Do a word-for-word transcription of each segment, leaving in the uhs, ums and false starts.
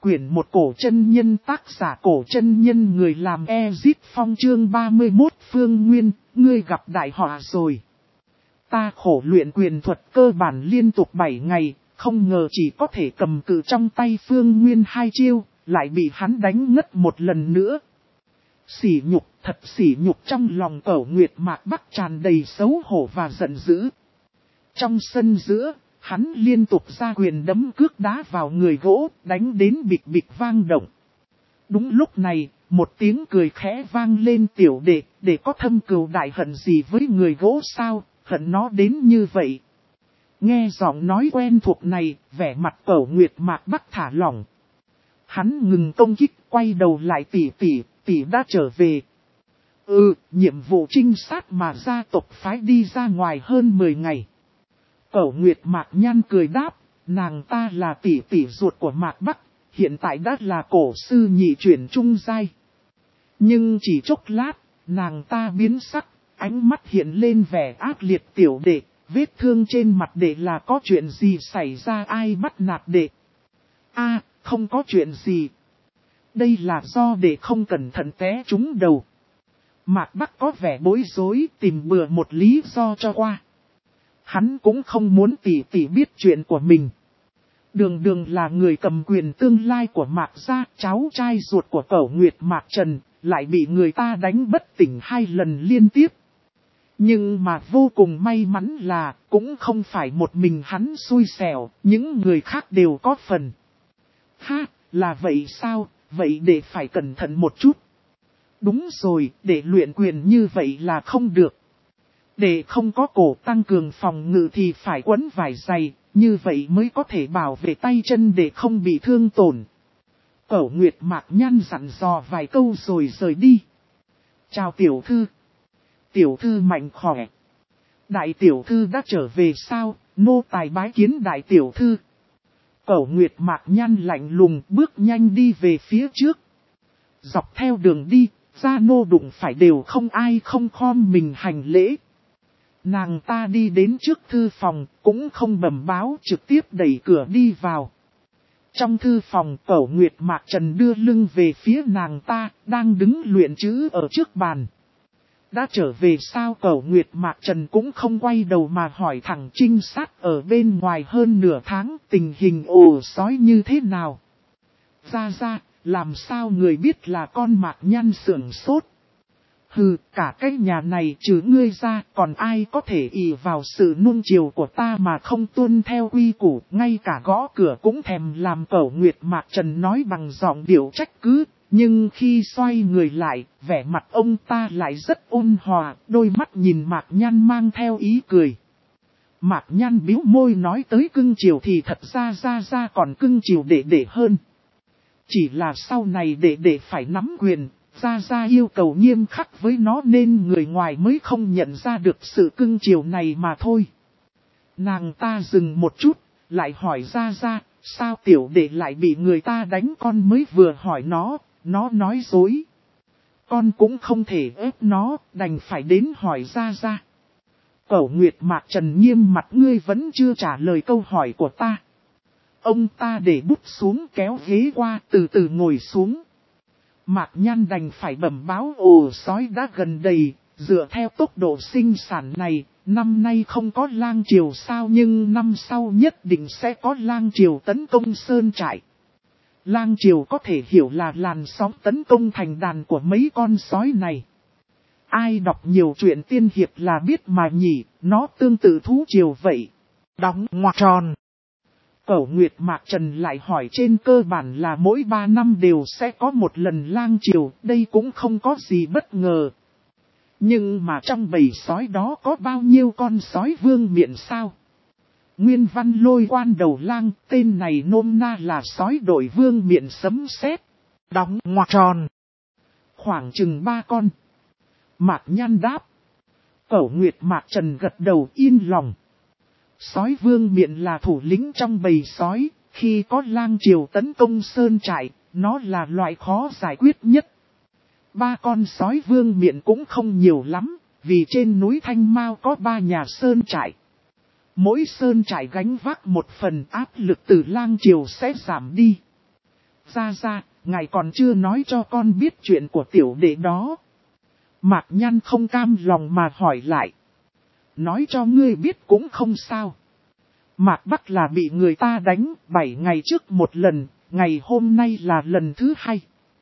quyển một cổ chân nhân, tác giả cổ chân nhân, người làm Ezit Phong, chương ba mươi mốt Phương Nguyên, ngươi gặp đại họa rồi. Ta khổ luyện quyền thuật cơ bản liên tục bảy ngày, không ngờ chỉ có thể cầm cự trong tay Phương Nguyên hai chiêu, lại bị hắn đánh ngất một lần nữa. Sỉ nhục, thật sỉ nhục. Trong lòng Cẩu Nguyệt Mạc Bắc tràn đầy xấu hổ và giận dữ. Trong sân giữa, hắn liên tục ra quyền đấm cước đá vào người gỗ, đánh đến bịch bịch vang động. Đúng lúc này, một tiếng cười khẽ vang lên. Tiểu đệ, để có thâm cừu đại hận gì với người gỗ sao, hận nó đến như vậy. Nghe giọng nói quen thuộc này, vẻ mặt Cẩu Nguyệt Mạc Bắc thả lỏng. Hắn ngừng công kích, quay đầu lại, tỷ tỷ, tỷ đã trở về. Ừ, nhiệm vụ trinh sát mà gia tộc phái đi ra ngoài hơn mười ngày. Cẩu Nguyệt Mạc Nhan cười đáp, nàng ta là tỷ tỷ ruột của Mạc Bắc, hiện tại đã là cổ sư nhị chuyển trung giai. Nhưng chỉ chốc lát, nàng ta biến sắc, ánh mắt hiện lên vẻ ác liệt. Tiểu đệ, vết thương trên mặt đệ là có chuyện gì xảy ra, ai bắt nạt đệ? A, không có chuyện gì. Đây là do đệ không cẩn thận té trúng đầu. Mạc Bắc có vẻ bối rối, tìm bừa một lý do cho qua. Hắn cũng không muốn tỷ tỷ biết chuyện của mình. Đường Đường là người cầm quyền tương lai của Mạc gia, cháu trai ruột của Cẩu Nguyệt Mạc Trần, lại bị người ta đánh bất tỉnh hai lần liên tiếp. Nhưng mà vô cùng may mắn là, cũng không phải một mình hắn xui xẻo, những người khác đều có phần. Ha, là vậy sao, vậy để phải cẩn thận một chút. Đúng rồi, để luyện quyền như vậy là không được. Để không có cổ tăng cường phòng ngự thì phải quấn vải dày, như vậy mới có thể bảo vệ tay chân để không bị thương tổn. Cẩu Nguyệt Mạc Nhan dặn dò vài câu rồi rời đi. Chào tiểu thư. Tiểu thư mạnh khỏe. Đại tiểu thư đã trở về sao, nô tài bái kiến đại tiểu thư. Cẩu Nguyệt Mạc Nhan lạnh lùng bước nhanh đi về phía trước. Dọc theo đường đi, gia nô đụng phải đều không ai không khom mình hành lễ. Nàng ta đi đến trước thư phòng, cũng không bẩm báo, trực tiếp đẩy cửa đi vào. Trong thư phòng, Cẩu Nguyệt Mạc Trần đưa lưng về phía nàng ta, đang đứng luyện chữ ở trước bàn. Đã trở về sao? Cẩu Nguyệt Mạc Trần cũng không quay đầu mà hỏi thẳng trinh sát ở bên ngoài hơn nửa tháng, tình hình ổ sói như thế nào? Ra ra, làm sao người biết là con Mạc Nhan sưởng sốt? Hừ, cả cái nhà này trừ ngươi ra, còn ai có thể ỷ vào sự nuông chiều của ta mà không tuân theo quy củ, ngay cả gõ cửa cũng thèm làm. Cẩu Nguyệt Mạc Trần nói bằng giọng điệu trách cứ, nhưng khi xoay người lại, vẻ mặt ông ta lại rất ôn hòa, đôi mắt nhìn Mạc Nhan mang theo ý cười. Mạc Nhan bĩu môi nói tới cưng chiều thì thật ra ra ra còn cưng chiều đệ đệ hơn. Chỉ là sau này đệ đệ phải nắm quyền. Gia Gia yêu cầu nghiêm khắc với nó nên người ngoài mới không nhận ra được sự cưng chiều này mà thôi. Nàng ta dừng một chút, lại hỏi Gia Gia, sao tiểu đệ lại bị người ta đánh? Con mới vừa hỏi nó, nó nói dối. Con cũng không thể ép nó, đành phải đến hỏi Gia Gia. Cẩu Nguyệt Mạc Trần nghiêm mặt, ngươi vẫn chưa trả lời câu hỏi của ta. Ông ta để bút xuống, kéo ghế qua, từ từ ngồi xuống. Mạc Nhan đành phải bẩm báo ổ sói đã gần đầy, dựa theo tốc độ sinh sản này, năm nay không có lang triều sao, nhưng năm sau nhất định sẽ có lang triều tấn công sơn trại. Lang triều có thể hiểu là làn sóng tấn công thành đàn của mấy con sói này. Ai đọc nhiều chuyện tiên hiệp là biết mà nhỉ, nó tương tự thú triều vậy. Đóng ngoặc tròn. Cẩu Nguyệt Mạc Trần lại hỏi, trên cơ bản là mỗi ba năm đều sẽ có một lần lang triều, đây cũng không có gì bất ngờ. Nhưng mà trong bầy sói đó có bao nhiêu con sói vương miện sao? Nguyên Văn Lôi quan đầu lang, tên này nôm na là sói đội vương miện sấm sét. Đóng ngoặc tròn. Khoảng chừng ba con. Mạc Nhan đáp. Cẩu Nguyệt Mạc Trần gật đầu yên lòng. Sói vương miện là thủ lĩnh trong bầy sói, khi có lang triều tấn công sơn trại, nó là loại khó giải quyết nhất. Ba con sói vương miện cũng không nhiều lắm, vì trên núi Thanh Mao có ba nhà sơn trại. Mỗi sơn trại gánh vác một phần, áp lực từ lang triều sẽ giảm đi. Ra ra, ngài còn chưa nói cho con biết chuyện của tiểu đệ đó. Mạc Nhan không cam lòng mà hỏi lại. Nói cho ngươi biết cũng không sao. Mạc Bắc là bị người ta đánh bảy ngày trước một lần, ngày hôm nay là lần thứ hai.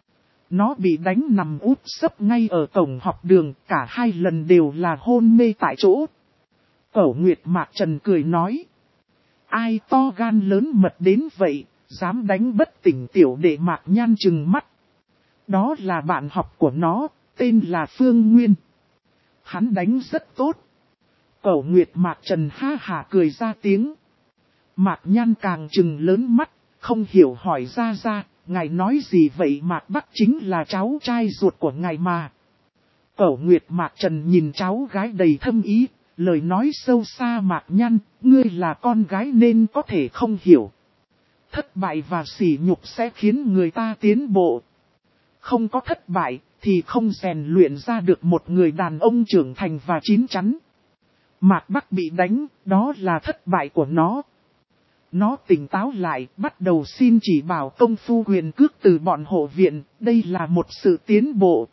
Nó bị đánh nằm úp sấp ngay ở cổng học đường, cả hai lần đều là hôn mê tại chỗ. Cẩu Nguyệt Mạc Trần cười nói. Ai to gan lớn mật đến vậy, dám đánh bất tỉnh tiểu đệ Mạc Nhan trừng mắt. Đó là bạn học của nó, tên là Phương Nguyên. Hắn đánh rất tốt. Cẩu Nguyệt Mạc Trần ha hả cười ra tiếng. Mạc Nhan càng trừng lớn mắt, không hiểu hỏi ra ra, ngài nói gì vậy? Mạc Bắc chính là cháu trai ruột của ngài mà. Cẩu Nguyệt Mạc Trần nhìn cháu gái đầy thâm ý, lời nói sâu xa. Mạc Nhan, ngươi là con gái nên có thể không hiểu. Thất bại và sỉ nhục sẽ khiến người ta tiến bộ. Không có thất bại thì không rèn luyện ra được một người đàn ông trưởng thành và chín chắn. Mạc Bắc bị đánh, đó là thất bại của nó. Nó tỉnh táo lại, bắt đầu xin chỉ bảo công phu quyền cước từ bọn hộ viện, đây là một sự tiến bộ.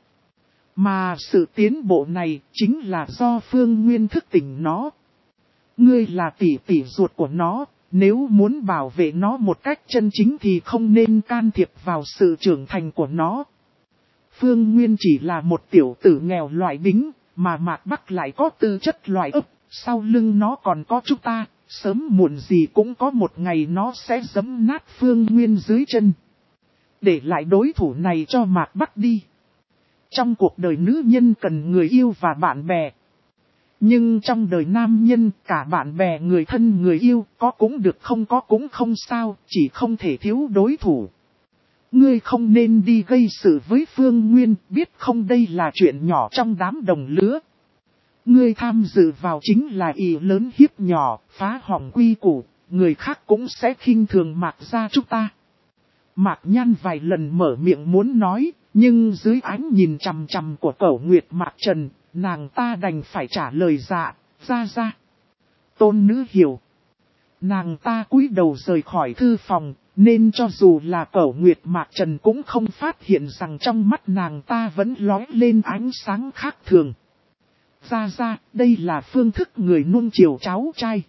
Mà sự tiến bộ này chính là do Phương Nguyên thức tỉnh nó. Ngươi là tỷ tỷ ruột của nó, nếu muốn bảo vệ nó một cách chân chính thì không nên can thiệp vào sự trưởng thành của nó. Phương Nguyên chỉ là một tiểu tử nghèo loại bính, mà Mạc Bắc lại có tư chất loại ấp, sau lưng nó còn có chúng ta. Sớm muộn gì cũng có một ngày nó sẽ giẫm nát Phương Nguyên dưới chân. Để lại đối thủ này cho Mạc Bắc đi. Trong cuộc đời nữ nhân cần người yêu và bạn bè. Nhưng trong đời nam nhân cả bạn bè người thân người yêu có cũng được không có cũng không sao, chỉ không thể thiếu đối thủ. Ngươi không nên đi gây sự với Phương Nguyên, biết không, đây là chuyện nhỏ trong đám đồng lứa. Ngươi tham dự vào chính là ỷ lớn hiếp nhỏ, phá hỏng quy củ, người khác cũng sẽ khinh thường Mạc gia chúng ta. Mạc Nhan vài lần mở miệng muốn nói, nhưng dưới ánh nhìn chằm chằm của Cẩu Nguyệt Mạc Trần, nàng ta đành phải trả lời dạ, ra ra. Tôn nữ hiểu. Nàng ta cúi đầu rời khỏi thư phòng, nên cho dù là Cẩu Nguyệt Mạc Trần cũng không phát hiện rằng trong mắt nàng ta vẫn lóe lên ánh sáng khác thường. Ra ra, đây là phương thức người nuông chiều cháu trai.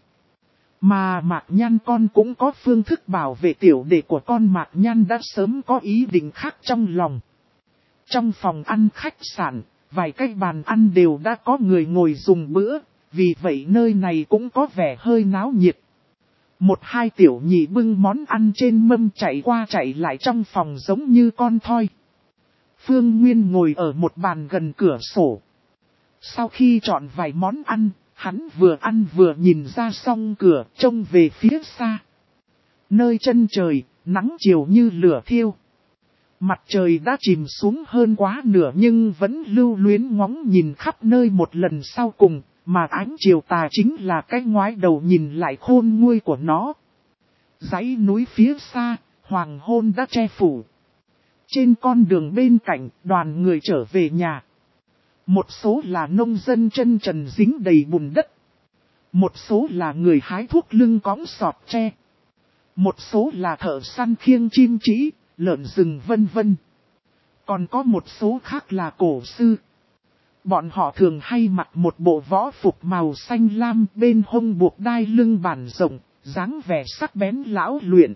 Mà Mạc Nhan con cũng có phương thức bảo vệ tiểu đệ của con. Mạc Nhan đã sớm có ý định khác trong lòng. Trong phòng ăn khách sạn, vài cái bàn ăn đều đã có người ngồi dùng bữa, vì vậy nơi này cũng có vẻ hơi náo nhiệt. Một hai tiểu nhị bưng món ăn trên mâm chạy qua chạy lại trong phòng giống như con thoi. Phương Nguyên ngồi ở một bàn gần cửa sổ. Sau khi chọn vài món ăn, hắn vừa ăn vừa nhìn ra song cửa trông về phía xa. Nơi chân trời, nắng chiều như lửa thiêu. Mặt trời đã chìm xuống hơn quá nửa nhưng vẫn lưu luyến ngóng nhìn khắp nơi một lần sau cùng, mà ánh chiều tà chính là cái ngoái đầu nhìn lại khôn nguôi của nó. Dãy núi phía xa, hoàng hôn đã che phủ. Trên con đường bên cạnh, đoàn người trở về nhà. Một số là nông dân chân trần dính đầy bùn đất. Một số là người hái thuốc lưng cõng sọt tre. Một số là thợ săn khiêng chim trĩ, lợn rừng vân vân. Còn có một số khác là cổ sư. Bọn họ thường hay mặc một bộ võ phục màu xanh lam, bên hông buộc đai lưng bản rộng, dáng vẻ sắc bén lão luyện.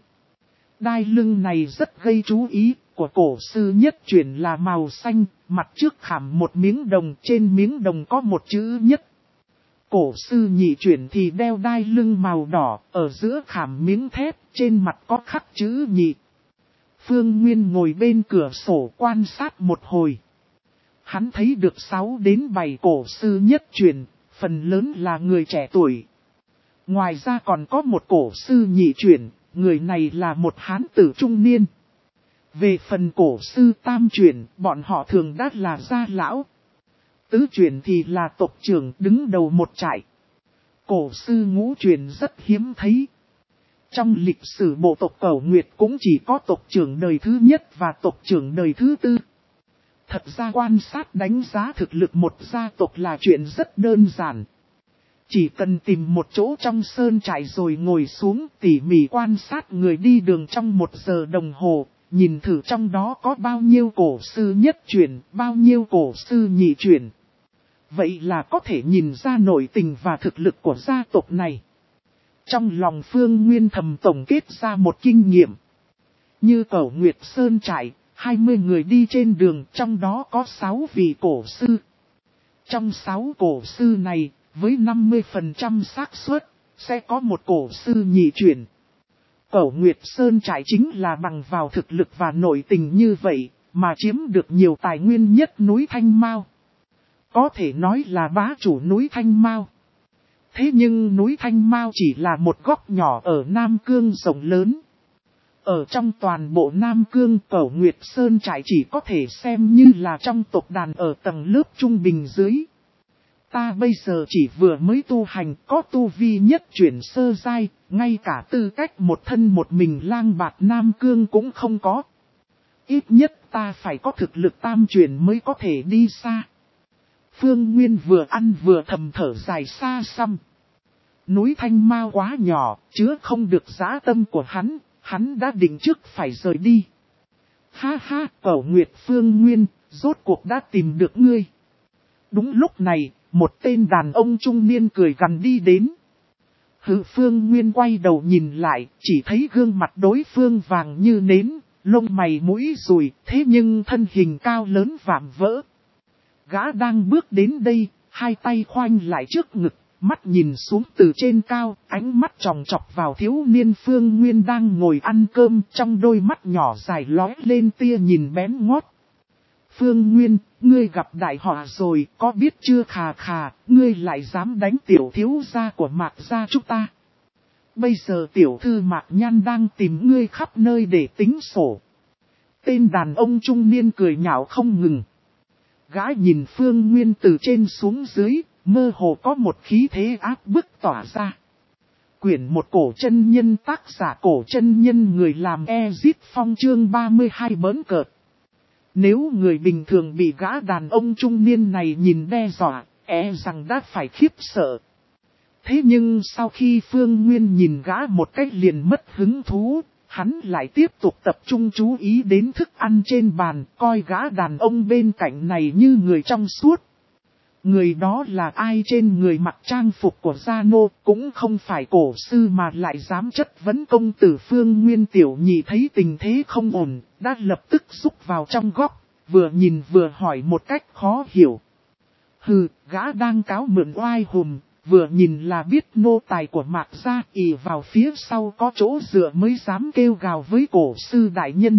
Đai lưng này rất gây chú ý, của cổ sư nhất truyền là màu xanh, mặt trước khảm một miếng đồng, trên miếng đồng có một chữ nhất. Cổ sư nhị truyền thì đeo đai lưng màu đỏ, ở giữa khảm miếng thép, trên mặt có khắc chữ nhị. Phương Nguyên ngồi bên cửa sổ quan sát một hồi. Hắn thấy được sáu đến bảy cổ sư nhất truyền, phần lớn là người trẻ tuổi. Ngoài ra còn có một cổ sư nhị truyền, người này là một hán tử trung niên. Về phần cổ sư tam truyền, bọn họ thường đã là gia lão. Tứ truyền thì là tộc trưởng đứng đầu một trại. Cổ sư ngũ truyền rất hiếm thấy. Trong lịch sử bộ tộc Cẩu Nguyệt cũng chỉ có tộc trưởng đời thứ nhất và tộc trưởng đời thứ tư. Thật ra quan sát đánh giá thực lực một gia tộc là chuyện rất đơn giản. Chỉ cần tìm một chỗ trong sơn trại rồi ngồi xuống tỉ mỉ quan sát người đi đường trong một giờ đồng hồ, nhìn thử trong đó có bao nhiêu cổ sư nhất truyền, bao nhiêu cổ sư nhị truyền. Vậy là có thể nhìn ra nội tình và thực lực của gia tộc này. Trong lòng Phương Nguyên thầm tổng kết ra một kinh nghiệm. Như Cẩu Nguyệt Sơn trại, hai mươi người đi trên đường, trong đó có sáu vị cổ sư. Trong sáu cổ sư này, với năm mươi phần trăm xác suất, sẽ có một cổ sư nhị truyền. Cẩu Nguyệt Sơn trại chính là bằng vào thực lực và nội tình như vậy, mà chiếm được nhiều tài nguyên nhất núi Thanh Mao. Có thể nói là bá chủ núi Thanh Mao. Thế nhưng núi Thanh Mao chỉ là một góc nhỏ ở Nam Cương rộng lớn. Ở trong toàn bộ Nam Cương, Cẩu Nguyệt Sơn trại chỉ có thể xem như là trong tộc đàn ở tầng lớp trung bình dưới. Ta bây giờ chỉ vừa mới tu hành, có tu vi nhất chuyển sơ giai, ngay cả tư cách một thân một mình lang bạt Nam Cương cũng không có. Ít nhất ta phải có thực lực tam chuyển mới có thể đi xa. Phương Nguyên vừa ăn vừa thầm thở dài xa xăm. Núi Thanh Mao quá nhỏ, chứa không được dã tâm của hắn, hắn đã định trước phải rời đi. Ha ha, Cẩu Nguyệt Phương Nguyên, rốt cuộc đã tìm được ngươi. Đúng lúc này, một tên đàn ông trung niên cười gằn đi đến. Hự Phương Nguyên quay đầu nhìn lại, chỉ thấy gương mặt đối phương vàng như nến, lông mày mũi rùi, thế nhưng thân hình cao lớn vạm vỡ. Gã đang bước đến đây, hai tay khoanh lại trước ngực, mắt nhìn xuống từ trên cao, ánh mắt tròng trọc vào thiếu niên Phương Nguyên đang ngồi ăn cơm, trong đôi mắt nhỏ dài lóe lên tia nhìn bén ngót. Phương Nguyên, ngươi gặp đại họa rồi, có biết chưa khà khà, ngươi lại dám đánh tiểu thiếu gia của Mạc gia chúng ta. Bây giờ tiểu thư Mạc Nhan đang tìm ngươi khắp nơi để tính sổ. Tên đàn ông trung niên cười nhạo không ngừng. Gã nhìn Phương Nguyên từ trên xuống dưới, mơ hồ có một khí thế áp bức tỏa ra. Quyển một cổ chân nhân, tác giả cổ chân nhân, người làm Ezit Phong, chương ba mươi hai bỡn cợt. Nếu người bình thường bị gã đàn ông trung niên này nhìn đe dọa, e rằng đã phải khiếp sợ. Thế nhưng sau khi Phương Nguyên nhìn gã một cách liền mất hứng thú, hắn lại tiếp tục tập trung chú ý đến thức ăn trên bàn, coi gã đàn ông bên cạnh này như người trong suốt. Người đó là ai trên người mặc trang phục của Gia Nô, cũng không phải cổ sư mà lại dám chất vấn công tử Phương Nguyên. Tiểu nhị thấy tình thế không ổn, đã lập tức rúc vào trong góc, vừa nhìn vừa hỏi một cách khó hiểu. Hừ, gã đang cáo mượn oai hùm, vừa nhìn là biết nô tài của Mạc gia, ỷ vào phía sau có chỗ dựa mới dám kêu gào với cổ sư đại nhân.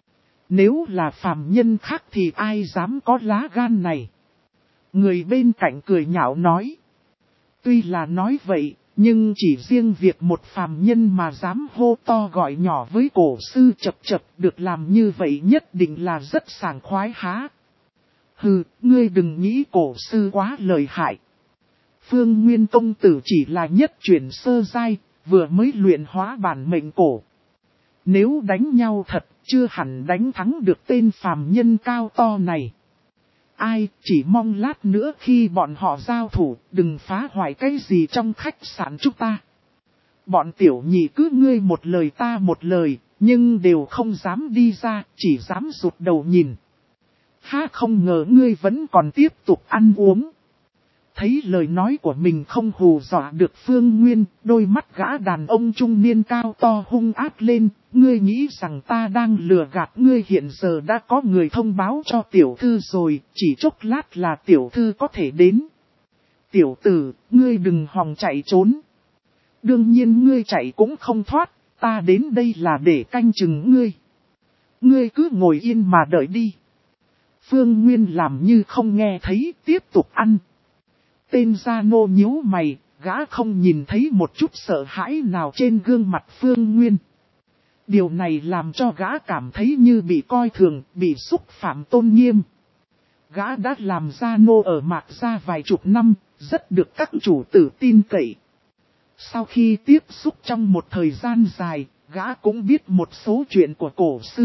Nếu là phàm nhân khác thì ai dám có lá gan này? Người bên cạnh cười nhạo nói. Tuy là nói vậy, nhưng chỉ riêng việc một phàm nhân mà dám hô to gọi nhỏ với cổ sư chập chập được làm như vậy nhất định là rất sảng khoái há. Hừ, ngươi đừng nghĩ cổ sư quá lợi hại. Phương Nguyên công tử chỉ là nhất chuyển sơ giai, vừa mới luyện hóa bản mệnh cổ. Nếu đánh nhau thật, chưa hẳn đánh thắng được tên phàm nhân cao to này. Ai, chỉ mong lát nữa khi bọn họ giao thủ, đừng phá hoại cái gì trong khách sạn chúng ta. Bọn tiểu nhị cứ ngươi một lời ta một lời, nhưng đều không dám đi ra, chỉ dám rụt đầu nhìn. Ha, không ngờ ngươi vẫn còn tiếp tục ăn uống. Thấy lời nói của mình không hù dọa được Phương Nguyên, đôi mắt gã đàn ông trung niên cao to hung ác lên. Ngươi nghĩ rằng ta đang lừa gạt ngươi, hiện giờ đã có người thông báo cho tiểu thư rồi, chỉ chốc lát là tiểu thư có thể đến. Tiểu tử, ngươi đừng hòng chạy trốn. Đương nhiên ngươi chạy cũng không thoát, ta đến đây là để canh chừng ngươi. Ngươi cứ ngồi yên mà đợi đi. Phương Nguyên làm như không nghe thấy, tiếp tục ăn. Tên Gia Nô nhíu mày, gã không nhìn thấy một chút sợ hãi nào trên gương mặt Phương Nguyên. Điều này làm cho gã cảm thấy như bị coi thường, bị xúc phạm tôn nghiêm. Gã đã làm Gia Nô ở Mạc gia vài chục năm, rất được các chủ tử tin cậy. Sau khi tiếp xúc trong một thời gian dài, gã cũng biết một số chuyện của cổ sư.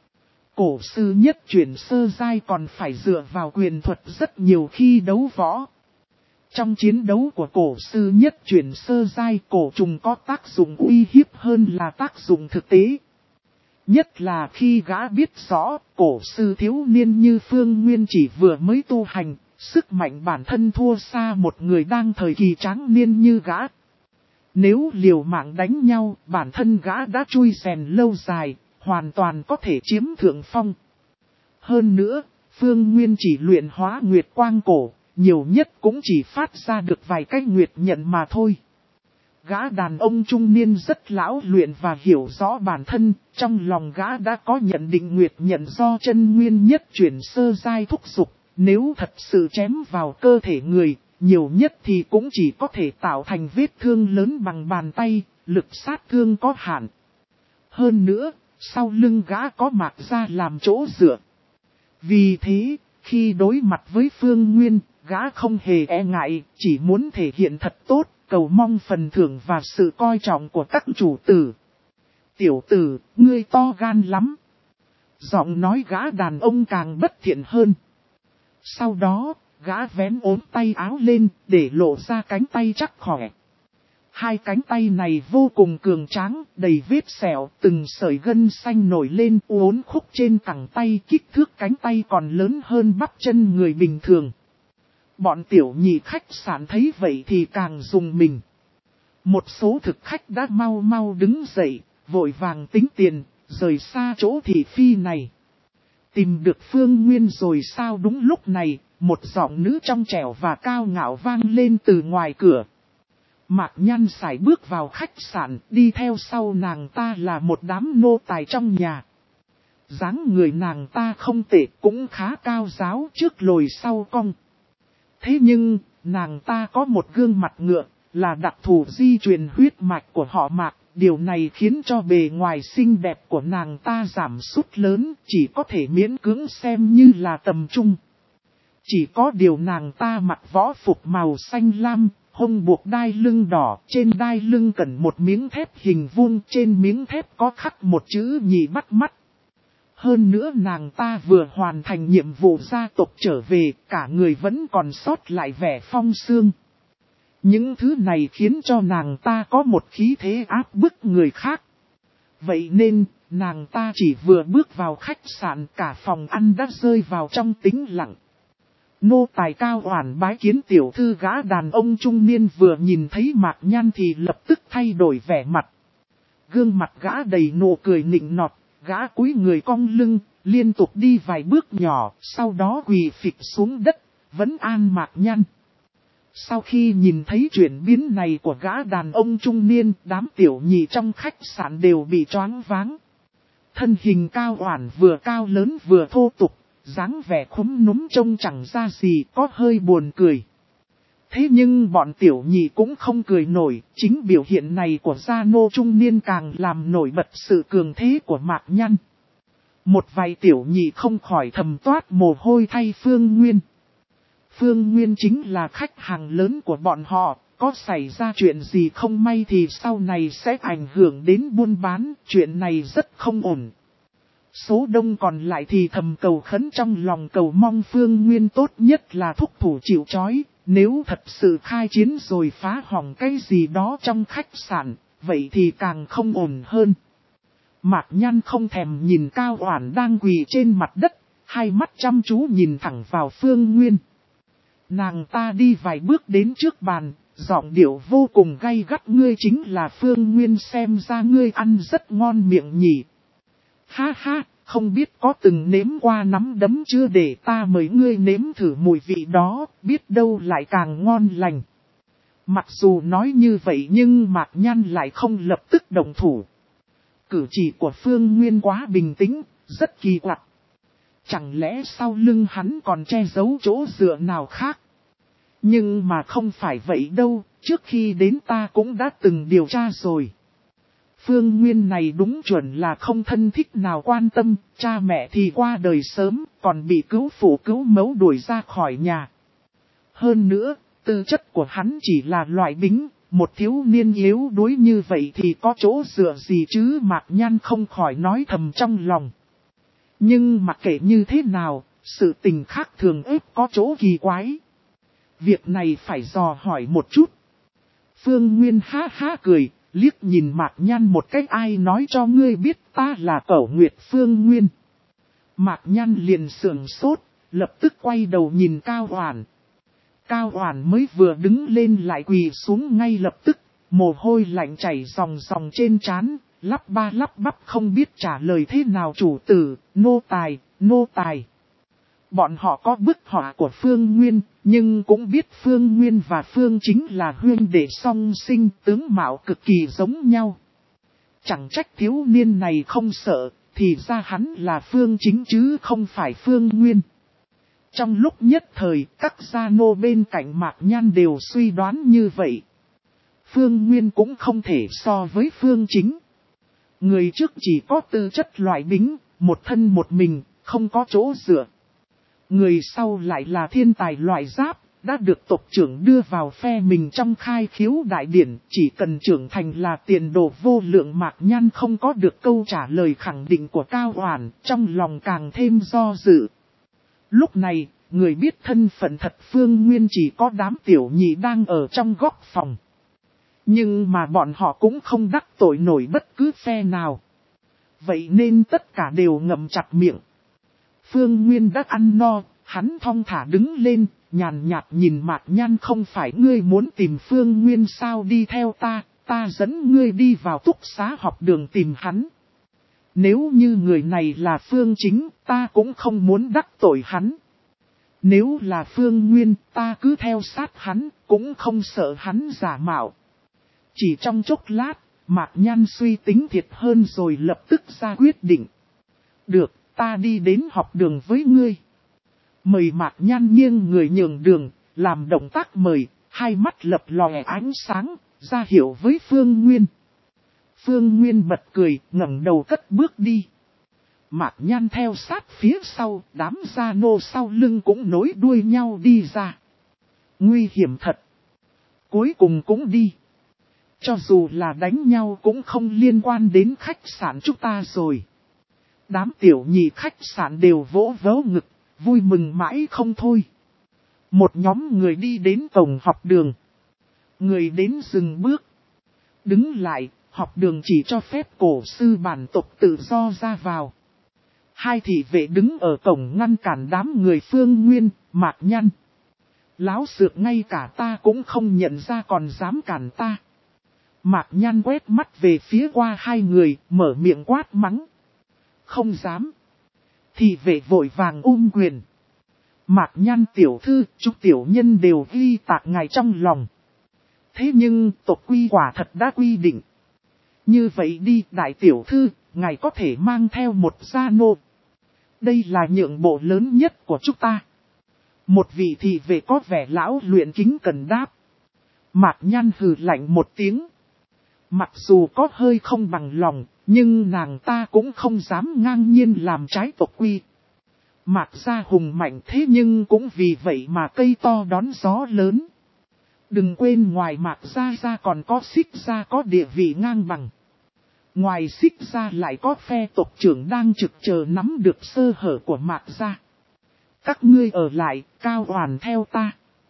Cổ sư nhất chuyển sơ giai còn phải dựa vào quyền thuật rất nhiều khi đấu võ. Trong chiến đấu của cổ sư nhất chuyển sơ giai, cổ trùng có tác dụng uy hiếp hơn là tác dụng thực tế. Nhất là khi gã biết rõ, cổ sư thiếu niên như Phương Nguyên chỉ vừa mới tu hành, sức mạnh bản thân thua xa một người đang thời kỳ tráng niên như gã. Nếu liều mạng đánh nhau, bản thân gã đã chui rèn lâu dài, hoàn toàn có thể chiếm thượng phong. Hơn nữa, Phương Nguyên chỉ luyện hóa nguyệt quang cổ, nhiều nhất cũng chỉ phát ra được vài cái nguyệt nhận mà thôi. Gã đàn ông trung niên rất lão luyện và hiểu rõ bản thân, trong lòng gã đã có nhận định nguyệt nhận do chân nguyên nhất chuyển sơ giai thúc dục, nếu thật sự chém vào cơ thể người, nhiều nhất thì cũng chỉ có thể tạo thành vết thương lớn bằng bàn tay, lực sát thương có hạn. Hơn nữa, sau lưng gã có mạc ra làm chỗ dựa. Vì thế, khi đối mặt với Phương Nguyên, gã không hề e ngại, chỉ muốn thể hiện thật tốt, cầu mong phần thưởng và sự coi trọng của các chủ tử. Tiểu tử, ngươi to gan lắm. Giọng nói gã đàn ông càng bất thiện hơn. Sau đó, gã vén ốm tay áo lên, để lộ ra cánh tay chắc khỏe. Hai cánh tay này vô cùng cường tráng, đầy vết sẹo, từng sợi gân xanh nổi lên uốn khúc trên cẳng tay, kích thước cánh tay còn lớn hơn bắp chân người bình thường. Bọn tiểu nhị khách sạn thấy vậy thì càng rùng mình. Một số thực khách đã mau mau đứng dậy, vội vàng tính tiền, rời xa chỗ thị phi này. Tìm được Phương Nguyên rồi sao? Đúng lúc này, một giọng nữ trong trẻo và cao ngạo vang lên từ ngoài cửa. Mạc Nhan sải bước vào khách sạn, đi theo sau nàng ta là một đám nô tài trong nhà. Dáng người nàng ta không tệ, cũng khá cao ráo, trước lồi sau cong. Thế nhưng, nàng ta có một gương mặt ngựa, là đặc thù di truyền huyết mạch của họ Mạc. Điều này khiến cho bề ngoài xinh đẹp của nàng ta giảm sút lớn, chỉ có thể miễn cưỡng xem như là tầm trung. Chỉ có điều nàng ta mặc võ phục màu xanh lam, hông buộc đai lưng đỏ, trên đai lưng cần một miếng thép hình vuông, trên miếng thép có khắc một chữ nhị bắt mắt. Hơn nữa nàng ta vừa hoàn thành nhiệm vụ gia tộc trở về, cả người vẫn còn sót lại vẻ phong sương. Những thứ này khiến cho nàng ta có một khí thế áp bức người khác. Vậy nên, nàng ta chỉ vừa bước vào khách sạn, cả phòng ăn đã rơi vào trong tĩnh lặng. Nô tài cao oản bái kiến tiểu thư. Gã đàn ông trung niên vừa nhìn thấy Mạc Nhan thì lập tức thay đổi vẻ mặt. Gương mặt gã đầy nụ cười nịnh nọt, gã cúi người cong lưng, liên tục đi vài bước nhỏ, sau đó quỳ phịch xuống đất, vấn an Mạc Nhan. Sau khi nhìn thấy chuyển biến này của gã đàn ông trung niên, đám tiểu nhị trong khách sạn đều bị choáng váng. Thân hình cao oản vừa cao lớn vừa thô tục, dáng vẻ khúm núm trông chẳng ra gì, có hơi buồn cười. Thế nhưng bọn tiểu nhị cũng không cười nổi, chính biểu hiện này của gia nô trung niên càng làm nổi bật sự cường thế của Mạc Nhan. Một vài tiểu nhị không khỏi thầm toát mồ hôi thay Phương Nguyên. Phương Nguyên chính là khách hàng lớn của bọn họ, có xảy ra chuyện gì không may thì sau này sẽ ảnh hưởng đến buôn bán, chuyện này rất không ổn. Số đông còn lại thì thầm cầu khấn trong lòng, cầu mong Phương Nguyên tốt nhất là thúc thủ chịu trói, nếu thật sự khai chiến rồi phá hỏng cái gì đó trong khách sạn, vậy thì càng không ổn hơn. Mạc Nhan không thèm nhìn Cao Oản đang quỳ trên mặt đất, hai mắt chăm chú nhìn thẳng vào Phương Nguyên. Nàng ta đi vài bước đến trước bàn, giọng điệu vô cùng gay gắt: ngươi chính là Phương Nguyên, xem ra ngươi ăn rất ngon miệng nhỉ. Ha ha, không biết có từng nếm qua nắm đấm chưa, để ta mời ngươi nếm thử mùi vị đó, biết đâu lại càng ngon lành. Mặc dù nói như vậy nhưng Mạc Nhan lại không lập tức động thủ. Cử chỉ của Phương Nguyên quá bình tĩnh, rất kỳ quặc. Chẳng lẽ sau lưng hắn còn che giấu chỗ dựa nào khác? Nhưng mà không phải vậy đâu, trước khi đến ta cũng đã từng điều tra rồi. Phương Nguyên này đúng chuẩn là không thân thích nào quan tâm, cha mẹ thì qua đời sớm, còn bị cứu phụ cứu mẫu đuổi ra khỏi nhà. Hơn nữa, tư chất của hắn chỉ là loại bính, một thiếu niên yếu đuối như vậy thì có chỗ dựa gì chứ? Mạc Nhan không khỏi nói thầm trong lòng. Nhưng mặc kệ như thế nào, sự tình khác thường ếp có chỗ kỳ quái. Việc này phải dò hỏi một chút. Phương Nguyên ha ha cười, liếc nhìn Mạc Nhan một cách, ai nói cho ngươi biết ta là Cẩu Nguyệt Phương Nguyên. Mạc Nhan liền sườn sốt, lập tức quay đầu nhìn Cao Oản. Cao Oản mới vừa đứng lên lại quỳ xuống ngay lập tức, mồ hôi lạnh chảy ròng ròng trên trán, lắp ba lắp bắp không biết trả lời thế nào. Chủ tử, nô tài, nô tài. Bọn họ có bức họa của Phương Nguyên, nhưng cũng biết Phương Nguyên và Phương Chính là huynh đệ song sinh, tướng mạo cực kỳ giống nhau. Chẳng trách thiếu niên này không sợ, thì ra hắn là Phương Chính chứ không phải Phương Nguyên. Trong lúc nhất thời, các gia nô bên cạnh Mạc Nhan đều suy đoán như vậy. Phương Nguyên cũng không thể so với Phương Chính. Người trước chỉ có tư chất loại bính, một thân một mình, không có chỗ dựa. Người sau lại là thiên tài loại giáp, đã được tộc trưởng đưa vào phe mình trong khai khiếu đại điển, chỉ cần trưởng thành là tiền đồ vô lượng. Mạc Nhan không có được câu trả lời khẳng định của Cao Oản, trong lòng càng thêm do dự. Lúc này, người biết thân phận thật Phương Nguyên chỉ có đám tiểu nhị đang ở trong góc phòng. Nhưng mà bọn họ cũng không đắc tội nổi bất cứ phe nào. Vậy nên tất cả đều ngậm chặt miệng. Phương Nguyên đã ăn no, hắn thong thả đứng lên, nhàn nhạt nhìn Mạc Nhan, không phải ngươi muốn tìm Phương Nguyên sao, đi theo ta, ta dẫn ngươi đi vào túc xá học đường tìm hắn. Nếu như người này là Phương Chính, ta cũng không muốn đắc tội hắn. Nếu là Phương Nguyên, ta cứ theo sát hắn, cũng không sợ hắn giả mạo. Chỉ trong chốc lát, Mạc Nhan suy tính thiệt hơn rồi lập tức ra quyết định. Được, ta đi đến học đường với ngươi. Mời. Mạc Nhan nghiêng người nhường đường, làm động tác mời, hai mắt lập lòe ánh sáng, ra hiệu với Phương Nguyên. Phương Nguyên bật cười, ngẩng đầu cất bước đi. Mạc Nhan theo sát phía sau, đám gia nô sau lưng cũng nối đuôi nhau đi ra. Nguy hiểm thật. Cuối cùng cũng đi. Cho dù là đánh nhau cũng không liên quan đến khách sạn chúng ta rồi. Đám tiểu nhị khách sạn đều vỗ vỗ ngực, vui mừng mãi không thôi. Một nhóm người đi đến cổng học đường. Người đến dừng bước. Đứng lại, học đường chỉ cho phép cổ sư bản tộc tự do ra vào. Hai thị vệ đứng ở cổng ngăn cản đám người Phương Nguyên, Mạc Nhan. Láo xược, ngay cả ta cũng không nhận ra còn dám cản ta. Mạc Nhan quét mắt về phía qua hai người, mở miệng quát mắng. Không dám. Thị vệ vội vàng ôm quyền. Mạc Nhan tiểu thư, chúc tiểu nhân đều ghi tạc ngài trong lòng. Thế nhưng tộc quy quả thật đã quy định. Như vậy đi, đại tiểu thư, ngài có thể mang theo một gia nô. Đây là nhượng bộ lớn nhất của chúng ta. Một vị thị vệ có vẻ lão luyện kính cần đáp. Mạc Nhan hừ lạnh một tiếng. Mặc dù có hơi không bằng lòng, nhưng nàng ta cũng không dám ngang nhiên làm trái tộc quy. Mạc gia hùng mạnh thế nhưng cũng vì vậy mà cây to đón gió lớn. Đừng quên ngoài Mạc gia ra còn có Xích gia có địa vị ngang bằng. Ngoài Xích gia lại có phe tộc trưởng đang trực chờ nắm được sơ hở của Mạc gia. Các ngươi ở lại, Cao Oản theo ta.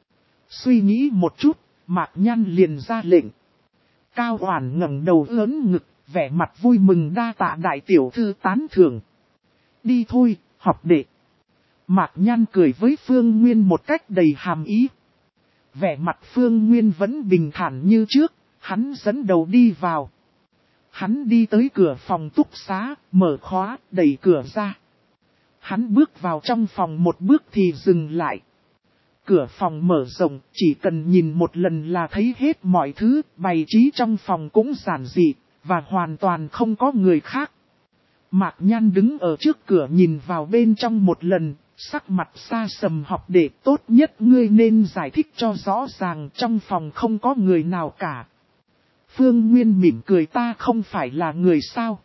Suy nghĩ một chút, Mạc Nhan liền ra lệnh. Cao Oản ngẩng đầu ưỡn ngực, vẻ mặt vui mừng, đa tạ đại tiểu thư tán thưởng. Đi thôi, học đệ. Mạc Nhan cười với Phương Nguyên một cách đầy hàm ý. Vẻ mặt Phương Nguyên vẫn bình thản như trước, hắn dẫn đầu đi vào. Hắn đi tới cửa phòng túc xá, mở khóa, đẩy cửa ra. Hắn bước vào trong phòng một bước thì dừng lại. Cửa phòng mở rộng, chỉ cần nhìn một lần là thấy hết mọi thứ, bày trí trong phòng cũng giản dị, và hoàn toàn không có người khác. Mạc Nhan đứng ở trước cửa nhìn vào bên trong một lần, sắc mặt xa sầm. Học đệ, tốt nhất ngươi nên giải thích cho rõ ràng, trong phòng không có người nào cả. Phương Nguyên mỉm cười, ta không phải là người sao?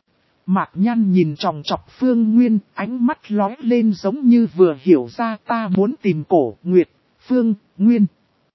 Mạc Nhan nhìn chòng chọc Phương Nguyên, ánh mắt lóe lên giống như vừa hiểu ra, ta muốn tìm Cổ Nguyệt, Phương Nguyên.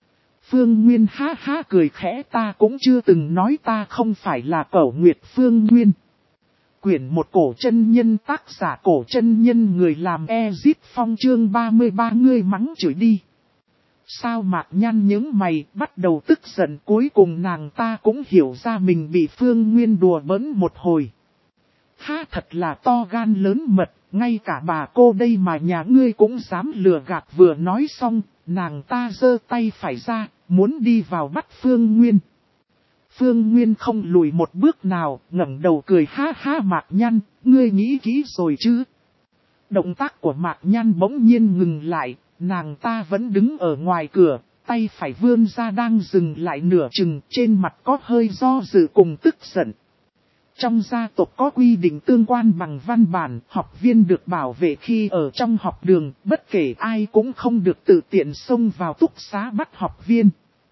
Phương Nguyên ha ha cười khẽ, ta cũng chưa từng nói ta không phải là Cổ Nguyệt Phương Nguyên. Quyển một Cổ chân nhân, tác giả Cổ chân nhân, người làm Ezit Phong, chương ba mươi ba, ngươi mắng chửi đi. Sao Mạc Nhan nhướng mày, bắt đầu tức giận, cuối cùng nàng ta cũng hiểu ra mình bị Phương Nguyên đùa bỡn một hồi. Ha, thật là to gan lớn mật, ngay cả bà cô đây mà nhà ngươi cũng dám lừa gạt. Vừa nói xong, nàng ta giơ tay phải ra, muốn đi vào bắt Phương Nguyên. Phương Nguyên không lùi một bước nào, ngẩng đầu cười ha ha. Mạc Nhan, ngươi nghĩ kỹ rồi chứ? Động tác của Mạc Nhan bỗng nhiên ngừng lại, nàng ta vẫn đứng ở ngoài cửa, tay phải vươn ra đang dừng lại nửa chừng, trên mặt có hơi do dự cùng tức giận. Trong gia tộc có quy định tương quan bằng văn bản, học viên được bảo vệ khi ở trong học đường, bất kể ai cũng không được tự tiện xông vào túc xá bắt học viên.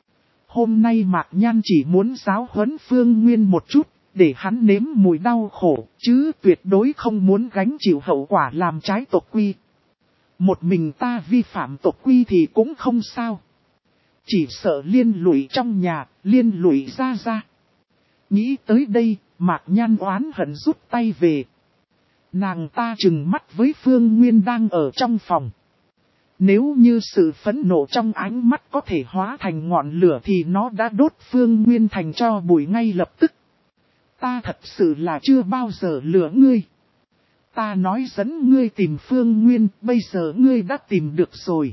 Hôm nay Mạc Nhan chỉ muốn giáo huấn Phương Nguyên một chút, để hắn nếm mùi đau khổ, chứ tuyệt đối không muốn gánh chịu hậu quả làm trái tộc quy. Một mình ta vi phạm tộc quy thì cũng không sao. Chỉ sợ liên lụy trong nhà, liên lụy ra ra. Nghĩ tới đây, Mạc Nhan oán hận rút tay về. Nàng ta trừng mắt với Phương Nguyên đang ở trong phòng. Nếu như sự phẫn nộ trong ánh mắt có thể hóa thành ngọn lửa thì nó đã đốt Phương Nguyên thành tro bụi ngay lập tức. Ta thật sự là chưa bao giờ lừa ngươi. Ta nói dẫn ngươi tìm Phương Nguyên, bây giờ ngươi đã tìm được rồi.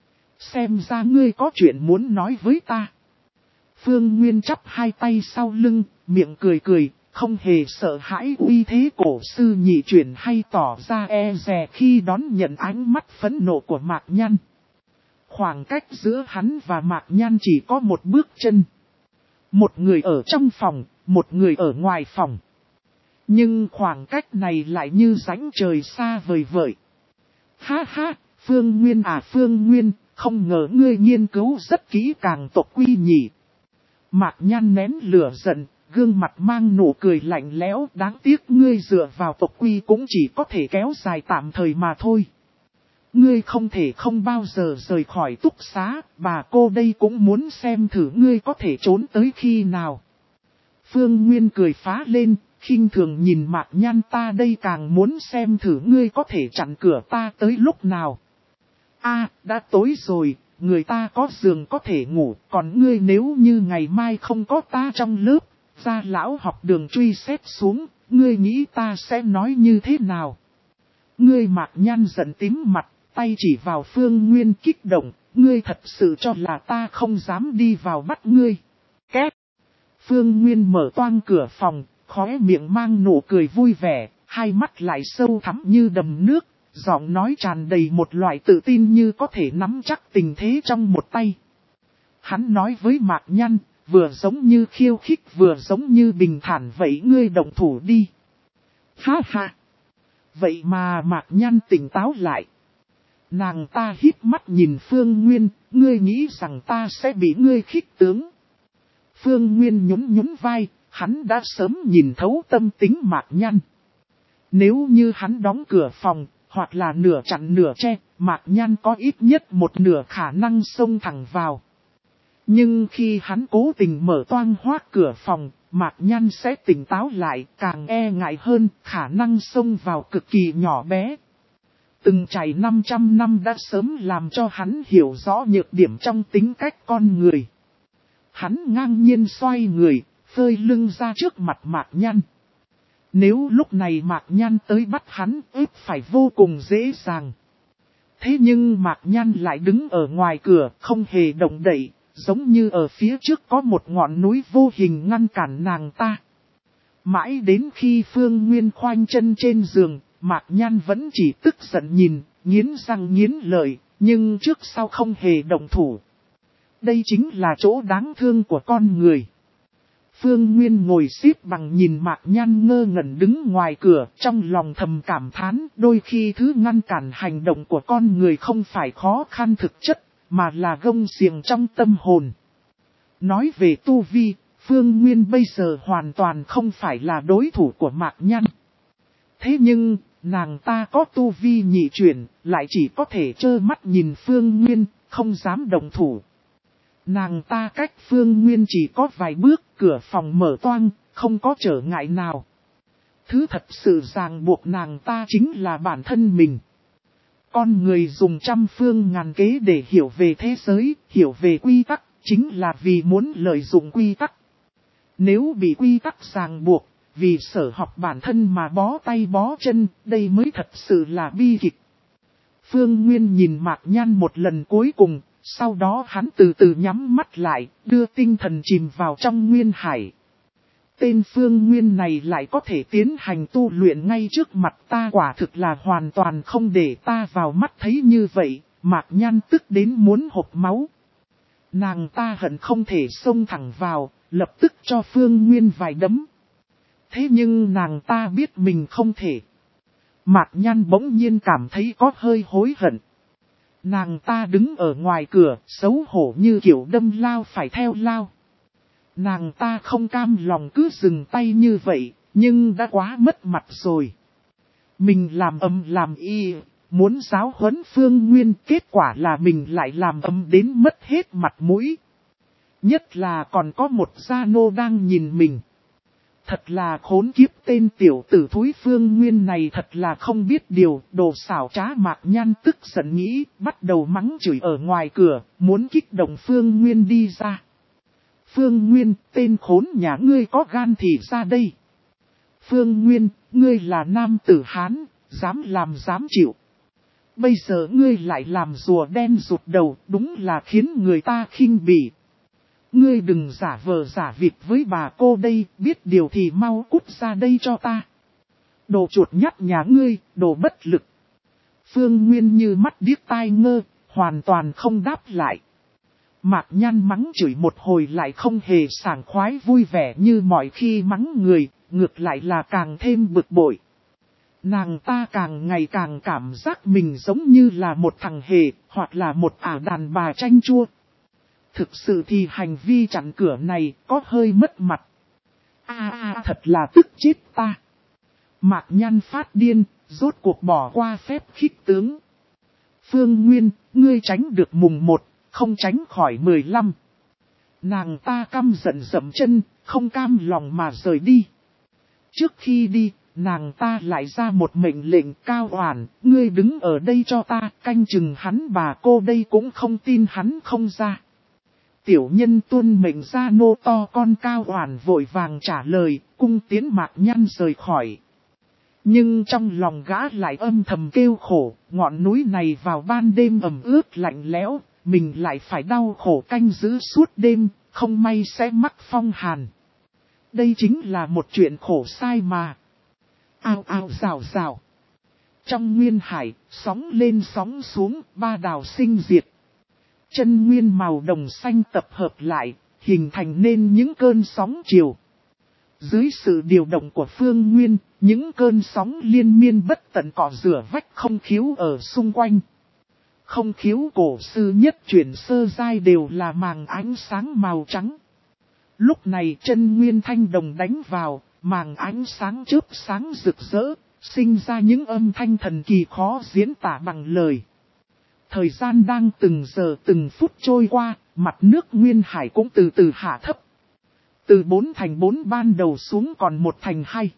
Xem ra ngươi có chuyện muốn nói với ta. Phương Nguyên chắp hai tay sau lưng, miệng cười cười, không hề sợ hãi uy thế cổ sư nhị chuyển hay tỏ ra e dè khi đón nhận ánh mắt phẫn nộ của Mạc Nhan. Khoảng cách giữa hắn và Mạc Nhan chỉ có một bước chân. Một người ở trong phòng, một người ở ngoài phòng. Nhưng khoảng cách này lại như rãnh trời xa vời vợi. Ha ha, Phương Nguyên à Phương Nguyên, không ngờ ngươi nghiên cứu rất kỹ càng tộc quy nhỉ. Mạc Nhan nén lửa giận, gương mặt mang nụ cười lạnh lẽo. Đáng tiếc ngươi dựa vào tộc quy cũng chỉ có thể kéo dài tạm thời mà thôi. Ngươi không thể không bao giờ rời khỏi túc xá, bà cô đây cũng muốn xem thử ngươi có thể trốn tới khi nào. Phương Nguyên cười phá lên, khinh thường nhìn Mạc Nhan, ta đây càng muốn xem thử ngươi có thể chặn cửa ta tới lúc nào. A, đã tối rồi, người ta có giường có thể ngủ, còn ngươi nếu như ngày mai không có ta trong lớp, ra lão học đường truy xét xuống, ngươi nghĩ ta sẽ nói như thế nào? Ngươi Mạc Nhan giận tím mặt, tay chỉ vào Phương Nguyên kích động, ngươi thật sự cho là ta không dám đi vào bắt ngươi. Két! Phương Nguyên mở toang cửa phòng, khóe miệng mang nụ cười vui vẻ, hai mắt lại sâu thẳm như đầm nước, giọng nói tràn đầy một loại tự tin như có thể nắm chắc tình thế trong một tay. Hắn nói với Mạc Nhan, vừa giống như khiêu khích vừa giống như bình thản, vậy ngươi động thủ đi. Ha ha! Vậy mà Mạc Nhan tỉnh táo lại. Nàng ta híp mắt nhìn Phương Nguyên, ngươi nghĩ rằng ta sẽ bị ngươi khích tướng. Phương Nguyên nhún nhún vai, hắn đã sớm nhìn thấu tâm tính Mạc Nhan. Nếu như hắn đóng cửa phòng, hoặc là nửa chặn nửa che, Mạc Nhan có ít nhất một nửa khả năng xông thẳng vào. Nhưng khi hắn cố tình mở toang hoác cửa phòng, Mạc Nhan sẽ tỉnh táo lại, càng e ngại hơn, khả năng xông vào cực kỳ nhỏ bé. Từng trải năm trăm năm đã sớm làm cho hắn hiểu rõ nhược điểm trong tính cách con người. Hắn ngang nhiên xoay người, phơi lưng ra trước mặt Mạc Nhan. Nếu lúc này Mạc Nhan tới bắt hắn, ếp phải vô cùng dễ dàng. Thế nhưng Mạc Nhan lại đứng ở ngoài cửa, không hề động đậy, giống như ở phía trước có một ngọn núi vô hình ngăn cản nàng ta. Mãi đến khi Phương Nguyên khoanh chân trên giường, Mạc Nhan vẫn chỉ tức giận nhìn, nghiến răng nghiến lợi, nhưng trước sau không hề động thủ. Đây chính là chỗ đáng thương của con người. Phương Nguyên ngồi xếp bằng nhìn Mạc Nhan ngơ ngẩn đứng ngoài cửa, trong lòng thầm cảm thán, đôi khi thứ ngăn cản hành động của con người không phải khó khăn thực chất, mà là gông xiềng trong tâm hồn. Nói về tu vi, Phương Nguyên bây giờ hoàn toàn không phải là đối thủ của Mạc Nhan. Thế nhưng, nàng ta có tu vi nhị chuyển, lại chỉ có thể trơ mắt nhìn Phương Nguyên, không dám động thủ. Nàng ta cách Phương Nguyên chỉ có vài bước, cửa phòng mở toang, không có trở ngại nào. Thứ thật sự ràng buộc nàng ta chính là bản thân mình. Con người dùng trăm phương ngàn kế để hiểu về thế giới, hiểu về quy tắc, chính là vì muốn lợi dụng quy tắc. Nếu bị quy tắc ràng buộc, vì sở học bản thân mà bó tay bó chân, đây mới thật sự là bi kịch. Phương Nguyên nhìn Mạc Nhan một lần cuối cùng, sau đó hắn từ từ nhắm mắt lại, đưa tinh thần chìm vào trong nguyên hải. Tên Phương Nguyên này lại có thể tiến hành tu luyện ngay trước mặt ta, quả thực là hoàn toàn không để ta vào mắt thấy như vậy, Mạc Nhan tức đến muốn hộc máu. Nàng ta hận không thể xông thẳng vào, lập tức cho Phương Nguyên vài đấm. Thế nhưng nàng ta biết mình không thể. Mạc Nhan bỗng nhiên cảm thấy có hơi hối hận. Nàng ta đứng ở ngoài cửa, xấu hổ như kiểu đâm lao phải theo lao. Nàng ta không cam lòng cứ dừng tay như vậy, nhưng đã quá mất mặt rồi. Mình làm ầm làm y, muốn giáo huấn Phương Nguyên, kết quả là mình lại làm ầm đến mất hết mặt mũi. Nhất là còn có một gia nô đang nhìn mình. Thật là khốn kiếp, tên tiểu tử thúi Phương Nguyên này thật là không biết điều, đồ xảo trá. Mạc Nhan tức giận nghĩ, bắt đầu mắng chửi ở ngoài cửa, muốn kích động Phương Nguyên đi ra. Phương Nguyên, tên khốn nhà ngươi có gan thì ra đây. Phương Nguyên, ngươi là nam tử Hán, dám làm dám chịu. Bây giờ ngươi lại làm rùa đen rụt đầu, đúng là khiến người ta khinh bỉ. Ngươi đừng giả vờ giả vịt với bà cô đây, biết điều thì mau cút ra đây cho ta. Đồ chuột nhắt nhà ngươi, đồ bất lực. Phương Nguyên như mắt điếc tai ngơ, hoàn toàn không đáp lại. Mạc Nhan mắng chửi một hồi lại không hề sảng khoái vui vẻ như mọi khi mắng người, ngược lại là càng thêm bực bội. Nàng ta càng ngày càng cảm giác mình giống như là một thằng hề, hoặc là một ả đàn bà chanh chua. Thực sự thì hành vi chặn cửa này có hơi mất mặt. A a thật là tức chết ta. Mạc Nhan phát điên, rốt cuộc bỏ qua phép khích tướng. Phương Nguyên, ngươi tránh được mùng một, không tránh khỏi mười lăm. Nàng ta căm giận dậm chân, không cam lòng mà rời đi. Trước khi đi, nàng ta lại ra một mệnh lệnh cao oản, ngươi đứng ở đây cho ta, canh chừng hắn. Bà cô đây cũng không tin hắn không ra. Tiểu nhân tuân mệnh ra nô to con. Cao oản vội vàng trả lời, cung tiến Mạc Nhan rời khỏi. Nhưng trong lòng gã lại âm thầm kêu khổ, ngọn núi này vào ban đêm ẩm ướt lạnh lẽo, mình lại phải đau khổ canh giữ suốt đêm, không may sẽ mắc phong hàn. Đây chính là một chuyện khổ sai mà. Ao ao rào rào. Trong nguyên hải, sóng lên sóng xuống, ba đào sinh diệt. Chân nguyên màu đồng xanh tập hợp lại, hình thành nên những cơn sóng chiều. Dưới sự điều động của Phương Nguyên, những cơn sóng liên miên bất tận cọ rửa vách không khiếu ở xung quanh. Không khiếu cổ sư nhất chuyển sơ giai đều là màng ánh sáng màu trắng. Lúc này chân nguyên thanh đồng đánh vào, màng ánh sáng chớp sáng rực rỡ, sinh ra những âm thanh thần kỳ khó diễn tả bằng lời. Thời gian đang từng giờ từng phút trôi qua, mặt nước nguyên hải cũng từ từ hạ thấp. Từ bốn thành bốn ban đầu xuống còn một thành hai.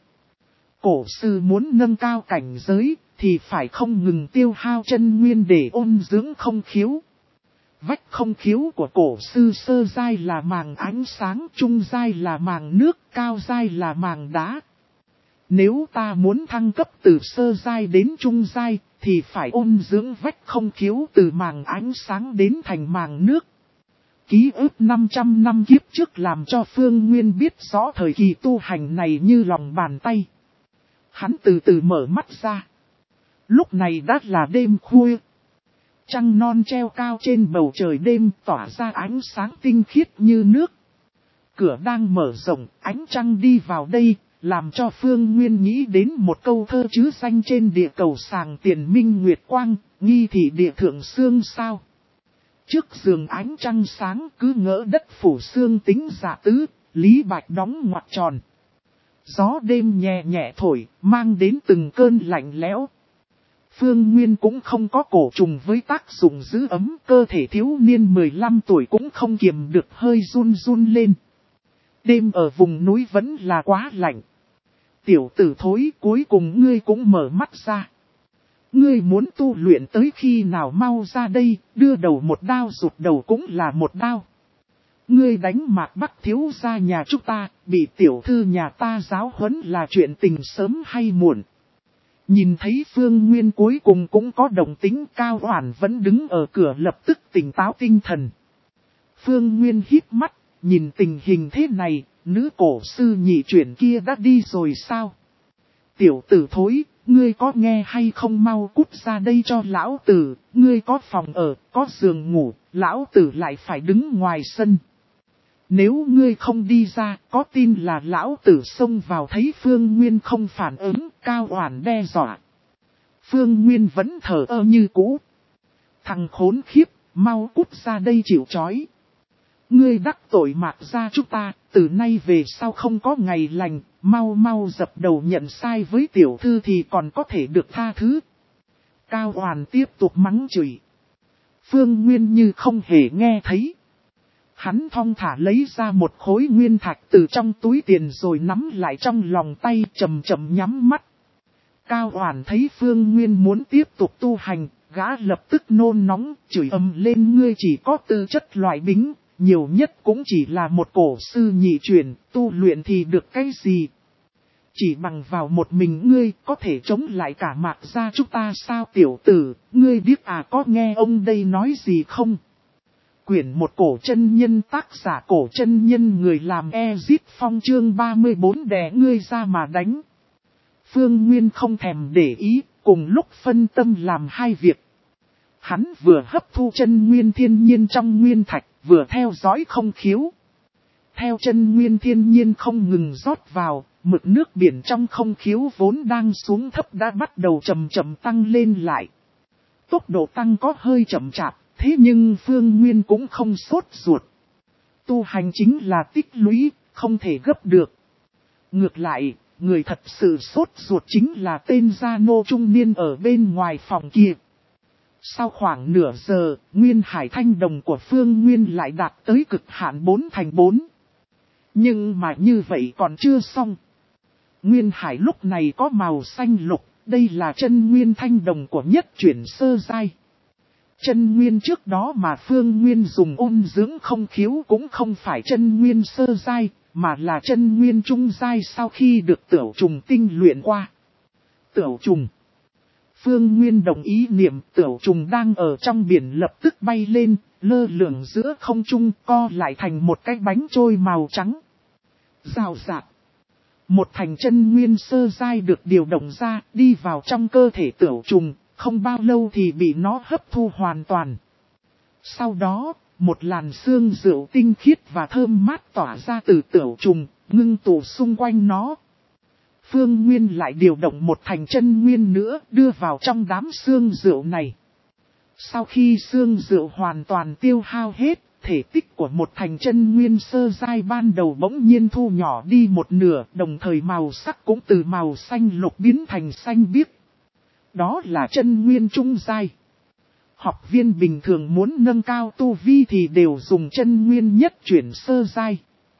Cổ sư muốn nâng cao cảnh giới, thì phải không ngừng tiêu hao chân nguyên để ôn dưỡng không khiếu. Vách không khiếu của cổ sư sơ giai là màng ánh sáng, trung giai là màng nước, cao giai là màng đá. Nếu ta muốn thăng cấp từ sơ giai đến trung giai, thì phải ôn dưỡng vách không khiếu từ màng ánh sáng đến thành màng nước. Ký ức năm trăm năm kiếp trước làm cho Phương Nguyên biết rõ thời kỳ tu hành này như lòng bàn tay. Hắn từ từ mở mắt ra. Lúc này đã là đêm khuya. Trăng non treo cao trên bầu trời đêm tỏa ra ánh sáng tinh khiết như nước. Cửa đang mở rộng, ánh trăng đi vào đây, làm cho Phương Nguyên nghĩ đến một câu thơ chứ danh trên địa cầu sàng tiền minh nguyệt quang, nghi thị địa thượng sương sao. Trước giường ánh trăng sáng cứ ngỡ đất phủ sương tính dạ tứ, Lý Bạch đóng ngoặt tròn. Gió đêm nhẹ nhẹ thổi, mang đến từng cơn lạnh lẽo. Phương Nguyên cũng không có cổ trùng với tác dụng giữ ấm, cơ thể thiếu niên mười lăm tuổi cũng không kiềm được hơi run run lên. Đêm ở vùng núi vẫn là quá lạnh. Tiểu tử thối, cuối cùng ngươi cũng mở mắt ra. Ngươi muốn tu luyện tới khi nào mau ra đây, đưa đầu một đao rụt đầu cũng là một đao. Ngươi đánh Mạc Bắc thiếu gia nhà chúng ta, bị tiểu thư nhà ta giáo huấn là chuyện tình sớm hay muộn. Nhìn thấy Phương Nguyên cuối cùng cũng có đồng tính, Cao Oản vẫn đứng ở cửa lập tức tỉnh táo tinh thần. Phương Nguyên híp mắt, nhìn tình hình thế này, nữ cổ sư nhị chuyển kia đã đi rồi sao? Tiểu tử thối, ngươi có nghe hay không, mau cút ra đây cho lão tử, ngươi có phòng ở, có giường ngủ, lão tử lại phải đứng ngoài sân. Nếu ngươi không đi ra, có tin là lão tử xông vào. Thấy Phương Nguyên không phản ứng, Cao Oản đe dọa. Phương Nguyên vẫn thờ ơ như cũ. Thằng khốn khiếp, mau cút ra đây chịu trói. Ngươi đắc tội Mạc gia chúng ta, từ nay về sau không có ngày lành, mau mau dập đầu nhận sai với tiểu thư thì còn có thể được tha thứ. Cao Oản tiếp tục mắng chửi. Phương Nguyên như không hề nghe thấy. Hắn thong thả lấy ra một khối nguyên thạch từ trong túi tiền rồi nắm lại trong lòng tay, chậm chậm nhắm mắt. Cao Oản thấy Phương Nguyên muốn tiếp tục tu hành, gã lập tức nôn nóng, chửi ầm lên, ngươi chỉ có tư chất loại bính, nhiều nhất cũng chỉ là một cổ sư nhị chuyển, tu luyện thì được cái gì? Chỉ bằng vào một mình ngươi có thể chống lại cả Mạc gia chúng ta sao? Tiểu tử, ngươi biết à, có nghe ông đây nói gì không? Quyển một cổ chân nhân, tác giả Cổ Chân Nhân, người làm Ezit Phong, chương ba mươi bốn, đè ngươi ra mà đánh. Phương Nguyên không thèm để ý, cùng lúc phân tâm làm hai việc. Hắn vừa hấp thu chân nguyên thiên nhiên trong nguyên thạch, vừa theo dõi không khiếu. Theo chân nguyên thiên nhiên không ngừng rót vào, mực nước biển trong không khiếu vốn đang xuống thấp đã bắt đầu chậm chậm tăng lên lại. Tốc độ tăng có hơi chậm chạp, thế nhưng Phương Nguyên cũng không sốt ruột. Tu hành chính là tích lũy, không thể gấp được. Ngược lại, người thật sự sốt ruột chính là tên gia nô trung niên ở bên ngoài phòng kia. Sau khoảng nửa giờ, Nguyên Hải Thanh Đồng của Phương Nguyên lại đạt tới cực hạn bốn thành bốn. Nhưng mà như vậy còn chưa xong. Nguyên Hải lúc này có màu xanh lục, đây là chân Nguyên Thanh Đồng của nhất chuyển sơ giai. Chân Nguyên trước đó mà Phương Nguyên dùng ôn dưỡng không khiếu cũng không phải chân Nguyên sơ giai, mà là chân Nguyên trung giai sau khi được Tửu Trùng tinh luyện qua. Tửu Trùng. Phương Nguyên đồng ý niệm, Tửu Trùng đang ở trong biển lập tức bay lên, lơ lửng giữa không trung, co lại thành một cái bánh trôi màu trắng. Rào rạc. Một thành chân Nguyên sơ giai được điều động ra, đi vào trong cơ thể Tửu Trùng, không bao lâu thì bị nó hấp thu hoàn toàn. Sau đó, một làn sương rượu tinh khiết và thơm mát tỏa ra từ Tửu Trùng, ngưng tụ xung quanh nó. Phương Nguyên lại điều động một thành chân Nguyên nữa, đưa vào trong đám sương rượu này. Sau khi sương rượu hoàn toàn tiêu hao hết, thể tích của một thành chân Nguyên sơ giai ban đầu bỗng nhiên thu nhỏ đi một nửa, đồng thời màu sắc cũng từ màu xanh lục biến thành xanh biếc. Đó là chân Nguyên trung giai. Học viên bình thường muốn nâng cao tu vi thì đều dùng chân Nguyên nhất chuyển sơ giai.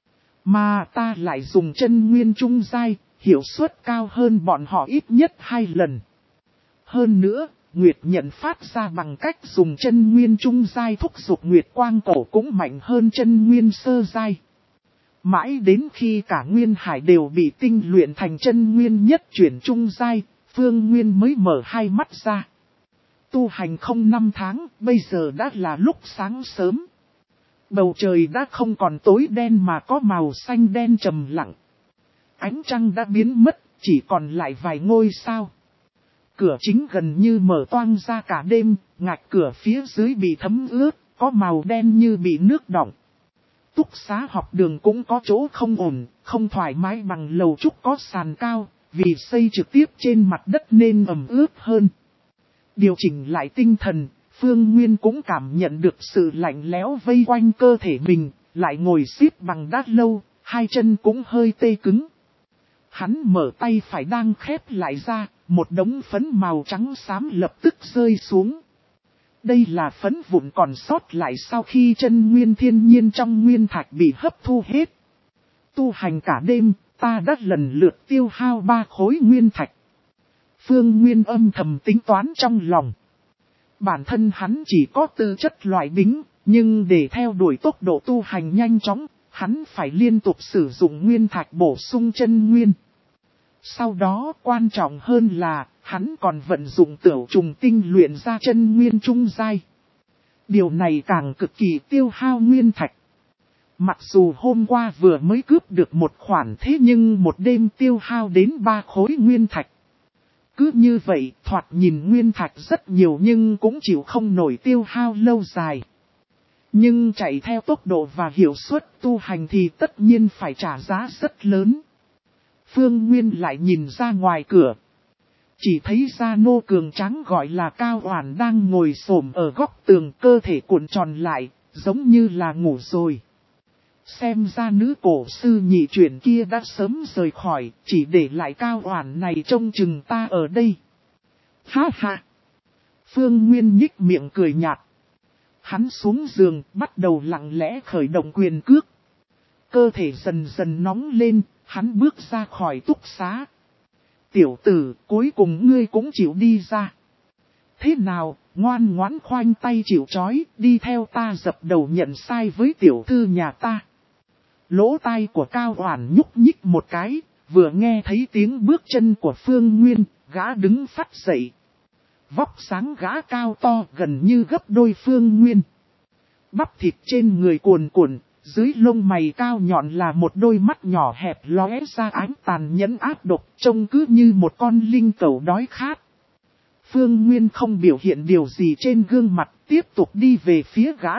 Mà ta lại dùng chân Nguyên trung giai, hiệu suất cao hơn bọn họ ít nhất hai lần. Hơn nữa, Nguyệt nhận phát ra bằng cách dùng chân Nguyên trung giai thúc giục Nguyệt quang cổ cũng mạnh hơn chân Nguyên sơ giai. Mãi đến khi cả Nguyên Hải đều bị tinh luyện thành chân Nguyên nhất chuyển trung giai, Phương Nguyên mới mở hai mắt ra. Tu hành không năm tháng, bây giờ đã là lúc sáng sớm. Bầu trời đã không còn tối đen mà có màu xanh đen trầm lặng. Ánh trăng đã biến mất, chỉ còn lại vài ngôi sao. Cửa chính gần như mở toang ra cả đêm, ngạch cửa phía dưới bị thấm ướt, có màu đen như bị nước đọng. Túc xá học đường cũng có chỗ không ổn, không thoải mái bằng lầu trúc có sàn cao, vì xây trực tiếp trên mặt đất nên ẩm ướt hơn. Điều chỉnh lại tinh thần, Phương Nguyên cũng cảm nhận được sự lạnh lẽo vây quanh cơ thể mình, lại ngồi xếp bằng đát lâu, hai chân cũng hơi tê cứng. Hắn mở tay phải đang khép lại ra, một đống phấn màu trắng xám lập tức rơi xuống. Đây là phấn vụn còn sót lại sau khi chân Nguyên thiên nhiên trong nguyên thạch bị hấp thu hết. Tu hành cả đêm, ta đã lần lượt tiêu hao ba khối nguyên thạch. Phương Nguyên âm thầm tính toán trong lòng. Bản thân hắn chỉ có tư chất loại bính, nhưng để theo đuổi tốc độ tu hành nhanh chóng, hắn phải liên tục sử dụng nguyên thạch bổ sung chân nguyên. Sau đó quan trọng hơn là, hắn còn vận dụng tửu trùng tinh luyện ra chân nguyên trung giai. Điều này càng cực kỳ tiêu hao nguyên thạch. Mặc dù hôm qua vừa mới cướp được một khoản thế nhưng một đêm tiêu hao đến ba khối nguyên thạch. Cứ như vậy, thoạt nhìn nguyên thạch rất nhiều nhưng cũng chịu không nổi tiêu hao lâu dài. Nhưng chạy theo tốc độ và hiệu suất tu hành thì tất nhiên phải trả giá rất lớn. Phương Nguyên lại nhìn ra ngoài cửa. Chỉ thấy Gia Nô cường tráng gọi là Cao Oản đang ngồi xổm ở góc tường, cơ thể cuộn tròn lại, giống như là ngủ rồi. Xem ra nữ cổ sư nhị chuyển kia đã sớm rời khỏi, chỉ để lại Cao Oản này trông chừng ta ở đây. Ha ha! Phương Nguyên nhích miệng cười nhạt. Hắn xuống giường, bắt đầu lặng lẽ khởi động quyền cước. Cơ thể dần dần nóng lên, hắn bước ra khỏi túc xá. Tiểu tử, cuối cùng ngươi cũng chịu đi ra. Thế nào, ngoan ngoãn khoanh tay chịu trói, đi theo ta dập đầu nhận sai với tiểu thư nhà ta. Lỗ tai của Cao Oản nhúc nhích một cái, vừa nghe thấy tiếng bước chân của Phương Nguyên, gã đứng phắt dậy. Vóc sáng gã cao to gần như gấp đôi Phương Nguyên. Bắp thịt trên người cuồn cuộn, dưới lông mày cao nhọn là một đôi mắt nhỏ hẹp lóe ra ánh tàn nhẫn ác độc, trông cứ như một con linh cẩu đói khát. Phương Nguyên không biểu hiện điều gì trên gương mặt, tiếp tục đi về phía gã.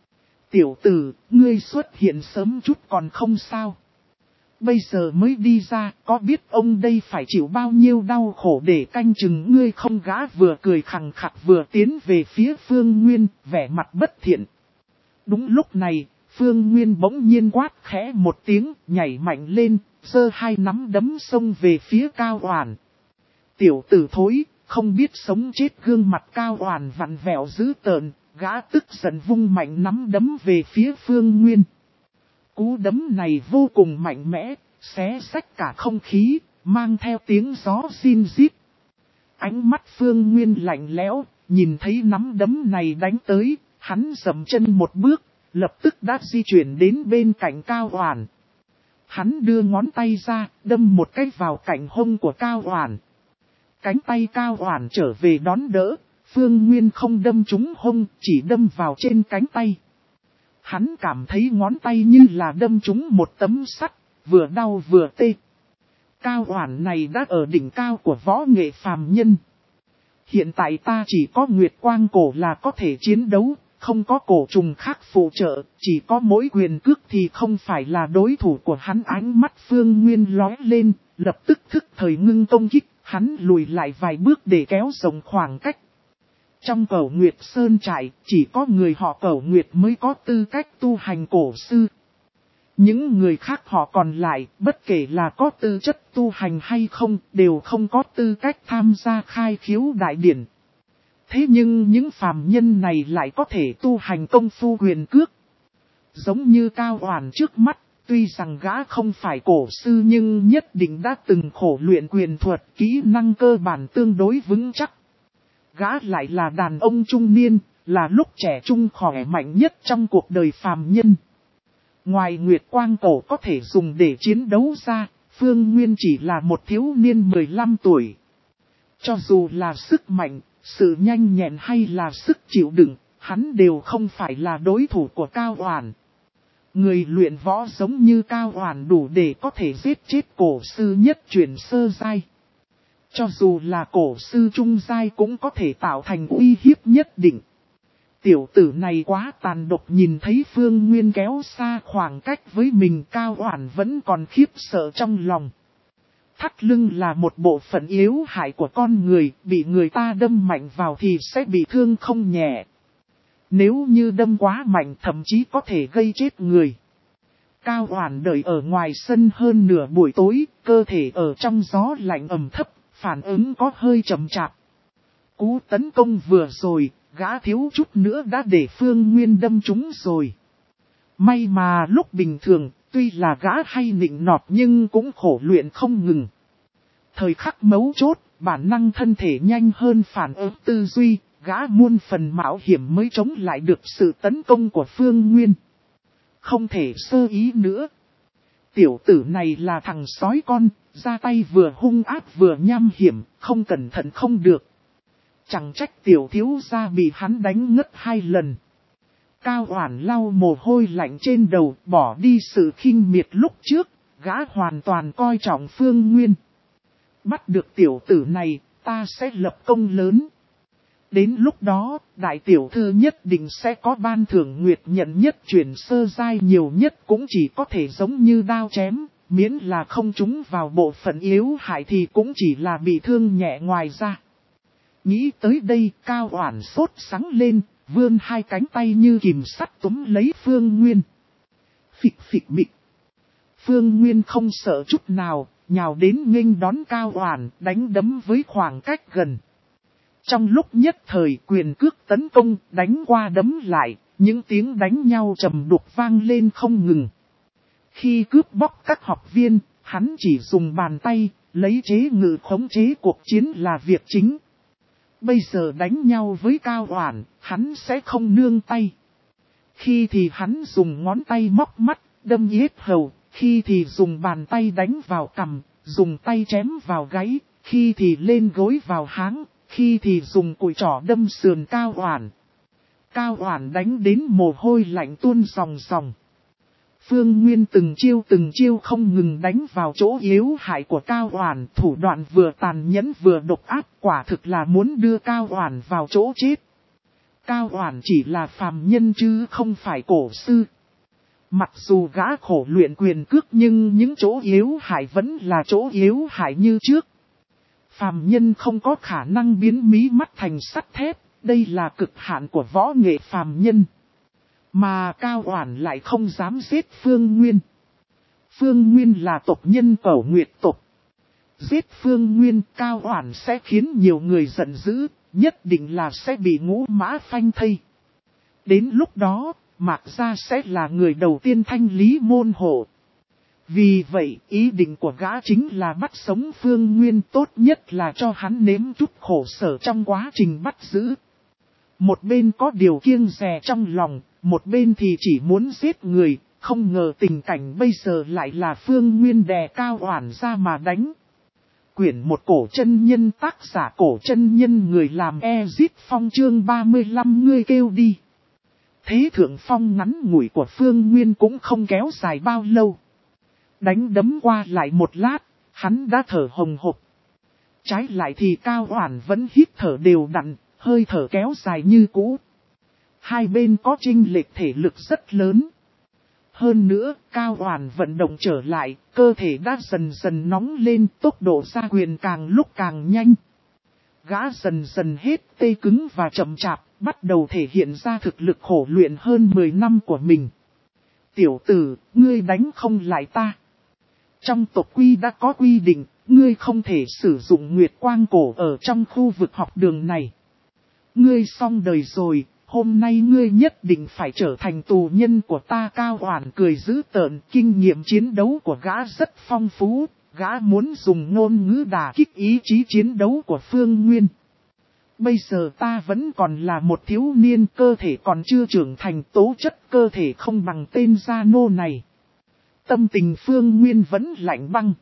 Tiểu tử, ngươi xuất hiện sớm chút còn không sao. Bây giờ mới đi ra, có biết ông đây phải chịu bao nhiêu đau khổ để canh chừng ngươi không? Gã vừa cười khằng khặc vừa tiến về phía Phương Nguyên, vẻ mặt bất thiện. Đúng lúc này, Phương Nguyên bỗng nhiên quát khẽ một tiếng, nhảy mạnh lên, giơ hai nắm đấm xông về phía Cao Oản. Tiểu tử thối, không biết sống chết, gương mặt Cao Oản vặn vẹo dữ tợn, gã tức giận vung mạnh nắm đấm về phía Phương Nguyên. Cú đấm này vô cùng mạnh mẽ, xé xách cả không khí, mang theo tiếng gió rin rít. Ánh mắt Phương Nguyên lạnh lẽo, nhìn thấy nắm đấm này đánh tới, hắn dậm chân một bước, lập tức đã di chuyển đến bên cạnh Cao Oản. Hắn đưa ngón tay ra, đâm một cái vào cạnh hông của Cao Oản. Cánh tay Cao Oản trở về đón đỡ, Phương Nguyên không đâm trúng hông, chỉ đâm vào trên cánh tay. Hắn cảm thấy ngón tay như là đâm trúng một tấm sắt, vừa đau vừa tê. Cao Oản này đã ở đỉnh cao của võ nghệ phàm nhân. Hiện tại ta chỉ có Nguyệt Quang cổ là có thể chiến đấu, không có cổ trùng khác phụ trợ, chỉ có mỗi quyền cước thì không phải là đối thủ của hắn. Ánh mắt Phương Nguyên lóe lên, lập tức thức thời ngưng công kích, hắn lùi lại vài bước để kéo rộng khoảng cách. Trong Cẩu Nguyệt Sơn trại, chỉ có người họ Cẩu Nguyệt mới có tư cách tu hành cổ sư. Những người khác họ còn lại, bất kể là có tư chất tu hành hay không, đều không có tư cách tham gia khai khiếu đại điển. Thế nhưng những phàm nhân này lại có thể tu hành công phu quyền cước. Giống như Cao Oản trước mắt, tuy rằng gã không phải cổ sư nhưng nhất định đã từng khổ luyện quyền thuật, kỹ năng cơ bản tương đối vững chắc. Gã lại là đàn ông trung niên, là lúc trẻ trung khỏe mạnh nhất trong cuộc đời phàm nhân. Ngoài Nguyệt Quang cổ có thể dùng để chiến đấu ra, Phương Nguyên chỉ là một thiếu niên mười lăm tuổi. Cho dù là sức mạnh, sự nhanh nhẹn hay là sức chịu đựng, hắn đều không phải là đối thủ của Cao Oản. Người luyện võ giống như Cao Oản đủ để có thể giết chết cổ sư nhất chuyển sơ giai. Cho dù là cổ sư trung giai cũng có thể tạo thành uy hiếp nhất định. Tiểu tử này quá tàn độc, nhìn thấy Phương Nguyên kéo xa khoảng cách với mình, Cao Oản vẫn còn khiếp sợ trong lòng. Thắt lưng là một bộ phận yếu hại của con người, bị người ta đâm mạnh vào thì sẽ bị thương không nhẹ. Nếu như đâm quá mạnh thậm chí có thể gây chết người. Cao Oản đợi ở ngoài sân hơn nửa buổi tối, cơ thể ở trong gió lạnh ẩm thấp, phản ứng có hơi chậm chạp. Cú tấn công vừa rồi, gã thiếu chút nữa đã để Phương Nguyên đâm trúng rồi. May mà lúc bình thường, tuy là gã hay nịnh nọt nhưng cũng khổ luyện không ngừng. Thời khắc mấu chốt, bản năng thân thể nhanh hơn phản ứng tư duy, gã muôn phần mạo hiểm mới chống lại được sự tấn công của Phương Nguyên. Không thể sơ ý nữa. Tiểu tử này là thằng sói con, ra tay vừa hung ác vừa nham hiểm, không cẩn thận không được. Chẳng trách tiểu thiếu gia bị hắn đánh ngất hai lần. Cao Oản lau mồ hôi lạnh trên đầu, bỏ đi sự khinh miệt lúc trước, gã hoàn toàn coi trọng Phương Nguyên. Bắt được tiểu tử này, ta sẽ lập công lớn. Đến lúc đó, đại tiểu thư nhất định sẽ có ban thưởng nguyệt nhận nhất chuyển sơ giai, nhiều nhất cũng chỉ có thể giống như đao chém, miễn là không trúng vào bộ phận yếu hại thì cũng chỉ là bị thương nhẹ ngoài ra. Nghĩ tới đây, Cao Oản sốt sắng lên, vươn hai cánh tay như kìm sắt túm lấy Phương Nguyên. Phịch phịch bịch. Phương Nguyên không sợ chút nào, nhào đến nghênh đón Cao Oản, đánh đấm với khoảng cách gần. Trong lúc nhất thời quyền cước tấn công, đánh qua đấm lại, những tiếng đánh nhau trầm đục vang lên không ngừng. Khi cướp bóc các học viên, hắn chỉ dùng bàn tay, lấy chế ngự khống chế cuộc chiến là việc chính. Bây giờ đánh nhau với Cao Oản, hắn sẽ không nương tay. Khi thì hắn dùng ngón tay móc mắt, đâm yết hầu, khi thì dùng bàn tay đánh vào cằm, dùng tay chém vào gáy, khi thì lên gối vào háng, khi thì dùng cùi trỏ đâm sườn Cao Oản. Cao Oản đánh đến mồ hôi lạnh tuôn ròng ròng. Phương Nguyên từng chiêu từng chiêu không ngừng đánh vào chỗ yếu hại của Cao Oản, thủ đoạn vừa tàn nhẫn vừa độc ác, quả thực là muốn đưa Cao Oản vào chỗ chết. Cao Oản chỉ là phàm nhân chứ không phải cổ sư. Mặc dù gã khổ luyện quyền cước nhưng những chỗ yếu hại vẫn là chỗ yếu hại như trước. Phàm nhân không có khả năng biến mí mắt thành sắt thép, đây là cực hạn của võ nghệ phàm nhân. Mà Cao Oản lại không dám giết Phương Nguyên. Phương Nguyên là tộc nhân Cẩu Nguyệt tộc. Giết Phương Nguyên, Cao Oản sẽ khiến nhiều người giận dữ, nhất định là sẽ bị ngũ mã phanh thây. Đến lúc đó, Mạc Gia sẽ là người đầu tiên thanh lý môn hộ. Vì vậy, ý định của gã chính là bắt sống Phương Nguyên, tốt nhất là cho hắn nếm chút khổ sở trong quá trình bắt giữ. Một bên có điều kiêng dè trong lòng, một bên thì chỉ muốn giết người, không ngờ tình cảnh bây giờ lại là Phương Nguyên đè Cao Oản ra mà đánh. Quyển một cổ chân nhân, tác giả Cổ Chân Nhân, người làm Ezit Phong, chương ba mươi lăm ngươi kêu đi. Thế thượng phong ngắn ngủi của Phương Nguyên cũng không kéo dài bao lâu. Đánh đấm qua lại một lát, hắn đã thở hồng hộc. Trái lại thì Cao Oản vẫn hít thở đều đặn, hơi thở kéo dài như cũ. Hai bên có chênh lệch thể lực rất lớn. Hơn nữa, Cao Oản vận động trở lại, cơ thể đã dần dần nóng lên, tốc độ ra quyền càng lúc càng nhanh. Gã dần dần hết tê cứng và chậm chạp, bắt đầu thể hiện ra thực lực khổ luyện hơn mười năm của mình. Tiểu tử, ngươi đánh không lại ta. Trong tộc quy đã có quy định, ngươi không thể sử dụng nguyệt quang cổ ở trong khu vực học đường này. Ngươi xong đời rồi, hôm nay ngươi nhất định phải trở thành tù nhân của ta. Cao Oản cười dữ tợn, kinh nghiệm chiến đấu của gã rất phong phú, gã muốn dùng ngôn ngữ đả kích ý chí chiến đấu của Phương Nguyên. Bây giờ ta vẫn còn là một thiếu niên, cơ thể còn chưa trưởng thành, tố chất cơ thể không bằng tên gia nô này. Tâm tình Phương Nguyên vẫn lạnh băng.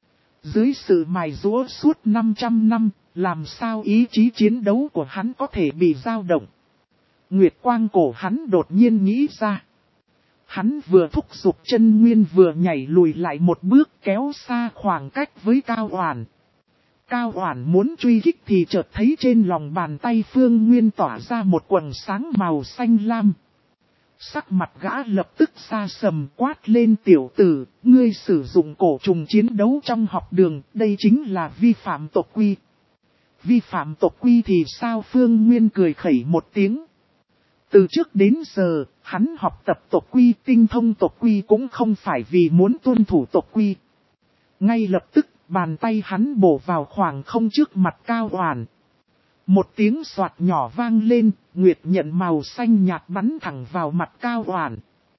Dưới sự mài giũa suốt năm trăm năm, làm sao ý chí chiến đấu của hắn có thể bị dao động. Nguyệt quang cổ hắn đột nhiên nghĩ ra. Hắn vừa thúc giục chân nguyên vừa nhảy lùi lại một bước, kéo xa khoảng cách với Cao Oản. Cao Oản muốn truy kích thì chợt thấy trên lòng bàn tay Phương Nguyên tỏa ra một quầng sáng màu xanh lam. Sắc mặt gã lập tức xa sầm, quát lên: tiểu tử, ngươi sử dụng cổ trùng chiến đấu trong học đường, đây chính là vi phạm tộc quy. Vi phạm tộc quy thì sao? Phương Nguyên cười khẩy một tiếng. Từ trước đến giờ, hắn học tập tộc quy, tinh thông tộc quy cũng không phải vì muốn tuân thủ tộc quy. Ngay lập tức, bàn tay hắn bổ vào khoảng không trước mặt Cao Oản. Một tiếng xoạt nhỏ vang lên, nguyệt nhận màu xanh nhạt bắn thẳng vào mặt Cao Oản.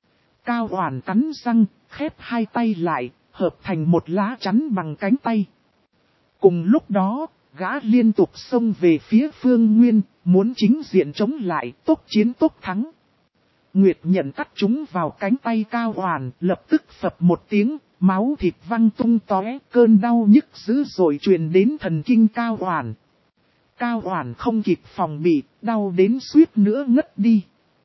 Cao Oản cắn răng, khép hai tay lại, hợp thành một lá chắn bằng cánh tay. Cùng lúc đó, gã liên tục xông về phía Phương Nguyên, muốn chính diện chống lại, tốc chiến tốc thắng. Nguyệt nhận cắt chúng vào cánh tay Cao Oản, lập tức phập một tiếng, máu thịt văng tung tóe, cơn đau nhức dữ dội truyền đến thần kinh Cao Oản. Cao Oản không kịp phòng bị, đau đến suýt nữa ngất đi.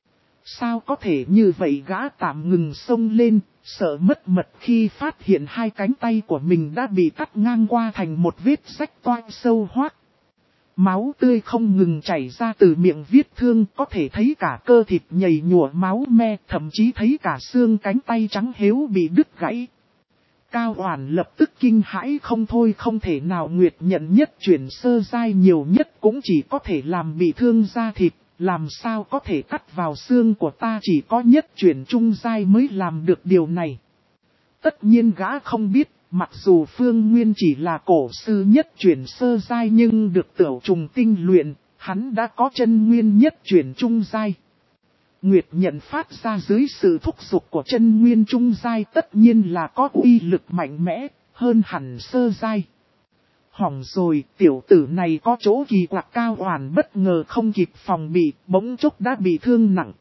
Sao có thể như vậy, gã tạm ngừng xông lên, sợ mất mật khi phát hiện hai cánh tay của mình đã bị cắt ngang qua thành một vết rách toang sâu hoác. Máu tươi không ngừng chảy ra từ miệng vết thương, có thể thấy cả cơ thịt nhầy nhụa máu me, thậm chí thấy cả xương cánh tay trắng héo bị đứt gãy. Cao Oản lập tức kinh hãi không thôi, không thể nào. Nguyệt nhận nhất chuyển sơ giai nhiều nhất cũng chỉ có thể làm bị thương da thịt, làm sao có thể cắt vào xương của ta, chỉ có nhất chuyển trung giai mới làm được điều này. Tất nhiên gã không biết, mặc dù Phương Nguyên chỉ là cổ sư nhất chuyển sơ giai nhưng được Tửu Trùng tinh luyện, hắn đã có chân nguyên nhất chuyển trung giai. Nguyệt nhận phát ra dưới sự thúc giục của chân nguyên trung giai tất nhiên là có uy lực mạnh mẽ, hơn hẳn sơ giai. Hỏng rồi, tiểu tử này có chỗ kỳ quặc. Cao Oản bất ngờ không kịp phòng bị, bỗng chốc đã bị thương nặng.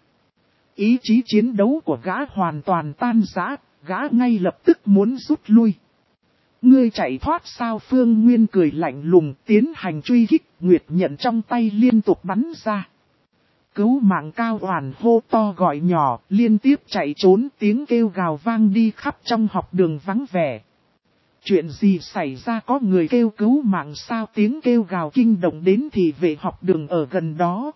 Ý chí chiến đấu của gã hoàn toàn tan rã, gã ngay lập tức muốn rút lui. Ngươi chạy thoát sao? Phương Nguyên cười lạnh lùng tiến hành truy kích, Nguyệt nhận trong tay liên tục bắn ra. Cứu mạng! Cao Oản hô to gọi nhỏ, liên tiếp chạy trốn, tiếng kêu gào vang đi khắp trong học đường vắng vẻ. Chuyện gì xảy ra, có người kêu cứu mạng sao? Tiếng kêu gào kinh động đến thị vệ học đường ở gần đó.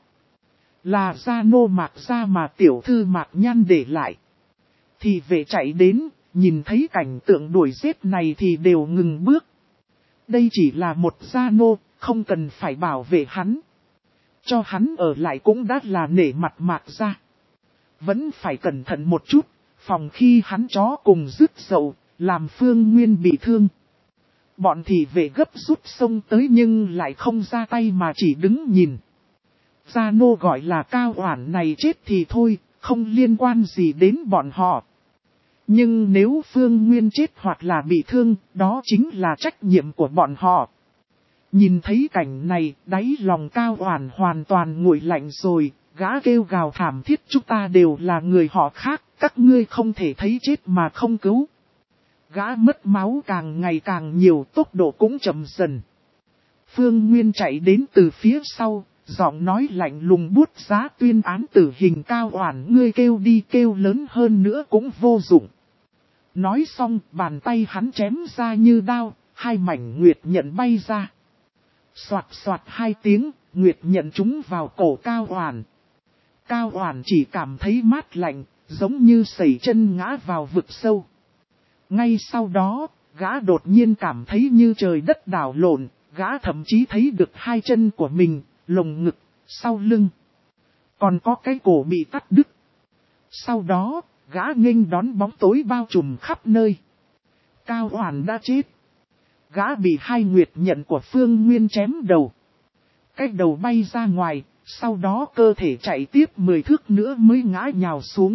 Là gia nô Mạc gia mà tiểu thư Mạc Nhan để lại. Thị vệ chạy đến, nhìn thấy cảnh tượng đuổi giết này thì đều ngừng bước. Đây chỉ là một gia nô, không cần phải bảo vệ hắn. Cho hắn ở lại cũng đã là nể mặt Mạc gia. Vẫn phải cẩn thận một chút, phòng khi hắn chó cùng rứt dậu, làm Phương Nguyên bị thương. Bọn thị vệ gấp rút xông tới nhưng lại không ra tay mà chỉ đứng nhìn. Gia nô gọi là Cao Oản này chết thì thôi, không liên quan gì đến bọn họ. Nhưng nếu Phương Nguyên chết hoặc là bị thương, đó chính là trách nhiệm của bọn họ. Nhìn thấy cảnh này, đáy lòng Cao Oản hoàn toàn nguội lạnh rồi, gã kêu gào thảm thiết: chúng ta đều là người họ khác, các ngươi không thể thấy chết mà không cứu. Gã mất máu càng ngày càng nhiều, tốc độ cũng chậm dần. Phương Nguyên chạy đến từ phía sau, giọng nói lạnh lùng buốt giá tuyên án tử hình. Cao Oản, ngươi kêu đi, kêu lớn hơn nữa cũng vô dụng. Nói xong, bàn tay hắn chém ra như đao, hai mảnh nguyệt nhận bay ra. Soạt soạt hai tiếng, nguyệt nhận trúng vào cổ Cao Oản. Cao Oản chỉ cảm thấy mát lạnh, giống như sẩy chân ngã vào vực sâu. Ngay sau đó, gã đột nhiên cảm thấy như trời đất đảo lộn, gã thậm chí thấy được hai chân của mình, lồng ngực, sau lưng. Còn có cái cổ bị cắt đứt. Sau đó, gã nghênh đón bóng tối bao trùm khắp nơi. Cao Oản đã chết. Gã bị hai nguyệt nhận của Phương Nguyên chém đầu. Cái đầu bay ra ngoài, sau đó cơ thể chạy tiếp mười thước nữa mới ngã nhào xuống.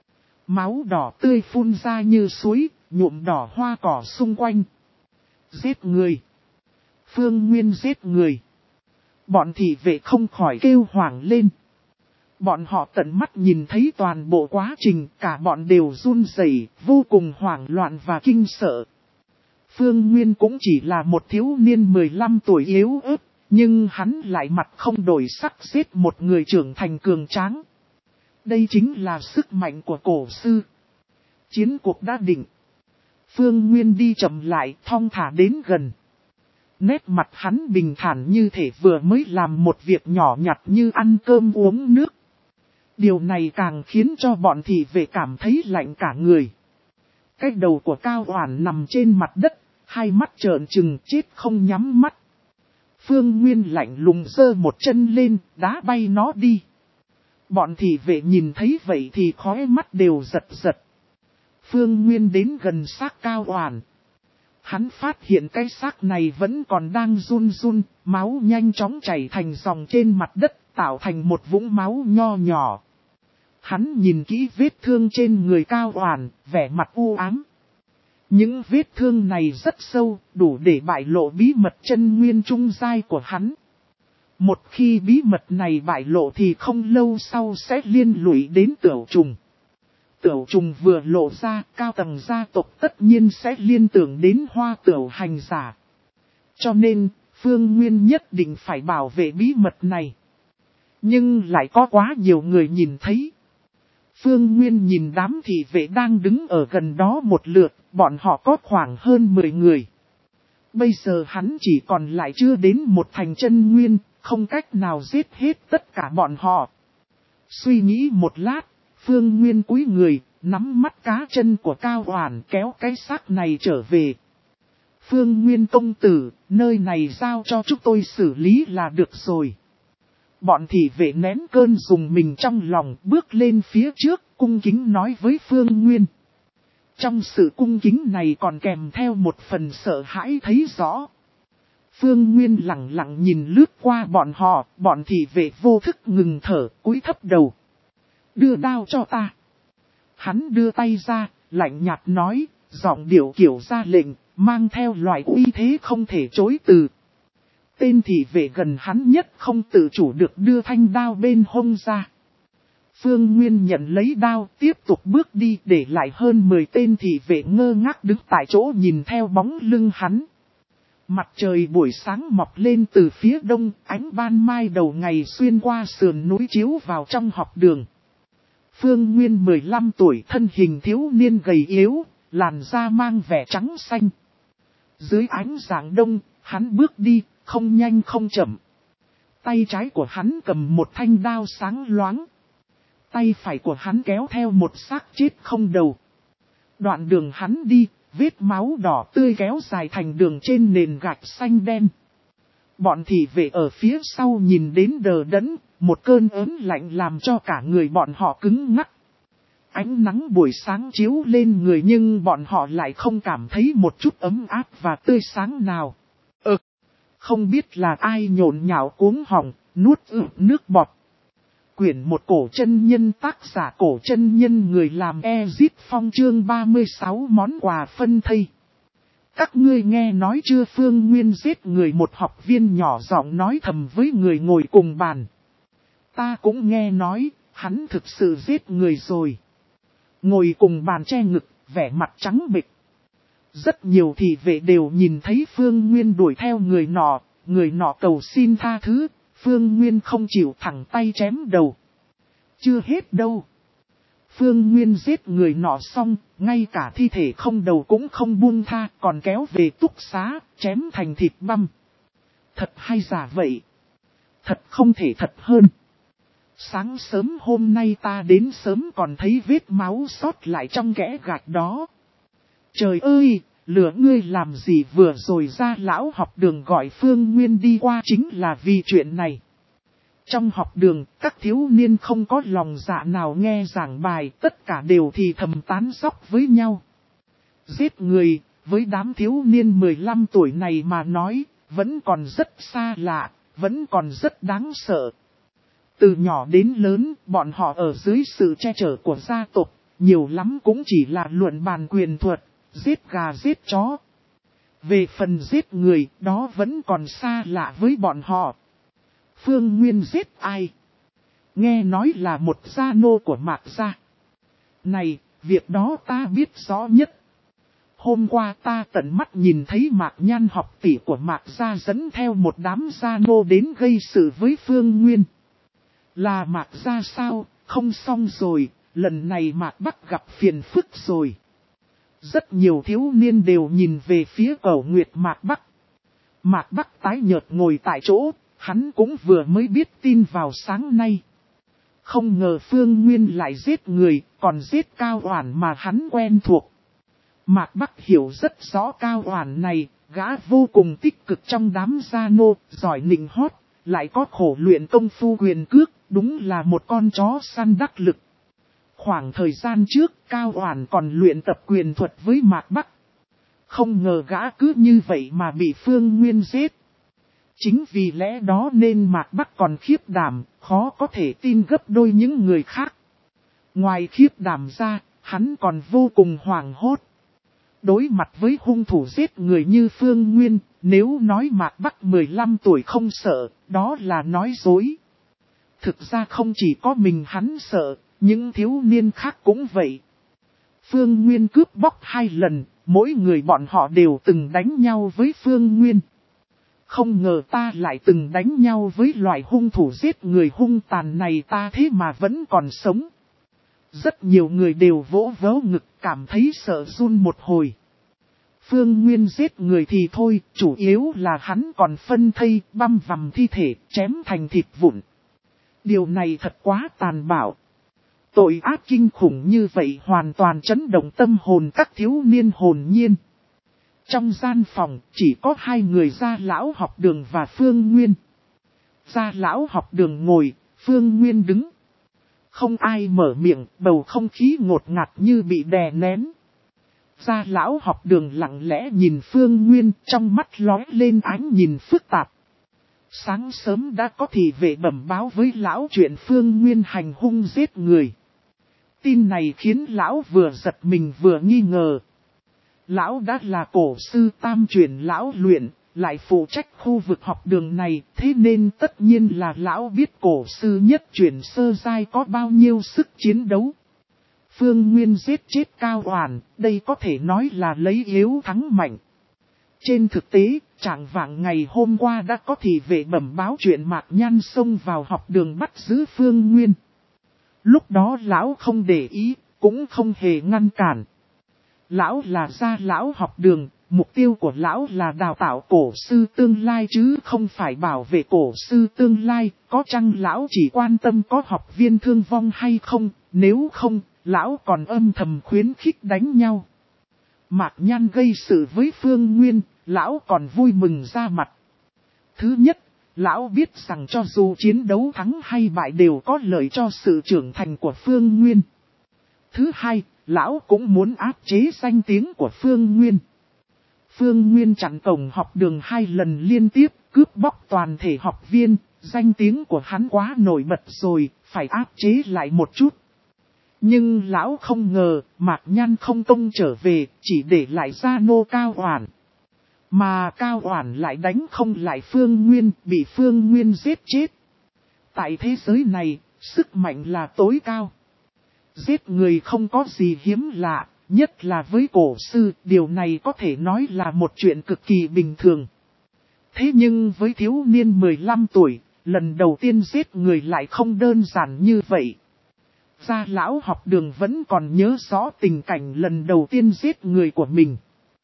Máu đỏ tươi phun ra như suối, nhuộm đỏ hoa cỏ xung quanh. Giết người! Phương Nguyên giết người! Bọn thị vệ không khỏi kêu hoảng lên. Bọn họ tận mắt nhìn thấy toàn bộ quá trình, cả bọn đều run rẩy, vô cùng hoảng loạn và kinh sợ. Phương Nguyên cũng chỉ là một thiếu niên mười lăm tuổi yếu ớt, nhưng hắn lại mặt không đổi sắc giết một người trưởng thành cường tráng. Đây chính là sức mạnh của cổ sư. Chiến cuộc đã định. Phương Nguyên đi chậm lại, thong thả đến gần. Nét mặt hắn bình thản như thể vừa mới làm một việc nhỏ nhặt như ăn cơm uống nước. Điều này càng khiến cho bọn thị vệ cảm thấy lạnh cả người. Cái đầu của Cao Oản nằm trên mặt đất, hai mắt trợn trừng chết không nhắm mắt. Phương Nguyên lạnh lùng giơ một chân lên, đá bay nó đi. Bọn thị vệ nhìn thấy vậy thì khóe mắt đều giật giật. Phương Nguyên đến gần xác Cao Oản. Hắn phát hiện cái xác này vẫn còn đang run run, máu nhanh chóng chảy thành dòng trên mặt đất, tạo thành một vũng máu nho nhỏ. Hắn nhìn kỹ vết thương trên người Cao Oản, vẻ mặt u ám. Những vết thương này rất sâu, đủ để bại lộ bí mật chân nguyên trung giai của hắn. Một khi bí mật này bại lộ thì không lâu sau sẽ liên lụy đến Tửu Trùng. Tửu Trùng vừa lộ ra, cao tầng gia tộc tất nhiên sẽ liên tưởng đến Hoa Tửu hành giả. Cho nên, Phương Nguyên nhất định phải bảo vệ bí mật này. Nhưng lại có quá nhiều người nhìn thấy. Phương Nguyên nhìn đám thị vệ đang đứng ở gần đó một lượt, bọn họ có khoảng hơn mười người. Bây giờ hắn chỉ còn lại chưa đến một thành chân nguyên, không cách nào giết hết tất cả bọn họ. Suy nghĩ một lát, Phương Nguyên cúi người, nắm mắt cá chân của Cao Oản kéo cái xác này trở về. Phương Nguyên công tử, nơi này giao cho chúng tôi xử lý là được rồi. Bọn thị vệ nén cơn dùng mình trong lòng bước lên phía trước, cung kính nói với Phương Nguyên. Trong sự cung kính này còn kèm theo một phần sợ hãi thấy rõ. Phương Nguyên lặng lặng nhìn lướt qua bọn họ, bọn thị vệ vô thức ngừng thở, cúi thấp đầu. Đưa đao cho ta. Hắn đưa tay ra, lạnh nhạt nói, giọng điệu kiểu ra lệnh, mang theo loại uy thế không thể chối từ. Tên thị vệ gần hắn nhất không tự chủ được đưa thanh đao bên hông ra. Phương Nguyên nhận lấy đao, tiếp tục bước đi, để lại hơn mười tên thị vệ ngơ ngác đứng tại chỗ nhìn theo bóng lưng hắn. Mặt trời buổi sáng mọc lên từ phía đông, ánh ban mai đầu ngày xuyên qua sườn núi chiếu vào trong học đường. Phương Nguyên mười lăm tuổi, thân hình thiếu niên gầy yếu, làn da mang vẻ trắng xanh. Dưới ánh sáng đông, hắn bước đi, không nhanh không chậm. Tay trái của hắn cầm một thanh đao sáng loáng. Tay phải của hắn kéo theo một xác chết không đầu. Đoạn đường hắn đi, vết máu đỏ tươi kéo dài thành đường trên nền gạch xanh đen. Bọn thị vệ ở phía sau nhìn đến đờ đẫn, một cơn ớn lạnh làm cho cả người bọn họ cứng ngắc. Ánh nắng buổi sáng chiếu lên người nhưng bọn họ lại không cảm thấy một chút ấm áp và tươi sáng nào. Ừ, không biết là ai nhộn nhạo cuống họng, nuốt ực nước bọt. Quyển một cổ chân nhân, tác giả cổ chân nhân, người làm Ezit Phong, chương ba mươi sáu món quà phân thây. Các ngươi nghe nói chưa? Phương Nguyên giết người, một học viên nhỏ giọng nói thầm với người ngồi cùng bàn. Ta cũng nghe nói, hắn thực sự giết người rồi. Ngồi cùng bàn che ngực, vẻ mặt trắng bệch. Rất nhiều thị vệ đều nhìn thấy Phương Nguyên đuổi theo người nọ, người nọ cầu xin tha thứ. Phương Nguyên không chịu, thẳng tay chém đầu. Chưa hết đâu. Phương Nguyên giết người nọ xong, ngay cả thi thể không đầu cũng không buông tha, còn kéo về túc xá, chém thành thịt băm. Thật hay giả vậy? Thật không thể thật hơn. Sáng sớm hôm nay ta đến sớm còn thấy vết máu sót lại trong kẽ gạch đó. Trời ơi! Lửa ngươi làm gì vừa rồi ra? Lão học đường gọi Phương Nguyên đi qua chính là vì chuyện này. Trong học đường, các thiếu niên không có lòng dạ nào nghe giảng bài, tất cả đều thì thầm tán dóc với nhau. Giết người, với đám thiếu niên mười lăm tuổi này mà nói, vẫn còn rất xa lạ, vẫn còn rất đáng sợ. Từ nhỏ đến lớn, bọn họ ở dưới sự che chở của gia tộc, nhiều lắm cũng chỉ là luận bàn quyền thuật. Giết gà giết chó. Về phần giết người, đó vẫn còn xa lạ với bọn họ. Phương Nguyên giết ai? Nghe nói là một gia nô của Mạc gia. Này, việc đó ta biết rõ nhất. Hôm qua ta tận mắt nhìn thấy Mạc Nhan học tỷ của Mạc gia dẫn theo một đám gia nô đến gây sự với Phương Nguyên. Là Mạc gia sao? Không xong rồi, lần này Mạc Bắc gặp phiền phức rồi. Rất nhiều thiếu niên đều nhìn về phía Cẩu Nguyệt Mạc Bắc. Mạc Bắc tái nhợt ngồi tại chỗ, hắn cũng vừa mới biết tin vào sáng nay. Không ngờ Phương Nguyên lại giết người, còn giết Cao Oản mà hắn quen thuộc. Mạc Bắc hiểu rất rõ Cao Oản này, gã vô cùng tích cực trong đám gia nô, giỏi nịnh hót, lại có khổ luyện công phu quyền cước, đúng là một con chó săn đắc lực. Khoảng thời gian trước, Cao Oản còn luyện tập quyền thuật với Mạc Bắc. Không ngờ gã cứ như vậy mà bị Phương Nguyên giết. Chính vì lẽ đó nên Mạc Bắc còn khiếp đảm, khó có thể tin gấp đôi những người khác. Ngoài khiếp đảm ra, hắn còn vô cùng hoảng hốt. Đối mặt với hung thủ giết người như Phương Nguyên, nếu nói Mạc Bắc mười lăm tuổi không sợ, đó là nói dối. Thực ra không chỉ có mình hắn sợ, những thiếu niên khác cũng vậy. Phương Nguyên cướp bóc hai lần, mỗi người bọn họ đều từng đánh nhau với Phương Nguyên. Không ngờ ta lại từng đánh nhau với loại hung thủ giết người hung tàn này, ta thế mà vẫn còn sống. Rất nhiều người đều vỗ vỗ ngực cảm thấy sợ run một hồi. Phương Nguyên giết người thì thôi, chủ yếu là hắn còn phân thây, băm vằm thi thể, chém thành thịt vụn. Điều này thật quá tàn bạo. Tội ác kinh khủng như vậy hoàn toàn chấn động tâm hồn các thiếu niên hồn nhiên. Trong gian phòng chỉ có hai người Gia Lão học đường và Phương Nguyên. Gia Lão học đường ngồi, Phương Nguyên đứng. Không ai mở miệng, bầu không khí ngột ngạt như bị đè nén. Gia Lão học đường lặng lẽ nhìn Phương Nguyên, trong mắt lóe lên ánh nhìn phức tạp. Sáng sớm đã có thị vệ bẩm báo với Lão chuyện Phương Nguyên hành hung giết người. Tin này khiến Lão vừa giật mình vừa nghi ngờ. Lão đã là cổ sư tam truyền Lão luyện, lại phụ trách khu vực học đường này, thế nên tất nhiên là Lão biết cổ sư nhất truyền sơ giai có bao nhiêu sức chiến đấu. Phương Nguyên giết chết Cao Oản, đây có thể nói là lấy yếu thắng mạnh. Trên thực tế, trạng vạng ngày hôm qua đã có thị vệ bẩm báo chuyện Mạc Nhan xông vào học đường bắt giữ Phương Nguyên. Lúc đó Lão không để ý, cũng không hề ngăn cản. Lão là Gia Lão học đường, mục tiêu của Lão là đào tạo cổ sư tương lai chứ không phải bảo vệ cổ sư tương lai. Có chăng Lão chỉ quan tâm có học viên thương vong hay không, nếu không, Lão còn âm thầm khuyến khích đánh nhau. Mạc Nhan gây sự với Phương Nguyên, Lão còn vui mừng ra mặt. Thứ nhất, Lão biết rằng cho dù chiến đấu thắng hay bại đều có lợi cho sự trưởng thành của Phương Nguyên. Thứ hai, Lão cũng muốn áp chế danh tiếng của Phương Nguyên. Phương Nguyên chặn cổng học đường hai lần liên tiếp, cướp bóc toàn thể học viên, danh tiếng của hắn quá nổi bật rồi, phải áp chế lại một chút. Nhưng Lão không ngờ, Mạc Nhan không công trở về, chỉ để lại Gia Nô Cao Oản. Mà Cao Oản lại đánh không lại Phương Nguyên, bị Phương Nguyên giết chết. Tại thế giới này, sức mạnh là tối cao. Giết người không có gì hiếm lạ, nhất là với cổ sư, điều này có thể nói là một chuyện cực kỳ bình thường. Thế nhưng với thiếu niên mười lăm tuổi, lần đầu tiên giết người lại không đơn giản như vậy. Gia Lão học đường vẫn còn nhớ rõ tình cảnh lần đầu tiên giết người của mình.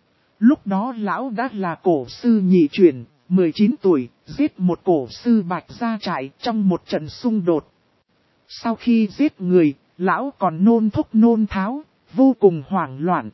Lúc đó Lão đã là cổ sư nhị truyền, mười chín tuổi, giết một cổ sư Bạch Gia Trại trong một trận xung đột. Sau khi giết người, Lão còn nôn thốc nôn tháo, vô cùng hoảng loạn.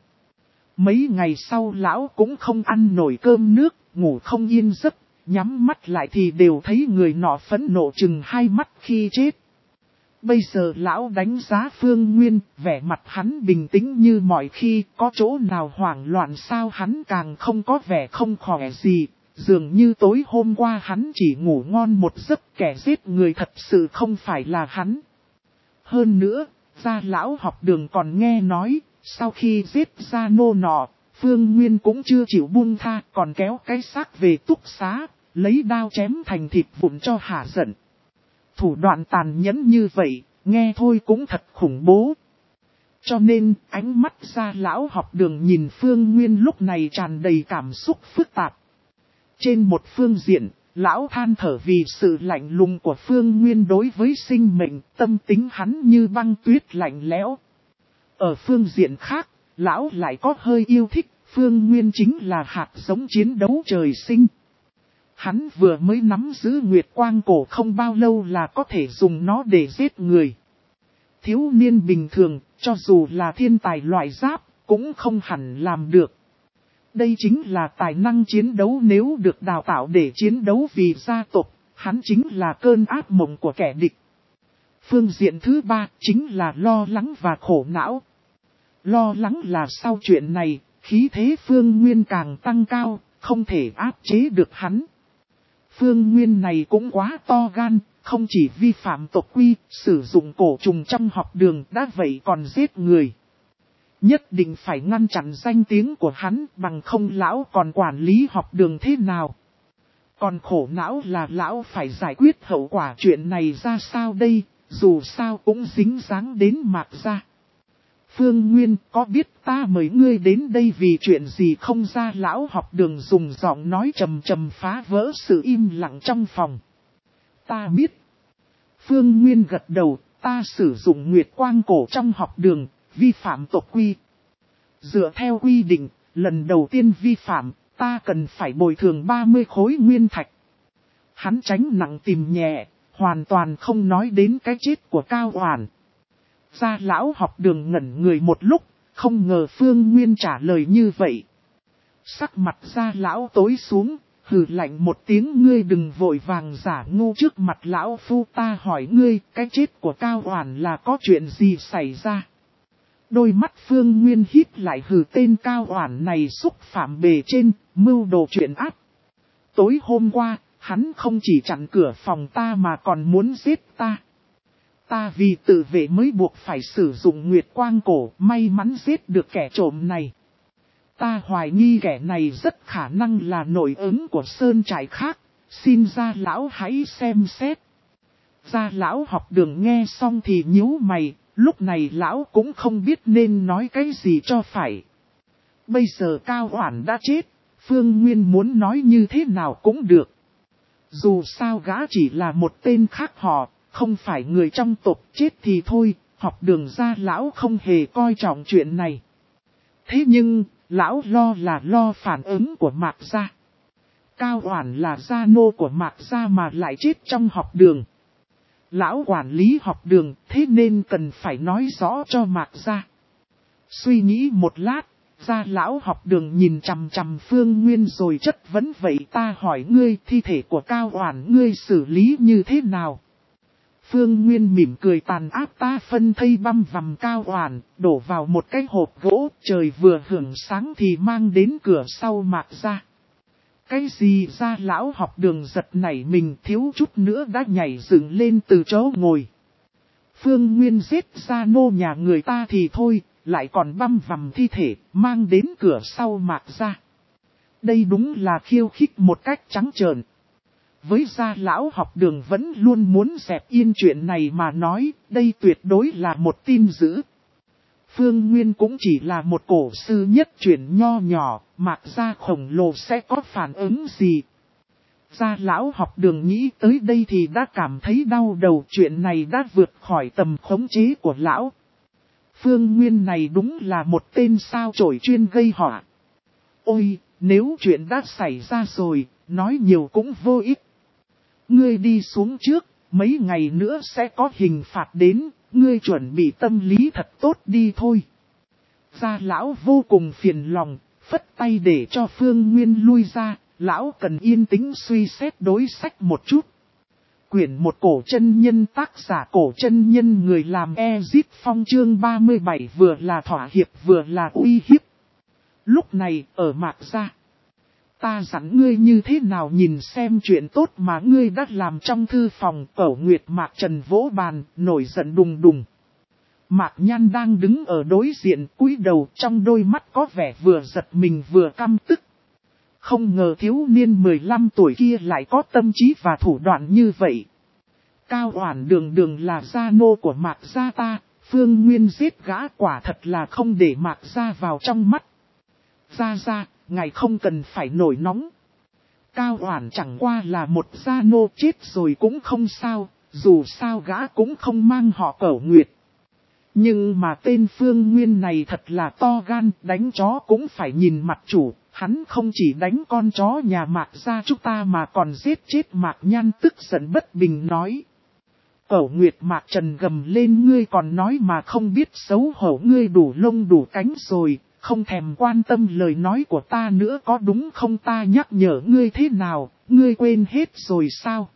Mấy ngày sau Lão cũng không ăn nổi cơm nước, ngủ không yên giấc, nhắm mắt lại thì đều thấy người nọ phẫn nộ chừng hai mắt khi chết. Bây giờ Lão đánh giá Phương Nguyên, vẻ mặt hắn bình tĩnh như mọi khi, có chỗ nào hoảng loạn sao hắn càng không có vẻ không khỏe gì, dường như tối hôm qua hắn chỉ ngủ ngon một giấc, kẻ giết người thật sự không phải là hắn. Hơn nữa, Gia Lão học đường còn nghe nói, sau khi giết Gia Nô nọ, Phương Nguyên cũng chưa chịu buông tha, còn kéo cái xác về túc xá, lấy đao chém thành thịt vụn cho hả giận. Thủ đoạn tàn nhẫn như vậy, nghe thôi cũng thật khủng bố. Cho nên, ánh mắt Gia Lão học đường nhìn Phương Nguyên lúc này tràn đầy cảm xúc phức tạp. Trên một phương diện, Lão than thở vì sự lạnh lùng của Phương Nguyên đối với sinh mệnh, tâm tính hắn như băng tuyết lạnh lẽo. Ở phương diện khác, Lão lại có hơi yêu thích, Phương Nguyên chính là hạt giống chiến đấu trời sinh. Hắn vừa mới nắm giữ Nguyệt Quang cổ không bao lâu là có thể dùng nó để giết người. Thiếu niên bình thường, cho dù là thiên tài loại giáp, cũng không hẳn làm được. Đây chính là tài năng chiến đấu nếu được đào tạo để chiến đấu vì gia tộc, hắn chính là cơn ác mộng của kẻ địch. Phương diện thứ ba chính là lo lắng và khổ não. Lo lắng là sau chuyện này, khí thế Phương Nguyên càng tăng cao, không thể áp chế được hắn. Phương Nguyên này cũng quá to gan, không chỉ vi phạm tộc quy, sử dụng cổ trùng trong học đường đã vậy còn giết người. Nhất định phải ngăn chặn danh tiếng của hắn, bằng không lão còn quản lý học đường thế nào. Còn khổ não là lão phải giải quyết hậu quả chuyện này ra sao đây, dù sao cũng dính dáng đến Mạc gia. Phương Nguyên, có biết ta mời ngươi đến đây vì chuyện gì không? Ra lão học đường dùng giọng nói trầm trầm phá vỡ sự im lặng trong phòng. Ta biết. Phương Nguyên gật đầu, ta sử dụng nguyệt quang cổ trong học đường, vi phạm tộc quy. Dựa theo quy định, lần đầu tiên vi phạm, ta cần phải bồi thường ba mươi khối nguyên thạch. Hắn tránh nặng tìm nhẹ, hoàn toàn không nói đến cái chết của Cao Oản. Gia lão học đường ngẩn người một lúc, không ngờ Phương Nguyên trả lời như vậy. Sắc mặt gia lão tối xuống, hừ lạnh một tiếng, ngươi đừng vội vàng giả ngu trước mặt lão phu, ta hỏi ngươi, cái chết của Cao Oản là có chuyện gì xảy ra? Đôi mắt Phương Nguyên híp lại, hừ, tên Cao Oản này xúc phạm bề trên, mưu đồ chuyện ác. Tối hôm qua, hắn không chỉ chặn cửa phòng ta mà còn muốn giết ta. Ta vì tự vệ mới buộc phải sử dụng nguyệt quang cổ, may mắn giết được kẻ trộm này. Ta hoài nghi kẻ này rất khả năng là nội ứng của sơn trại khác, xin gia lão hãy xem xét. Gia lão học đường nghe xong thì nhíu mày, lúc này lão cũng không biết nên nói cái gì cho phải. Bây giờ Cao Oản đã chết, Phương Nguyên muốn nói như thế nào cũng được. Dù sao gã chỉ là một tên khác họ, không phải người trong tộc, chết thì thôi, học đường gia lão không hề coi trọng chuyện này. Thế nhưng, lão lo là lo phản ứng của Mạc gia. Cao Oản là gia nô của Mạc gia mà lại chết trong học đường. Lão quản lý học đường, thế nên cần phải nói rõ cho Mạc gia. Suy nghĩ một lát, gia lão học đường nhìn chằm chằm Phương Nguyên rồi chất vấn, vậy ta hỏi ngươi, thi thể của Cao Oản ngươi xử lý như thế nào? Phương Nguyên mỉm cười tàn ác, ta phân thây băm vằm Cao Oản, đổ vào một cái hộp gỗ, trời vừa hưởng sáng thì mang đến cửa sau Mạc gia. Cái gì? Gia lão học đường giật nảy mình, thiếu chút nữa đã nhảy dựng lên từ chỗ ngồi. Phương Nguyên giết gia nô nhà người ta thì thôi, lại còn băm vằm thi thể, mang đến cửa sau Mạc gia. Đây đúng là khiêu khích một cách trắng trợn. Với gia lão học đường vẫn luôn muốn dẹp yên chuyện này mà nói, đây tuyệt đối là một tin dữ. Phương Nguyên cũng chỉ là một cổ sư nhất chuyển nho nhỏ, Mạc gia khổng lồ sẽ có phản ứng gì? Gia lão học đường nghĩ tới đây thì đã cảm thấy đau đầu, chuyện này đã vượt khỏi tầm khống chế của lão. Phương Nguyên này đúng là một tên sao chổi chuyên gây họa. Ôi, nếu chuyện đã xảy ra rồi, nói nhiều cũng vô ích. Ngươi đi xuống trước, mấy ngày nữa sẽ có hình phạt đến, ngươi chuẩn bị tâm lý thật tốt đi thôi. Gia lão vô cùng phiền lòng, phất tay để cho Phương Nguyên lui ra, lão cần yên tĩnh suy xét đối sách một chút. Quyển một cổ chân nhân, tác giả cổ chân nhân, người làm Ezip Phong, chương ba mươi bảy, vừa là thỏa hiệp vừa là uy hiếp. Lúc này, ở Mạc gia, ta dặn ngươi như thế nào nhìn xem chuyện tốt mà ngươi đã làm trong thư phòng. Cẩu Nguyệt Mạc Trần vỗ bàn, nổi giận đùng đùng. Mạc Nhan đang đứng ở đối diện, cúi đầu, trong đôi mắt có vẻ vừa giật mình vừa căm tức. Không ngờ thiếu niên mười lăm tuổi kia lại có tâm trí và thủ đoạn như vậy. Cao Oản đường đường là gia nô của Mạc gia ta, Phương Nguyên giết gã quả thật là không để Mạc gia vào trong mắt. Gia gia, ngài không cần phải nổi nóng. Cao Oản chẳng qua là một gia nô, chết rồi cũng không sao, dù sao gã cũng không mang họ Cẩu Nguyệt. Nhưng mà tên Phương Nguyên này thật là to gan, đánh chó cũng phải nhìn mặt chủ, hắn không chỉ đánh con chó nhà Mạc gia chúng ta mà còn giết chết Mạc Nhan, tức giận bất bình nói. Cẩu Nguyệt Mạc Trần gầm lên, ngươi còn nói mà không biết xấu hổ, ngươi đủ lông đủ cánh rồi, không thèm quan tâm lời nói của ta nữa có đúng không? Ta nhắc nhở ngươi thế nào, ngươi quên hết rồi sao?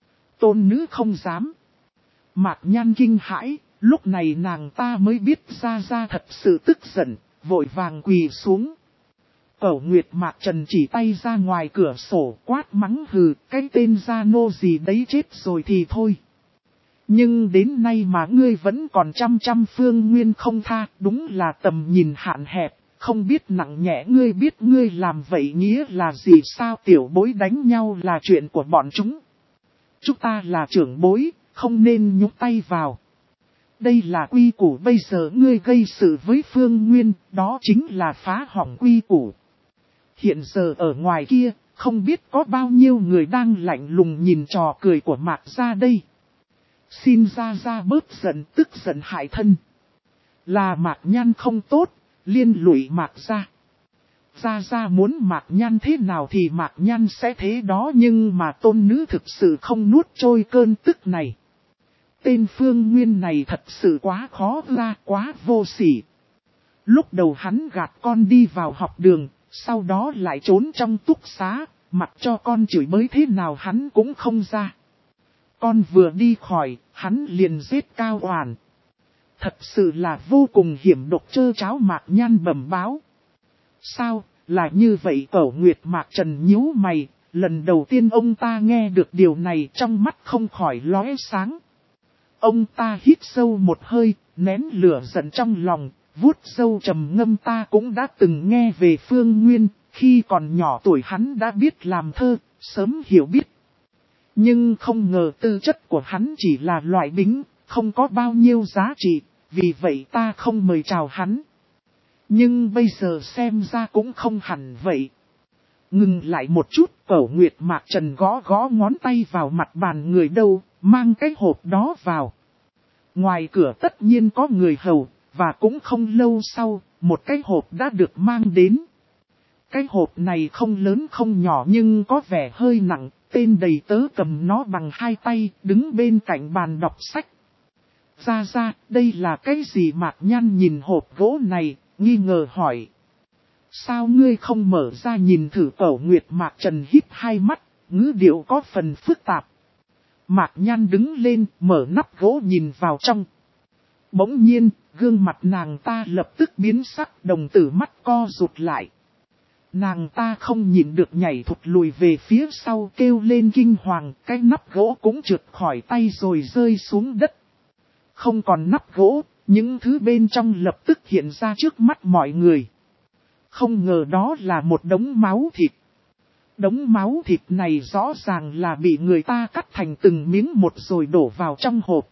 Tôn nữ không dám. Mạc Nhan kinh hãi, lúc này nàng ta mới biết gia gia thật sự tức giận, vội vàng quỳ xuống. Cẩu Nguyệt Mạc Trần chỉ tay ra ngoài cửa sổ quát mắng, hừ, cái tên gia nô gì đấy chết rồi thì thôi. Nhưng đến nay mà ngươi vẫn còn trăm trăm phương nguyên không tha, đúng là tầm nhìn hạn hẹp, không biết nặng nhẹ. Ngươi biết ngươi làm vậy nghĩa là gì sao? Tiểu bối đánh nhau là chuyện của bọn chúng. Chúng ta là trưởng bối, không nên nhúc tay vào. Đây là quy củ, bây giờ ngươi gây sự với Phương Nguyên, đó chính là phá hỏng quy củ. Hiện giờ ở ngoài kia, không biết có bao nhiêu người đang lạnh lùng nhìn trò cười của Mạc Gia đây. Xin Gia Gia bớt giận, tức giận hại thân. Là Mạc Nhan không tốt, liên lụy Mạc Gia. Gia Gia muốn Mạc Nhan thế nào thì Mạc Nhan sẽ thế đó, nhưng mà tôn nữ thực sự không nuốt trôi cơn tức này. Tên Phương Nguyên này thật sự quá khó ra, quá vô sỉ. Lúc đầu hắn gạt con đi vào học đường, sau đó lại trốn trong túc xá, mặc cho con chửi bới thế nào hắn cũng không ra. Con vừa đi khỏi, hắn liền giết Cao Oản. Thật sự là vô cùng hiểm độc, trơ tráo. Mạc Nhan bẩm báo. Sao, là như vậy? Cẩu Nguyệt Mạc Trần nhíu mày, lần đầu tiên ông ta nghe được điều này, trong mắt không khỏi lóe sáng. Ông ta hít sâu một hơi, nén lửa giận trong lòng, vuốt râu trầm ngâm. Ta cũng đã từng nghe về Phương Nguyên, khi còn nhỏ tuổi hắn đã biết làm thơ, sớm hiểu biết. Nhưng không ngờ tư chất của hắn chỉ là loại bính, không có bao nhiêu giá trị, vì vậy ta không mời chào hắn. Nhưng bây giờ xem ra cũng không hẳn vậy. Ngừng lại một chút, Cẩu Nguyệt Mạc Trần gõ gõ ngón tay vào mặt bàn. Người đâu, mang cái hộp đó vào. Ngoài cửa tất nhiên có người hầu, và cũng không lâu sau, một cái hộp đã được mang đến. Cái hộp này không lớn không nhỏ nhưng có vẻ hơi nặng, tên đầy tớ cầm nó bằng hai tay, đứng bên cạnh bàn đọc sách. Ra ra, đây là cái gì? Mạc Nhan nhìn hộp gỗ này, nghi ngờ hỏi. Sao ngươi không mở ra nhìn thử? Cẩu Nguyệt Mạc Trần híp hai mắt, ngữ điệu có phần phức tạp. Mạc Nhan đứng lên, mở nắp gỗ nhìn vào trong. Bỗng nhiên, gương mặt nàng ta lập tức biến sắc, đồng tử mắt co rụt lại. Nàng ta không nhịn được nhảy thụt lùi về phía sau, kêu lên kinh hoàng, cái nắp gỗ cũng trượt khỏi tay rồi rơi xuống đất. Không còn nắp gỗ, những thứ bên trong lập tức hiện ra trước mắt mọi người. Không ngờ đó là một đống máu thịt. Đống máu thịt này rõ ràng là bị người ta cắt thành từng miếng một rồi đổ vào trong hộp.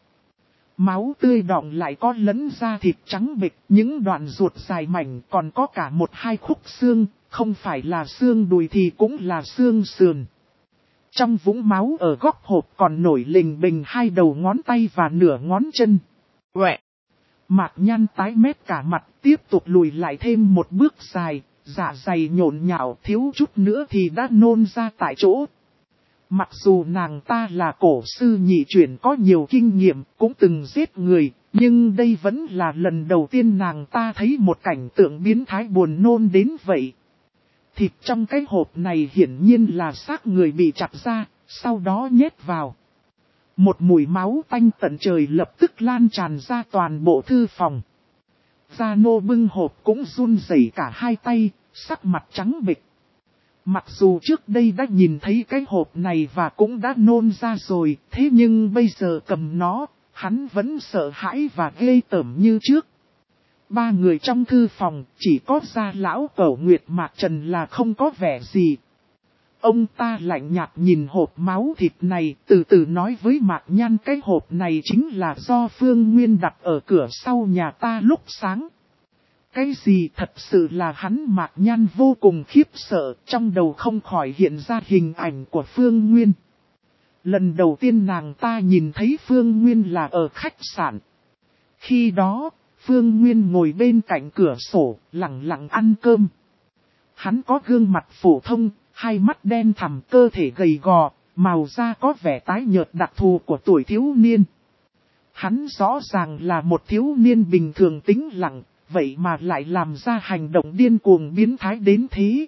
Máu tươi đọng lại có lẫn da thịt trắng bệch, những đoạn ruột dài mảnh, còn có cả một hai khúc xương, không phải là xương đùi thì cũng là xương sườn. Trong vũng máu ở góc hộp còn nổi lình bình hai đầu ngón tay và nửa ngón chân. Quẹ! Mạc Nhan tái mét cả mặt, tiếp tục lùi lại thêm một bước dài, dạ dày nhộn nhạo, thiếu chút nữa thì đã nôn ra tại chỗ. Mặc dù nàng ta là cổ sư nhị chuyển có nhiều kinh nghiệm, cũng từng giết người, nhưng đây vẫn là lần đầu tiên nàng ta thấy một cảnh tượng biến thái buồn nôn đến vậy. Thịt trong cái hộp này hiển nhiên là xác người bị chặt ra, sau đó nhét vào. Một mùi máu tanh tận trời lập tức lan tràn ra toàn bộ thư phòng. Gia Nô bưng hộp cũng run rẩy cả hai tay, sắc mặt trắng bệch. Mặc dù trước đây đã nhìn thấy cái hộp này và cũng đã nôn ra rồi, thế nhưng bây giờ cầm nó, hắn vẫn sợ hãi và ghê tởm như trước. Ba người trong thư phòng, chỉ có Gia lão Cẩu Nguyệt Mạc Trần là không có vẻ gì. Ông ta lạnh nhạt nhìn hộp máu thịt này, từ từ nói với Mạc Nhan cái hộp này chính là do Phương Nguyên đặt ở cửa sau nhà ta lúc sáng. Cái gì? Thật sự là hắn. Mạc Nhan vô cùng khiếp sợ, trong đầu không khỏi hiện ra hình ảnh của Phương Nguyên. Lần đầu tiên nàng ta nhìn thấy Phương Nguyên là ở khách sạn. Khi đó, Phương Nguyên ngồi bên cạnh cửa sổ, lặng lặng ăn cơm. Hắn có gương mặt phổ thông, hai mắt đen thẳm, cơ thể gầy gò, màu da có vẻ tái nhợt đặc thù của tuổi thiếu niên. Hắn rõ ràng là một thiếu niên bình thường tĩnh lặng, vậy mà lại làm ra hành động điên cuồng biến thái đến thế.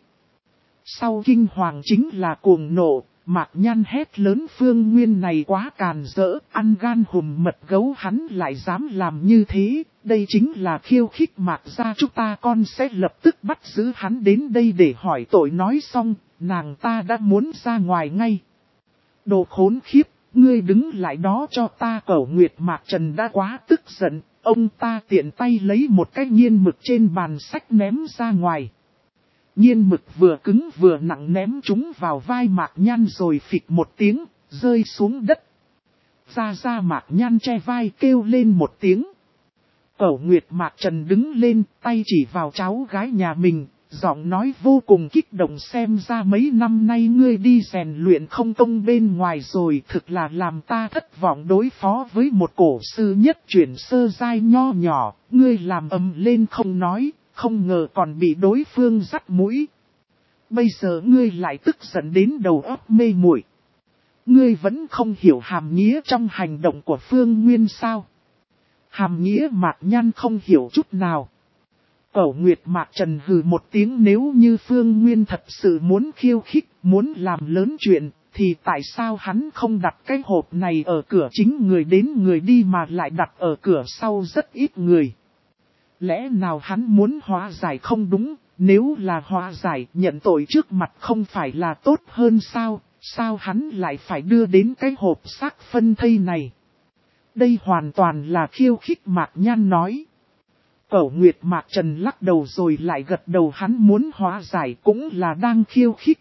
Sau kinh hoàng chính là cuồng nộ, Mạc Nhan hét lớn Phương Nguyên này quá càn rỡ, ăn gan hùm mật gấu hắn lại dám làm như thế, đây chính là khiêu khích Mạc gia chúng ta, con sẽ lập tức bắt giữ hắn đến đây để hỏi tội. Nói xong, nàng ta đã muốn ra ngoài ngay. Đồ khốn khiếp, ngươi đứng lại đó cho ta. Cẩu Nguyệt Mạc Trần đã quá tức giận, ông ta tiện tay lấy một cái nghiên mực trên bàn sách ném ra ngoài. Nghiên mực vừa cứng vừa nặng ném chúng vào vai Mạc Nhan rồi phịch một tiếng, rơi xuống đất. Ra ra Mạc Nhan che vai kêu lên một tiếng. Cẩu Nguyệt Mạc Trần đứng lên, tay chỉ vào cháu gái nhà mình, giọng nói vô cùng kích động, xem ra mấy năm nay ngươi đi rèn luyện không công bên ngoài rồi, thực là làm ta thất vọng. Đối phó với một cổ sư nhất chuyển sơ giai nho nhỏ, ngươi làm ầm lên không nói, không ngờ còn bị đối phương dắt mũi. Bây giờ ngươi lại tức giận đến đầu óc mê muội. Ngươi vẫn không hiểu hàm nghĩa trong hành động của Phương Nguyên sao? Hàm nghĩa Mạc Nhan không hiểu chút nào. Cẩu Nguyệt Mạc Trần hừ một tiếng, nếu như Phương Nguyên thật sự muốn khiêu khích, muốn làm lớn chuyện, thì tại sao hắn không đặt cái hộp này ở cửa chính người đến người đi mà lại đặt ở cửa sau rất ít người? Lẽ nào hắn muốn hóa giải không đúng, nếu là hóa giải nhận tội trước mặt không phải là tốt hơn sao, sao hắn lại phải đưa đến cái hộp xác phân thây này? Đây hoàn toàn là khiêu khích, Mạc Nhan nói. Cẩu Nguyệt Mạc Trần lắc đầu rồi lại gật đầu, hắn muốn hóa giải cũng là đang khiêu khích.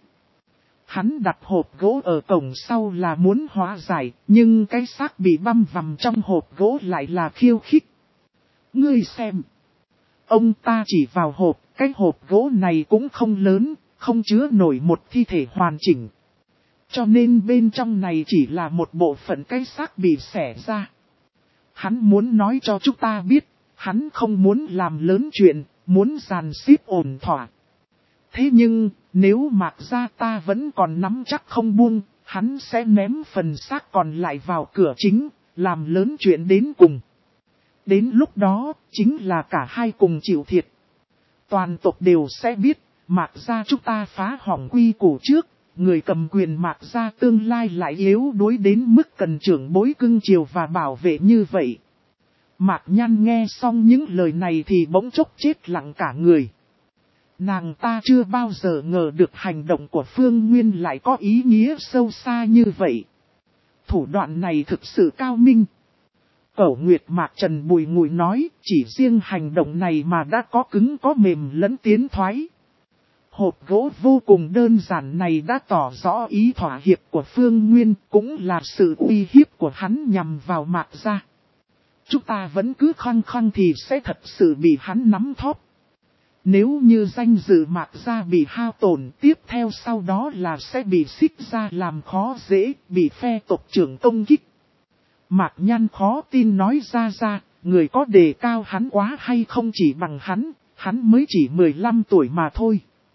Hắn đặt hộp gỗ ở cổng sau là muốn hóa giải, nhưng cái xác bị băm vằm trong hộp gỗ lại là khiêu khích. Ngươi xem. Ông ta chỉ vào hộp, cái hộp gỗ này cũng không lớn, không chứa nổi một thi thể hoàn chỉnh. Cho nên bên trong này chỉ là một bộ phận cái xác bị xẻ ra. Hắn muốn nói cho chúng ta biết, hắn không muốn làm lớn chuyện, muốn dàn xếp ổn thỏa. Thế nhưng, nếu Mạc gia ta vẫn còn nắm chắc không buông, hắn sẽ ném phần xác còn lại vào cửa chính, làm lớn chuyện đến cùng. Đến lúc đó, chính là cả hai cùng chịu thiệt. Toàn tộc đều sẽ biết, Mạc gia chúng ta phá hỏng quy củ trước, người cầm quyền Mạc gia tương lai lại yếu đuối đến mức cần trưởng bối cưng chiều và bảo vệ như vậy. Mạc Nhan nghe xong những lời này thì bỗng chốc chết lặng cả người. Nàng ta chưa bao giờ ngờ được hành động của Phương Nguyên lại có ý nghĩa sâu xa như vậy. Thủ đoạn này thực sự cao minh. Cẩu Nguyệt Mạc Trần bùi ngùi nói, chỉ riêng hành động này mà đã có cứng có mềm lẫn tiến thoái. Hộp gỗ vô cùng đơn giản này đã tỏ rõ ý thỏa hiệp của Phương Nguyên, cũng là sự uy hiếp của hắn nhằm vào Mạc gia. Chúng ta vẫn cứ khăng khăng thì sẽ thật sự bị hắn nắm thóp. Nếu như danh dự Mạc gia bị hao tổn, tiếp theo sau đó là sẽ bị xích ra làm khó dễ, bị phe tộc trưởng công kích. Mạc Nhan khó tin nói, ra ra, người có đề cao hắn quá hay không, chỉ bằng hắn, hắn mới chỉ mười lăm tuổi mà thôi.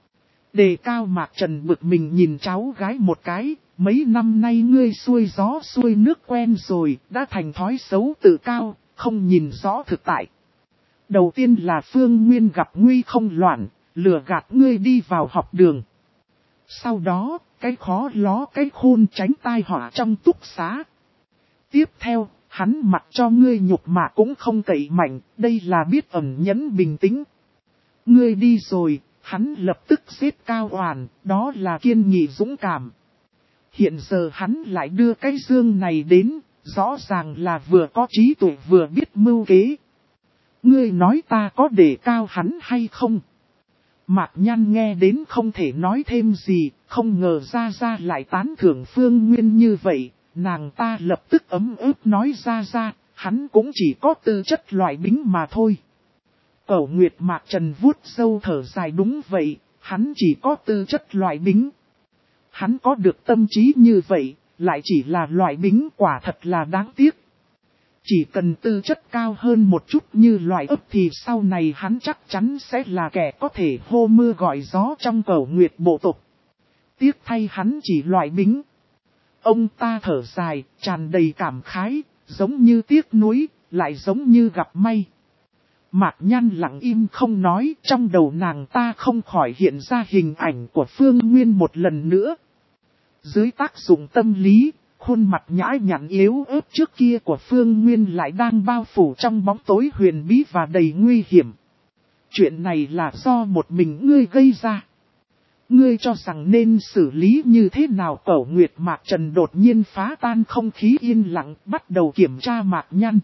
Đề cao Mạc Trần bực mình nhìn cháu gái một cái, mấy năm nay ngươi xuôi gió xuôi nước quen rồi, đã thành thói xấu tự cao, không nhìn rõ thực tại. Đầu tiên là Phương Nguyên gặp nguy không loạn, lừa gạt ngươi đi vào học đường. Sau đó, cái khó ló cái khôn tránh tai họa trong túc xá. Tiếp theo, hắn mặc cho ngươi nhục mà cũng không cậy mạnh, đây là biết ẩn nhẫn bình tĩnh. Ngươi đi rồi, hắn lập tức giết Cao Oản, đó là kiên nghị dũng cảm. Hiện giờ hắn lại đưa cái dương này đến, rõ ràng là vừa có trí tuệ vừa biết mưu kế. Ngươi nói ta có đề cao hắn hay không? Mạc Nhan nghe đến không thể nói thêm gì, không ngờ ra ra lại tán thưởng Phương Nguyên như vậy, nàng ta lập tức ấm ức nói, ra ra, hắn cũng chỉ có tư chất loại bính mà thôi. Cẩu Nguyệt Mạc Trần vuốt râu thở dài, đúng vậy, hắn chỉ có tư chất loại bính. Hắn có được tâm trí như vậy, lại chỉ là loại bính, quả thật là đáng tiếc. Chỉ cần tư chất cao hơn một chút như loại ấp thì sau này hắn chắc chắn sẽ là kẻ có thể hô mưa gọi gió trong Cẩu Nguyệt bộ tộc. Tiếc thay hắn chỉ loại bính. Ông ta thở dài, tràn đầy cảm khái, giống như tiếc nuối, lại giống như gặp may. Mạc Nhan lặng im không nói, trong đầu nàng ta không khỏi hiện ra hình ảnh của Phương Nguyên một lần nữa. Dưới tác dụng tâm lý, khuôn mặt nhã nhặn yếu ớt trước kia của Phương Nguyên lại đang bao phủ trong bóng tối huyền bí và đầy nguy hiểm. Chuyện này là do một mình ngươi gây ra. Ngươi cho rằng nên xử lý như thế nào? Cẩu Nguyệt Mạc Trần đột nhiên phá tan không khí yên lặng, bắt đầu kiểm tra Mạc Nhăn.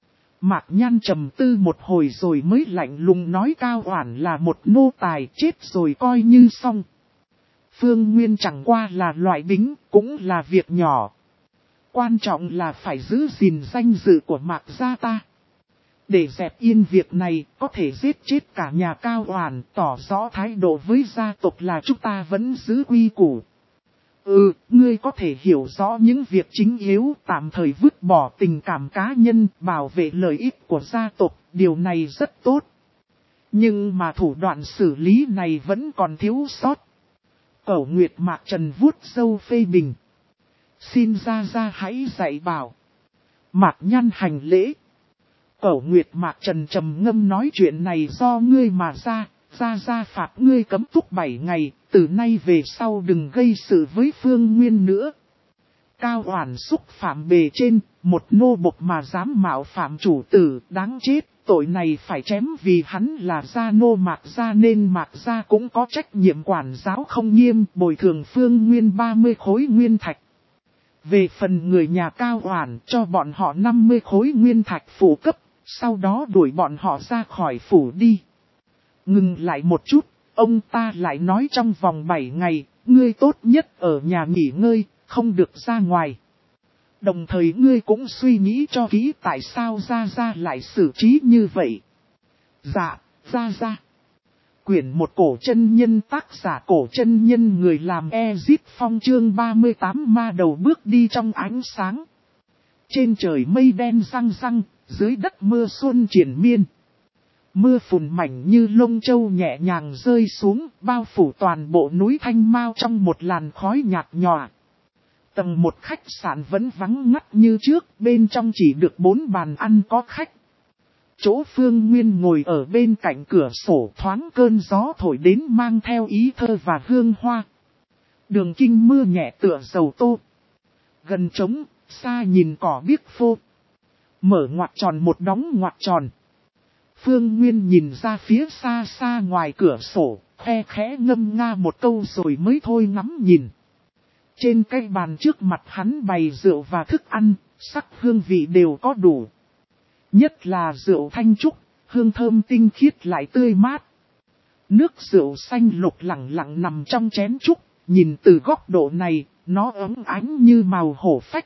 Mạc Nhăn trầm tư một hồi rồi mới lạnh lùng nói Cao Oản là một nô tài, chết rồi coi như xong. Phương Nguyên chẳng qua là loại bính, cũng là việc nhỏ. Quan trọng là phải giữ gìn danh dự của Mạc gia ta. Để dẹp yên việc này, có thể giết chết cả nhà Cao Oản, tỏ rõ thái độ với gia tộc là chúng ta vẫn giữ quy củ. Ừ, ngươi có thể hiểu rõ những việc chính yếu, tạm thời vứt bỏ tình cảm cá nhân, bảo vệ lợi ích của gia tộc, điều này rất tốt. Nhưng mà thủ đoạn xử lý này vẫn còn thiếu sót. Cẩu Nguyệt Mạc Trần vuốt râu phê bình. Xin gia gia hãy dạy bảo. Mạc Nhăn hành lễ. Cẩu Nguyệt Mạc Trần trầm ngâm nói chuyện này do ngươi mà ra, gia gia phạt ngươi cấm túc bảy ngày, từ nay về sau đừng gây sự với Phương Nguyên nữa. Cao Oản xúc phạm bề trên, một nô bộc mà dám mạo phạm chủ tử, đáng chết, tội này phải chém vì hắn là gia nô Mạc gia nên Mạc gia cũng có trách nhiệm quản giáo không nghiêm, bồi thường Phương Nguyên ba mươi khối nguyên thạch. Về phần người nhà Cao Oản cho bọn họ năm mươi khối nguyên thạch phụ cấp, sau đó đuổi bọn họ ra khỏi phủ đi. Ngừng lại một chút, ông ta lại nói trong vòng bảy ngày, ngươi tốt nhất ở nhà nghỉ ngơi, không được ra ngoài. Đồng thời ngươi cũng suy nghĩ cho kỹ tại sao gia gia lại xử trí như vậy. Dạ, gia gia. Quyển một cổ chân nhân tác giả cổ chân nhân người làm Ezip Phong chương ba mươi tám ma đầu bước đi trong ánh sáng. Trên trời mây đen răng răng, dưới đất mưa xuân triền miên. Mưa phùn mảnh như lông châu nhẹ nhàng rơi xuống, bao phủ toàn bộ núi Thanh Mao trong một làn khói nhạt nhòa. Tầng một khách sạn vẫn vắng ngắt như trước, bên trong chỉ được bốn bàn ăn có khách. Chỗ Phương Nguyên ngồi ở bên cạnh cửa sổ thoáng cơn gió thổi đến mang theo ý thơ và hương hoa. Đường kinh mưa nhẹ tựa dầu tô. Gần trống, xa nhìn cỏ biếc phô. Mở ngoặc tròn một đóng ngoặc tròn. Phương Nguyên nhìn ra phía xa xa ngoài cửa sổ, khe khẽ ngâm nga một câu rồi mới thôi ngắm nhìn. Trên cái bàn trước mặt hắn bày rượu và thức ăn, sắc hương vị đều có đủ. Nhất là rượu thanh trúc, hương thơm tinh khiết lại tươi mát. Nước rượu xanh lục lẳng lặng nằm trong chén trúc, nhìn từ góc độ này, nó ấm ánh như màu hổ phách.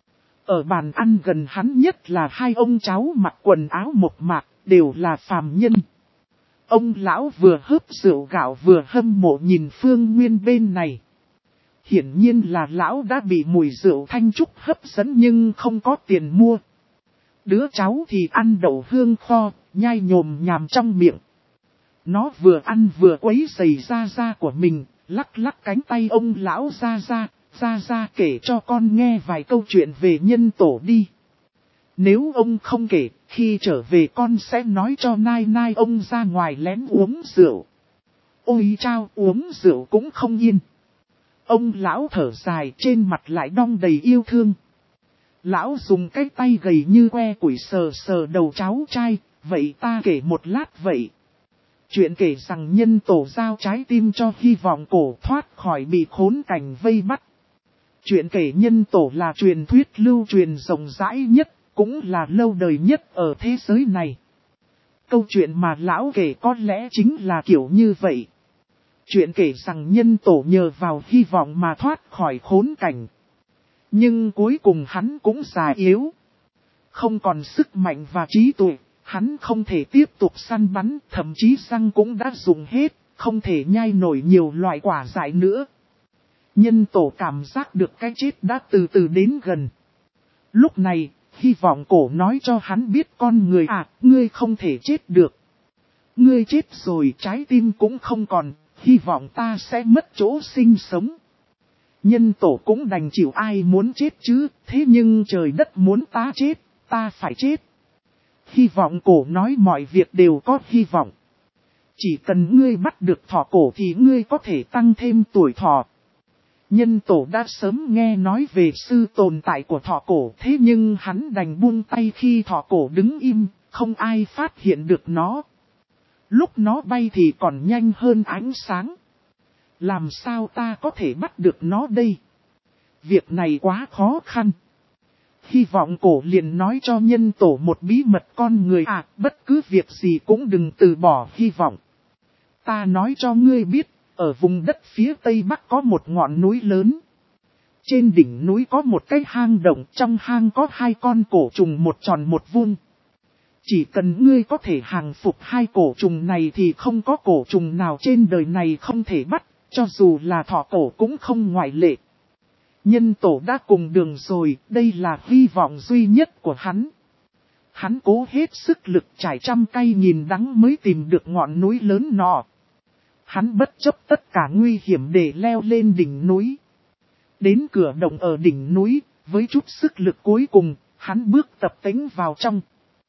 Ở bàn ăn gần hắn nhất là hai ông cháu mặc quần áo mộc mạc, đều là phàm nhân. Ông lão vừa hớp rượu gạo vừa hâm mộ nhìn Phương Nguyên bên này. Hiển nhiên là lão đã bị mùi rượu thanh trúc hấp dẫn nhưng không có tiền mua. Đứa cháu thì ăn đậu hương kho, nhai nhồm nhàm trong miệng. Nó vừa ăn vừa quấy giày gia gia của mình, lắc lắc cánh tay ông lão gia gia, gia gia kể cho con nghe vài câu chuyện về nhân tổ đi. Nếu ông không kể, khi trở về con sẽ nói cho nai nai ông ra ngoài lén uống rượu. Ôi chao, uống rượu cũng không yên. Ông lão thở dài, trên mặt lại đong đầy yêu thương. Lão dùng cái tay gầy như que củi sờ sờ đầu cháu trai, vậy ta kể một lát vậy. Chuyện kể rằng nhân tổ giao trái tim cho hy vọng cổ thoát khỏi bị khốn cảnh vây bắt. Chuyện kể nhân tổ là truyền thuyết lưu truyền rộng rãi nhất, cũng là lâu đời nhất ở thế giới này. Câu chuyện mà lão kể có lẽ chính là kiểu như vậy. Chuyện kể rằng nhân tổ nhờ vào hy vọng mà thoát khỏi khốn cảnh. Nhưng cuối cùng hắn cũng già yếu. Không còn sức mạnh và trí tuệ, hắn không thể tiếp tục săn bắn, thậm chí răng cũng đã dùng hết, không thể nhai nổi nhiều loại quả dại nữa. Nhân tổ cảm giác được cái chết đã từ từ đến gần. Lúc này, hy vọng cổ nói cho hắn biết con người à, ngươi không thể chết được. Ngươi chết rồi trái tim cũng không còn, hy vọng ta sẽ mất chỗ sinh sống. Nhân tổ cũng đành chịu, ai muốn chết chứ, thế nhưng trời đất muốn ta chết, ta phải chết. Hy vọng cổ nói mọi việc đều có hy vọng. Chỉ cần ngươi bắt được thỏ cổ thì ngươi có thể tăng thêm tuổi thọ. Nhân tổ đã sớm nghe nói về sự tồn tại của thỏ cổ, thế nhưng hắn đành buông tay khi thỏ cổ đứng im, không ai phát hiện được nó. Lúc nó bay thì còn nhanh hơn ánh sáng. Làm sao ta có thể bắt được nó đây? Việc này quá khó khăn. Hy vọng cổ liền nói cho nhân tổ một bí mật con người à, bất cứ việc gì cũng đừng từ bỏ hy vọng. Ta nói cho ngươi biết, ở vùng đất phía tây bắc có một ngọn núi lớn. Trên đỉnh núi có một cái hang động, trong hang có hai con cổ trùng một tròn một vuông. Chỉ cần ngươi có thể hàng phục hai cổ trùng này thì không có cổ trùng nào trên đời này không thể bắt, cho dù là thỏ cổ cũng không ngoại lệ. Nhân tổ đã cùng đường rồi, đây là hy vọng duy nhất của hắn. Hắn cố hết sức lực trải trăm cây nghìn đắng mới tìm được ngọn núi lớn nọ. Hắn bất chấp tất cả nguy hiểm để leo lên đỉnh núi. Đến cửa động ở đỉnh núi, với chút sức lực cuối cùng, hắn bước tập tễnh vào trong.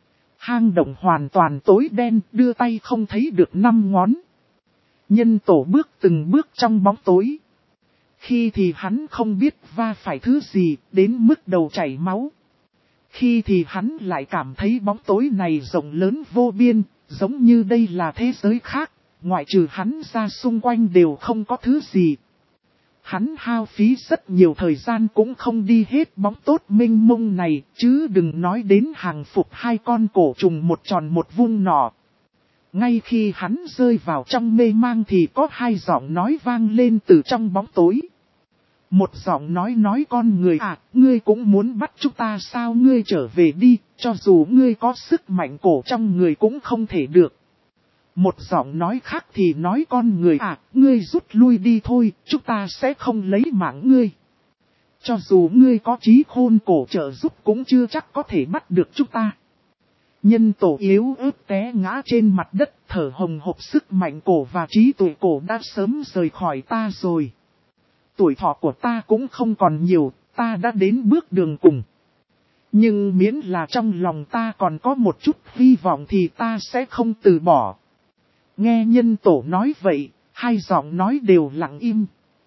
Hang động hoàn toàn tối đen, đưa tay không thấy được năm ngón. Nhân tổ bước từng bước trong bóng tối. Khi thì hắn không biết va phải thứ gì, đến mức đầu chảy máu. Khi thì hắn lại cảm thấy bóng tối này rộng lớn vô biên, giống như đây là thế giới khác, ngoại trừ hắn ra xung quanh đều không có thứ gì. Hắn hao phí rất nhiều thời gian cũng không đi hết bóng tốt mênh mông này, chứ đừng nói đến hàng phục hai con cổ trùng một tròn một vuông nọ. Ngay khi hắn rơi vào trong mê mang thì có hai giọng nói vang lên từ trong bóng tối. Một giọng nói nói con người à, ngươi cũng muốn bắt chúng ta sao, ngươi trở về đi, cho dù ngươi có sức mạnh cổ trong người cũng không thể được. Một giọng nói khác thì nói con người à, ngươi rút lui đi thôi, chúng ta sẽ không lấy mạng ngươi. Cho dù ngươi có trí khôn cổ trợ giúp cũng chưa chắc có thể bắt được chúng ta. Nhân tổ yếu ớt té ngã trên mặt đất, thở hồng hộc, sức mạnh cổ và trí tuệ cổ đã sớm rời khỏi ta rồi. Tuổi thọ của ta cũng không còn nhiều, ta đã đến bước đường cùng. Nhưng miễn là trong lòng ta còn có một chút hy vọng thì ta sẽ không từ bỏ. Nghe nhân tổ nói vậy, hai giọng nói đều lặng im.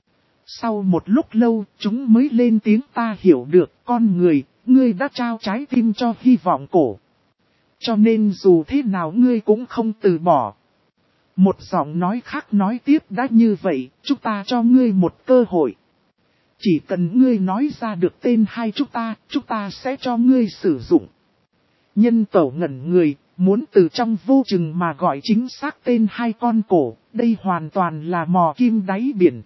Sau một lúc lâu, chúng mới lên tiếng, ta hiểu được, con người, ngươi đã trao trái tim cho hy vọng cổ. Cho nên dù thế nào ngươi cũng không từ bỏ. Một giọng nói khác nói tiếp, đã như vậy, chúng ta cho ngươi một cơ hội. Chỉ cần ngươi nói ra được tên hai chúng ta, chúng ta sẽ cho ngươi sử dụng. Nhân tổ ngẩn người, muốn từ trong vô chừng mà gọi chính xác tên hai con cổ, đây hoàn toàn là mò kim đáy biển.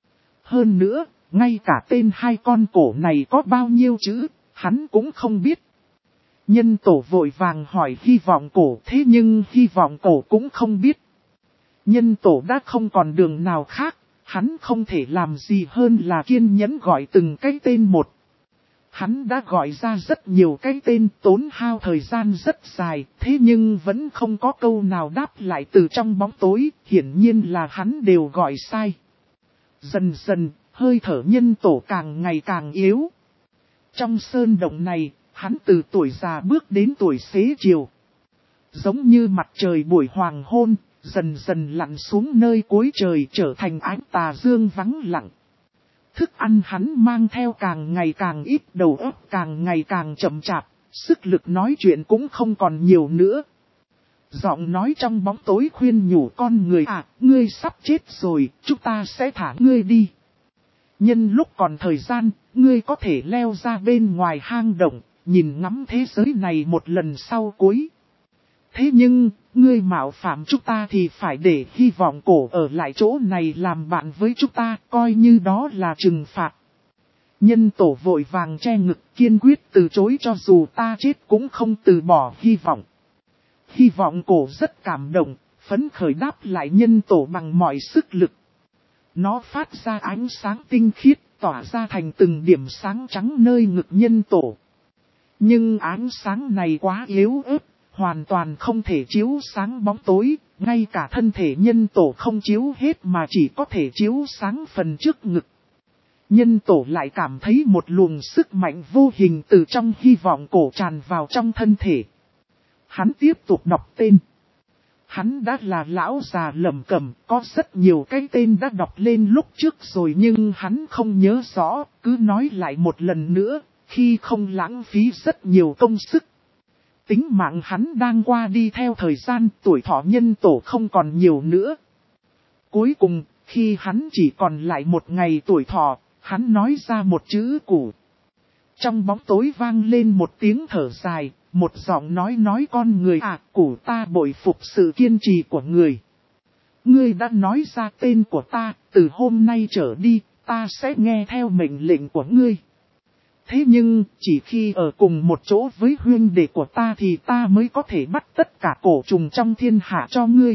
Hơn nữa, ngay cả tên hai con cổ này có bao nhiêu chữ, hắn cũng không biết. Nhân tổ vội vàng hỏi hy vọng cổ, thế nhưng hy vọng cổ cũng không biết. Nhân tổ đã không còn đường nào khác, hắn không thể làm gì hơn là kiên nhẫn gọi từng cái tên một. Hắn đã gọi ra rất nhiều cái tên, tốn hao thời gian rất dài, thế nhưng vẫn không có câu nào đáp lại từ trong bóng tối, hiển nhiên là hắn đều gọi sai. Dần dần, hơi thở nhân tổ càng ngày càng yếu. Trong sơn động này, hắn từ tuổi già bước đến tuổi xế chiều. Giống như mặt trời buổi hoàng hôn, dần dần lặn xuống nơi cuối trời, trở thành ánh tà dương vắng lặng. Thức ăn hắn mang theo càng ngày càng ít, đầu óc càng ngày càng chậm chạp, sức lực nói chuyện cũng không còn nhiều nữa. Giọng nói trong bóng tối khuyên nhủ, con người à, ngươi sắp chết rồi, chúng ta sẽ thả ngươi đi. Nhân lúc còn thời gian, ngươi có thể leo ra bên ngoài hang động, nhìn ngắm thế giới này một lần sau cuối. Thế nhưng, ngươi mạo phạm chúng ta thì phải để hy vọng cổ ở lại chỗ này làm bạn với chúng ta, coi như đó là trừng phạt. Nhân tổ vội vàng che ngực, kiên quyết từ chối, cho dù ta chết cũng không từ bỏ hy vọng. Hy vọng cổ rất cảm động, phấn khởi đáp lại nhân tổ bằng mọi sức lực. Nó phát ra ánh sáng tinh khiết, tỏa ra thành từng điểm sáng trắng nơi ngực nhân tổ. Nhưng ánh sáng này quá yếu ớt, hoàn toàn không thể chiếu sáng bóng tối, ngay cả thân thể nhân tổ không chiếu hết mà chỉ có thể chiếu sáng phần trước ngực. Nhân tổ lại cảm thấy một luồng sức mạnh vô hình từ trong hy vọng cổ tràn vào trong thân thể. Hắn tiếp tục đọc tên. Hắn đã là lão già lẩm cẩm, có rất nhiều cái tên đã đọc lên lúc trước rồi nhưng hắn không nhớ rõ, cứ nói lại một lần nữa, khi không lãng phí rất nhiều công sức. Tính mạng hắn đang qua đi theo thời gian, tuổi thọ nhân tổ không còn nhiều nữa. Cuối cùng, Khi hắn chỉ còn lại một ngày tuổi thọ, hắn nói ra một chữ củ. Trong bóng tối vang lên một tiếng thở dài, một giọng nói nói con người à, củ ta bội phục sự kiên trì của người. Ngươi đã nói ra tên của ta, từ hôm nay trở đi, ta sẽ nghe theo mệnh lệnh của ngươi. Thế nhưng, chỉ khi ở cùng một chỗ với huynh đệ của ta thì ta mới có thể bắt tất cả cổ trùng trong thiên hạ cho ngươi.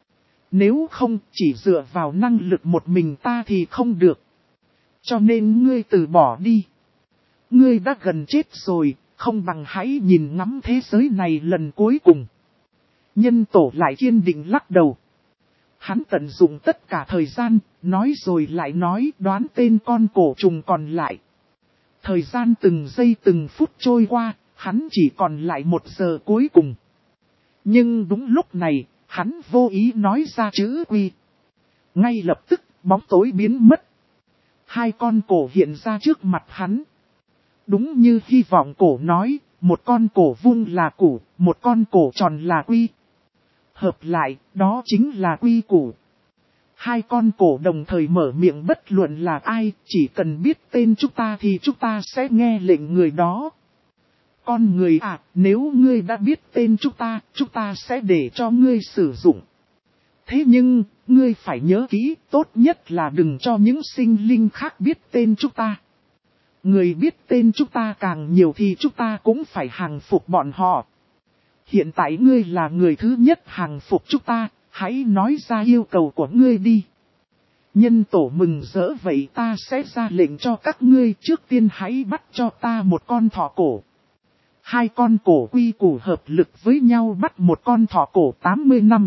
Nếu không, chỉ dựa vào năng lực một mình ta thì không được. Cho nên ngươi từ bỏ đi. Ngươi đã gần chết rồi, không bằng hãy nhìn ngắm thế giới này lần cuối cùng. Nhân tổ lại kiên định lắc đầu. Hắn tận dụng tất cả thời gian, nói rồi lại nói đoán tên con cổ trùng còn lại. Thời gian từng giây từng phút trôi qua, hắn chỉ còn lại một giờ cuối cùng. Nhưng đúng lúc này, hắn vô ý nói ra chữ quy. Ngay lập tức, bóng tối biến mất. Hai con cổ hiện ra trước mặt hắn. Đúng như hy vọng cổ nói, một con cổ vuông là củ, một con cổ tròn là quy. Hợp lại, đó chính là quy củ. Hai con cổ đồng thời mở miệng bất luận là ai, chỉ cần biết tên chúng ta thì chúng ta sẽ nghe lệnh người đó. Con người à, nếu ngươi đã biết tên chúng ta, chúng ta sẽ để cho ngươi sử dụng. Thế nhưng, ngươi phải nhớ kỹ, tốt nhất là đừng cho những sinh linh khác biết tên chúng ta. Người biết tên chúng ta càng nhiều thì chúng ta cũng phải hàng phục bọn họ. Hiện tại ngươi là người thứ nhất hàng phục chúng ta, hãy nói ra yêu cầu của ngươi đi. Nhân tổ mừng rỡ vậy ta sẽ ra lệnh cho các ngươi, trước tiên hãy bắt cho ta một con thỏ cổ. Hai con cổ quy củ hợp lực với nhau bắt một con thỏ cổ tám mươi năm.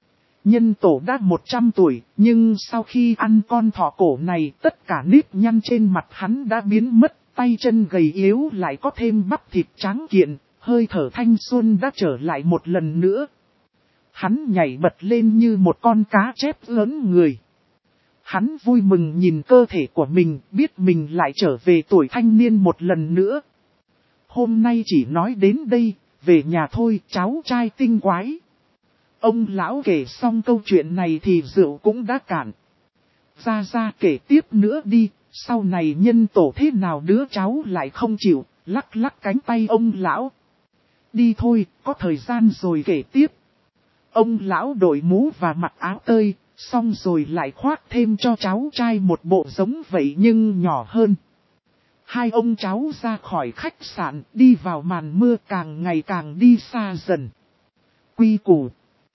Nhân tổ đã một trăm tuổi, nhưng sau khi ăn con thỏ cổ này tất cả nếp nhăn trên mặt hắn đã biến mất, tay chân gầy yếu lại có thêm bắp thịt trắng kiện, hơi thở thanh xuân đã trở lại một lần nữa. Hắn nhảy bật lên như một con cá chép lớn người. Hắn vui mừng nhìn cơ thể của mình, biết mình lại trở về tuổi thanh niên một lần nữa. Hôm nay chỉ nói đến đây, về nhà thôi cháu trai tinh quái. Ông lão kể xong câu chuyện này thì rượu cũng đã cạn. Ra ra kể tiếp nữa đi, sau này nhân tổ thế nào đứa cháu lại không chịu, lắc lắc cánh tay ông lão. Đi thôi, có thời gian rồi kể tiếp. Ông lão đội mũ và mặc áo tơi, xong rồi lại khoác thêm cho cháu trai một bộ giống vậy nhưng nhỏ hơn. Hai ông cháu ra khỏi khách sạn, đi vào màn mưa càng ngày càng đi xa dần. Quy củ.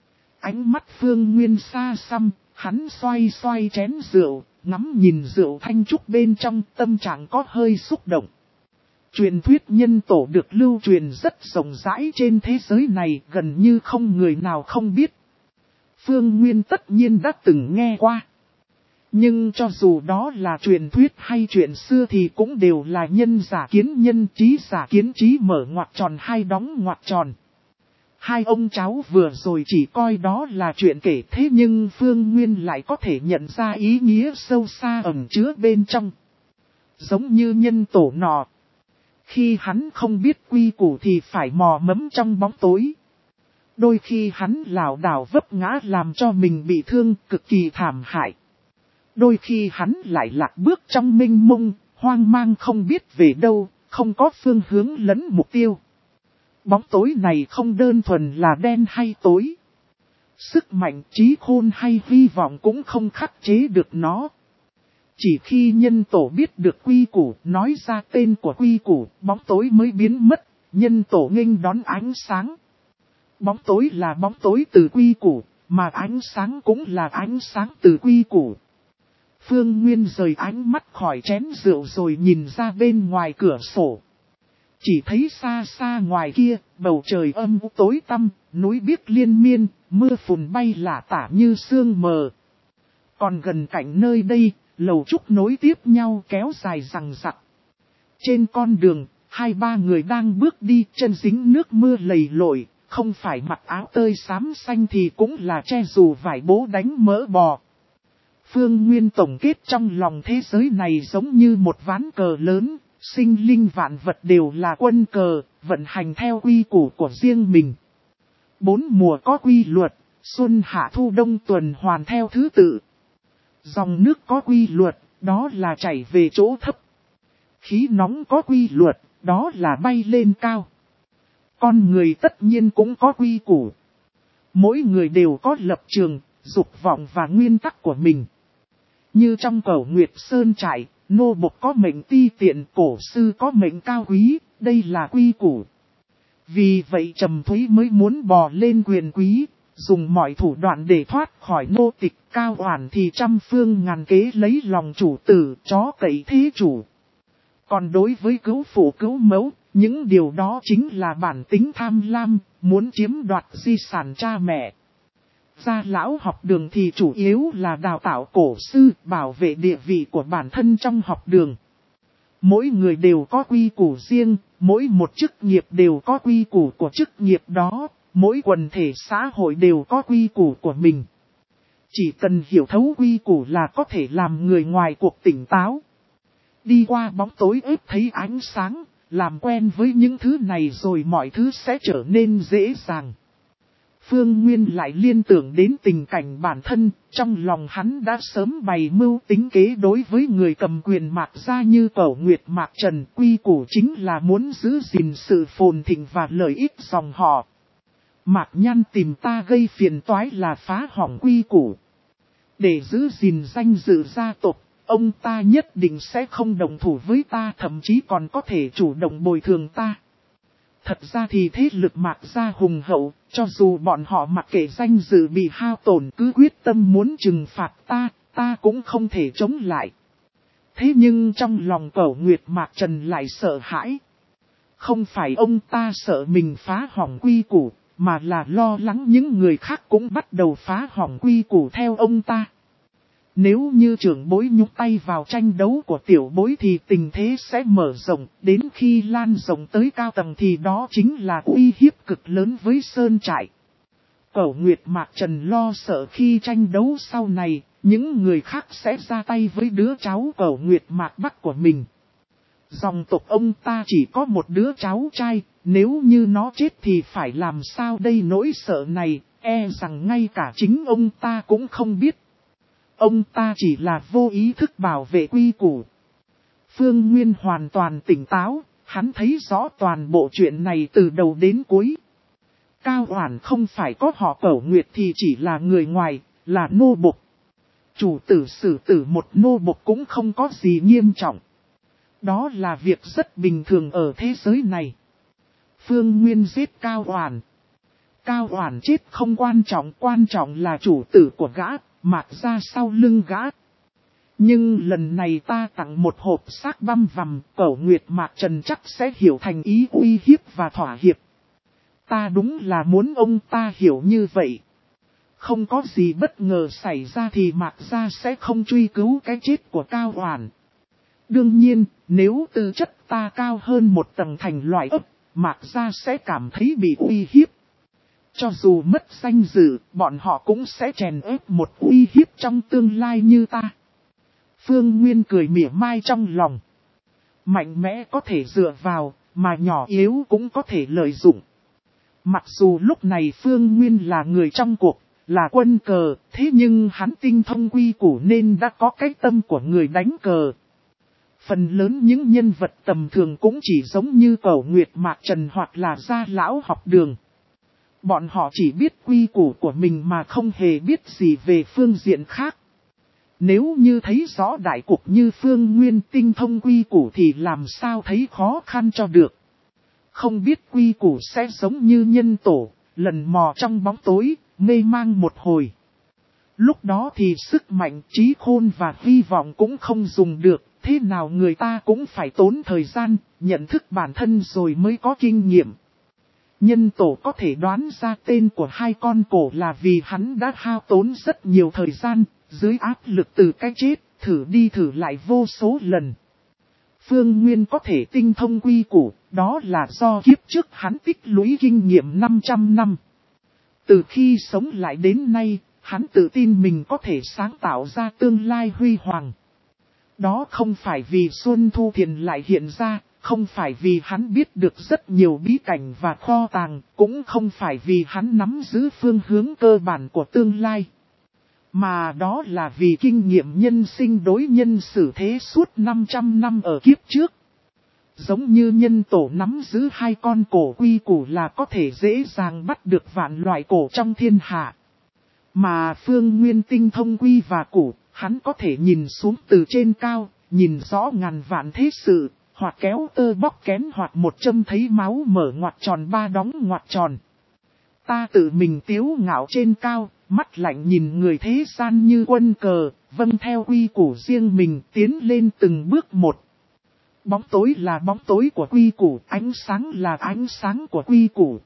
Ánh mắt Phương Nguyên xa xăm, hắn xoay xoay chén rượu, ngắm nhìn rượu thanh trúc bên trong, tâm trạng có hơi xúc động. Truyền thuyết nhân tổ được lưu truyền rất rộng rãi trên thế giới này, gần như không người nào không biết. Phương Nguyên tất nhiên đã từng nghe qua. Nhưng cho dù đó là truyền thuyết hay chuyện xưa thì cũng đều là nhân giả kiến nhân, trí giả kiến trí, mở ngoặc tròn hay đóng ngoặc tròn. Hai ông cháu vừa rồi chỉ coi đó là chuyện kể, thế nhưng Phương Nguyên lại có thể nhận ra ý nghĩa sâu xa ẩn chứa bên trong. Giống như nhân tổ nọ. Khi hắn không biết quy củ thì phải mò mẫm trong bóng tối. Đôi khi hắn lảo đảo vấp ngã làm cho mình bị thương cực kỳ thảm hại. Đôi khi hắn lại lạc bước trong mênh mông, hoang mang không biết về đâu, không có phương hướng lẫn mục tiêu. Bóng tối này không đơn thuần là đen hay tối. Sức mạnh, trí khôn hay hy vọng cũng không khắc chế được nó. Chỉ khi nhân tổ biết được quy củ, nói ra tên của quy củ, bóng tối mới biến mất, nhân tổ nghênh đón ánh sáng. Bóng tối là bóng tối từ quy củ, mà ánh sáng cũng là ánh sáng từ quy củ. Phương Nguyên rời ánh mắt khỏi chén rượu rồi nhìn ra bên ngoài cửa sổ. Chỉ thấy xa xa ngoài kia, bầu trời âm u tối tăm, núi biếc liên miên, mưa phùn bay lả tả như sương mờ. Còn gần cạnh nơi đây, lầu trúc nối tiếp nhau kéo dài rằng rặc. Trên con đường, hai ba người đang bước đi, chân dính nước mưa lầy lội, không phải mặc áo tơi xám xanh thì cũng là che dù vải bố đánh mỡ bò. Phương Nguyên tổng kết trong lòng thế giới này giống như một ván cờ lớn, sinh linh vạn vật đều là quân cờ, vận hành theo quy củ của riêng mình. Bốn mùa có quy luật, xuân hạ thu đông tuần hoàn theo thứ tự. Dòng nước có quy luật, đó là chảy về chỗ thấp. Khí nóng có quy luật, đó là bay lên cao. Con người tất nhiên cũng có quy củ. Mỗi người đều có lập trường, dục vọng và nguyên tắc của mình. Như trong Cẩu Nguyệt Sơn trại, nô bộc có mệnh ti tiện, cổ sư có mệnh cao quý, đây là quy củ. Vì vậy Trầm Thúy mới muốn bò lên quyền quý, dùng mọi thủ đoạn để thoát khỏi nô tịch. Cao Oản thì trăm phương ngàn kế lấy lòng chủ tử, chó cậy thế chủ. Còn đối với cứu phụ cứu mẫu, những điều đó chính là bản tính tham lam, muốn chiếm đoạt di sản cha mẹ. Gia lão học đường thì chủ yếu là đào tạo cổ sư, bảo vệ địa vị của bản thân trong học đường. Mỗi người đều có quy củ riêng, mỗi một chức nghiệp đều có quy củ của chức nghiệp đó, mỗi quần thể xã hội đều có quy củ của mình. Chỉ cần hiểu thấu quy củ là có thể làm người ngoài cuộc tỉnh táo. Đi qua bóng tối ít thấy ánh sáng, làm quen với những thứ này rồi mọi thứ sẽ trở nên dễ dàng. Phương Nguyên lại liên tưởng đến tình cảnh bản thân, trong lòng hắn đã sớm bày mưu tính kế đối với người cầm quyền Mạc gia như Cẩu Nguyệt Mạc Trần. Quy củ chính là muốn giữ gìn sự phồn thịnh và lợi ích dòng họ. Mạc Nhan tìm ta gây phiền toái là phá hỏng quy củ. Để giữ gìn danh dự gia tộc, ông ta nhất định sẽ không đồng thủ với ta, thậm chí còn có thể chủ động bồi thường ta. Thật ra thì thế lực Mạc gia hùng hậu, cho dù bọn họ mặc kệ danh dự bị hao tổn cứ quyết tâm muốn trừng phạt ta, ta cũng không thể chống lại. Thế nhưng trong lòng Cẩu Nguyệt Mạc Trần lại sợ hãi. Không phải ông ta sợ mình phá hỏng quy củ, mà là lo lắng những người khác cũng bắt đầu phá hỏng quy củ theo ông ta. Nếu như trưởng bối nhúc tay vào tranh đấu của tiểu bối thì tình thế sẽ mở rộng, đến khi lan rộng tới cao tầng thì đó chính là uy hiếp cực lớn với Sơn trại. Cẩu Nguyệt Mạc Trần lo sợ khi tranh đấu sau này, những người khác sẽ ra tay với đứa cháu Cẩu Nguyệt Mạc Bắc của mình. Dòng tộc ông ta chỉ có một đứa cháu trai, nếu như nó chết thì phải làm sao đây, nỗi sợ này, e rằng ngay cả chính ông ta cũng không biết. Ông ta chỉ là vô ý thức bảo vệ quy củ. Phương Nguyên hoàn toàn tỉnh táo, hắn thấy rõ toàn bộ chuyện này từ đầu đến cuối. Cao Oản không phải có họ Cẩu Nguyệt thì chỉ là người ngoài, là nô bộc. Chủ tử xử tử một nô bộc cũng không có gì nghiêm trọng. Đó là việc rất bình thường ở thế giới này. Phương Nguyên giết Cao Oản. Cao Oản chết không quan trọng, quan trọng là chủ tử của gã, Mạc gia sau lưng gã. Nhưng lần này ta tặng một hộp xác băm vằm, Cẩu Nguyệt Mạc Trần chắc sẽ hiểu thành ý uy hiếp và thỏa hiệp. Ta đúng là muốn ông ta hiểu như vậy. Không có gì bất ngờ xảy ra thì Mạc gia sẽ không truy cứu cái chết của Cao Oản. Đương nhiên, nếu tư chất ta cao hơn một tầng thành loại ấp, Mạc gia sẽ cảm thấy bị uy hiếp. Cho dù mất danh dự, bọn họ cũng sẽ chèn ép một uy hiếp trong tương lai như ta. Phương Nguyên cười mỉa mai trong lòng. Mạnh mẽ có thể dựa vào, mà nhỏ yếu cũng có thể lợi dụng. Mặc dù lúc này Phương Nguyên là người trong cuộc, là quân cờ, thế nhưng hắn tinh thông quy củ nên đã có cái tâm của người đánh cờ. Phần lớn những nhân vật tầm thường cũng chỉ giống như Cẩu Nguyệt Mạc Trần hoặc là Gia lão học đường. Bọn họ chỉ biết quy củ của mình mà không hề biết gì về phương diện khác. Nếu như thấy rõ đại cục như Phương Nguyên tinh thông quy củ thì làm sao thấy khó khăn cho được. Không biết quy củ sẽ giống như nhân tổ, lần mò trong bóng tối, mê mang một hồi. Lúc đó thì sức mạnh, trí khôn và hy vọng cũng không dùng được, thế nào người ta cũng phải tốn thời gian, nhận thức bản thân rồi mới có kinh nghiệm. Nhân tổ có thể đoán ra tên của hai con cổ là vì hắn đã hao tốn rất nhiều thời gian, dưới áp lực từ cái chết, thử đi thử lại vô số lần. Phương Nguyên có thể tinh thông quy củ, đó là do kiếp trước hắn tích lũy kinh nghiệm năm trăm năm. Từ khi sống lại đến nay, hắn tự tin mình có thể sáng tạo ra tương lai huy hoàng. Đó không phải vì Xuân Thu Thiền lại hiện ra, không phải vì hắn biết được rất nhiều bí cảnh và kho tàng, cũng không phải vì hắn nắm giữ phương hướng cơ bản của tương lai. Mà đó là vì kinh nghiệm nhân sinh đối nhân xử thế suốt năm trăm năm ở kiếp trước. Giống như nhân tổ nắm giữ hai con cổ quy củ là có thể dễ dàng bắt được vạn loại cổ trong thiên hạ. Mà Phương Nguyên tinh thông quy và củ, hắn có thể nhìn xuống từ trên cao, nhìn rõ ngàn vạn thế sự, hoặc kéo tơ bóc kén hoặc một châm thấy máu mở ngoặt tròn ba đóng ngoặt tròn. Ta tự mình tiếu ngạo trên cao, mắt lạnh nhìn người thế gian như quân cờ, vâng theo quy củ riêng mình tiến lên từng bước một. Bóng tối là bóng tối của quy củ, ánh sáng là ánh sáng của quy củ.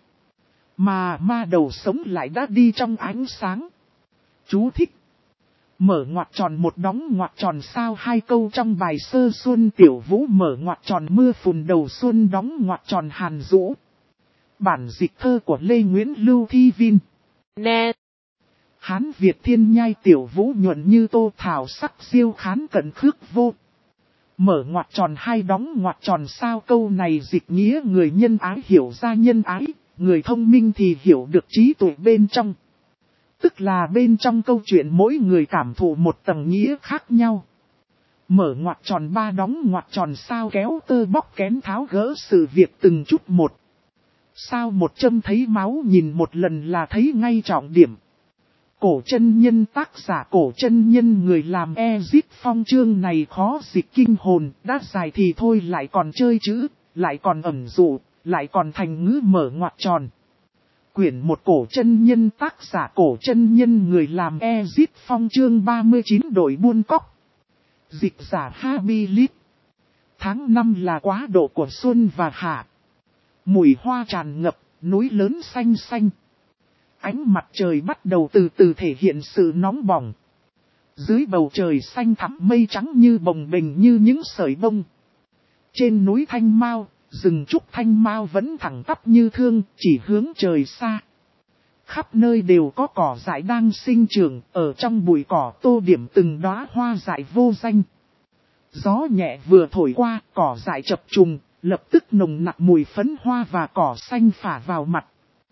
Mà ma đầu sống lại đã đi trong ánh sáng. Chú thích. Mở ngoặt tròn một đóng ngoặt tròn sao hai câu trong bài Sơ Xuân Tiểu Vũ mở ngoặt tròn mưa phùn đầu xuân đóng ngoặt tròn hàn dũ. Bản dịch thơ của Lê Nguyễn Lưu Thi Vin. Net. Hán Việt thiên nhai Tiểu Vũ nhuận như tô thảo sắc siêu khán cận khước vô. Mở ngoặt tròn hai đóng ngoặt tròn sao câu này dịch nghĩa người nhân ái hiểu ra nhân ái, người thông minh thì hiểu được trí tuệ bên trong. Tức là bên trong câu chuyện mỗi người cảm thụ một tầng nghĩa khác nhau. Mở ngoặt tròn ba đóng ngoặt tròn sao kéo tơ bóc kén tháo gỡ sự việc từng chút một. Sao một châm thấy máu nhìn một lần là thấy ngay trọng điểm. Cổ chân nhân tác giả cổ chân nhân người làm Ezip Phong chương này khó dịch kinh hồn, đã dài thì thôi lại còn chơi chữ, lại còn ẩn dụ, lại còn thành ngữ mở ngoặt tròn. Quyển một cổ chân nhân tác giả cổ chân nhân người làm Ezip Phong chương ba mươi chín đội buôn cóc. Dịch giả Habilit. Tháng năm là quá độ của xuân và hạ. Mùi hoa tràn ngập, núi lớn xanh xanh. Ánh mặt trời bắt đầu từ từ thể hiện sự nóng bỏng. Dưới bầu trời xanh thẳm mây trắng như bồng bềnh như những sợi bông. Trên núi Thanh Mao, rừng trúc Thanh Mao vẫn thẳng tắp như thương, chỉ hướng trời xa. Khắp nơi đều có cỏ dại đang sinh trưởng, ở trong bụi cỏ tô điểm từng đóa hoa dại vô danh. Gió nhẹ vừa thổi qua, cỏ dại chập trùng, lập tức nồng nặc mùi phấn hoa và cỏ xanh phả vào mặt.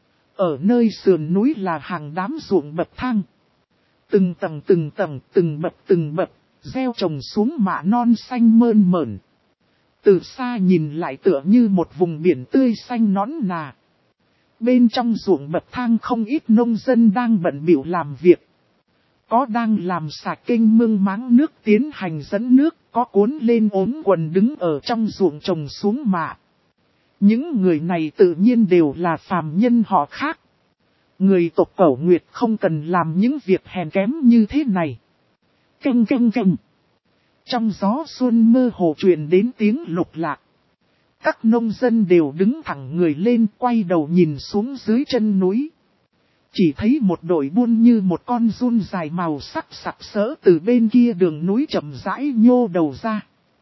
Ở nơi sườn núi là hàng đám ruộng bậc thang. Từng tầng từng tầng, từng bậc từng bậc, gieo trồng xuống mạ non xanh mơn mởn. Từ xa nhìn lại tựa như một vùng biển tươi xanh nõn nà. Bên trong ruộng bậc thang không ít nông dân đang bận bịu làm việc. Có đang làm sạch kênh mương máng nước tiến hành dẫn nước, có cuốn lên ốm quần đứng ở trong ruộng trồng xuống mạ. Những người này tự nhiên đều là phàm nhân họ khác. Người tộc Cẩu Nguyệt không cần làm những việc hèn kém như thế này. Canh canh canh. Trong gió xuân mơ hồ truyền đến tiếng lục lạc. Các nông dân đều đứng thẳng người lên quay đầu nhìn xuống dưới chân núi. Chỉ thấy một đội buôn như một con giun dài màu sắc sặc sỡ từ bên kia đường núi chậm rãi nhô đầu ra.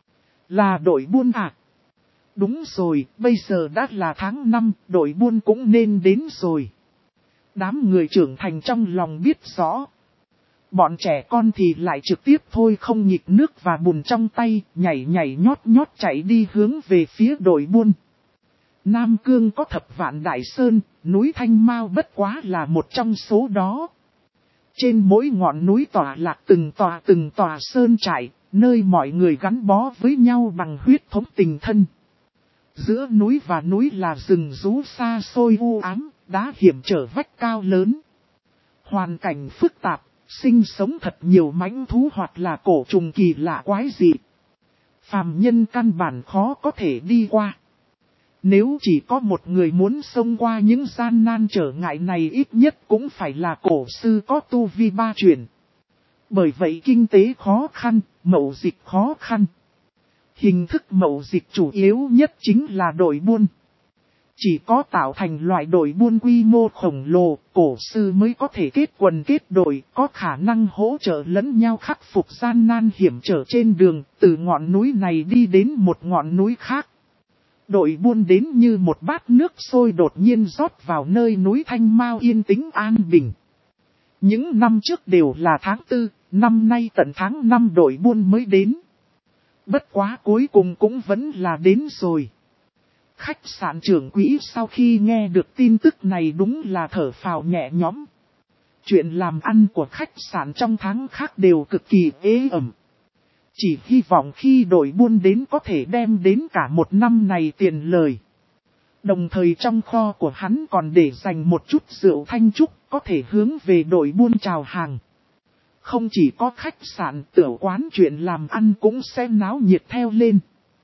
Là đội buôn à? Đúng rồi, bây giờ đã là tháng năm, đội buôn cũng nên đến rồi. Đám người trưởng thành trong lòng biết rõ. Bọn trẻ con thì lại trực tiếp thôi không nhịp nước và bùn trong tay, nhảy nhảy nhót nhót chạy đi hướng về phía đội buôn. Nam Cương có thập vạn đại sơn, núi Thanh Mao bất quá là một trong số đó. Trên mỗi ngọn núi tỏa lạc từng tòa từng tòa sơn trại, nơi mọi người gắn bó với nhau bằng huyết thống tình thân. Giữa núi và núi là rừng rú xa xôi u ám, đá hiểm trở vách cao lớn. Hoàn cảnh phức tạp, sinh sống thật nhiều mãnh thú hoặc là cổ trùng kỳ lạ quái dị. Phàm nhân căn bản khó có thể đi qua. Nếu chỉ có một người muốn xông qua những gian nan trở ngại này ít nhất cũng phải là cổ sư có tu vi ba chuyển. Bởi vậy kinh tế khó khăn, mậu dịch khó khăn. Hình thức mậu dịch chủ yếu nhất chính là đội buôn. Chỉ có tạo thành loại đội buôn quy mô khổng lồ, cổ sư mới có thể kết quần kết đội, có khả năng hỗ trợ lẫn nhau khắc phục gian nan hiểm trở trên đường, từ ngọn núi này đi đến một ngọn núi khác. Đội buôn đến như một bát nước sôi đột nhiên rót vào nơi núi Thanh Mao yên tĩnh an bình. Những năm trước đều là tháng tư, năm nay tận tháng năm đội buôn mới đến. Bất quá cuối cùng cũng vẫn là đến rồi. Khách sạn trưởng quỹ sau khi nghe được tin tức này đúng là thở phào nhẹ nhõm. chuyện làm ăn của khách sạn trong tháng khác đều cực kỳ ế ẩm. Chỉ hy vọng khi đội buôn đến có thể đem đến cả một năm này tiền lời. Đồng thời trong kho của hắn còn để dành một chút rượu thanh trúc có thể hướng về đội buôn chào hàng. Không chỉ có khách sạn, tiểu quán, chuyện làm ăn cũng sẽ náo nhiệt theo lên.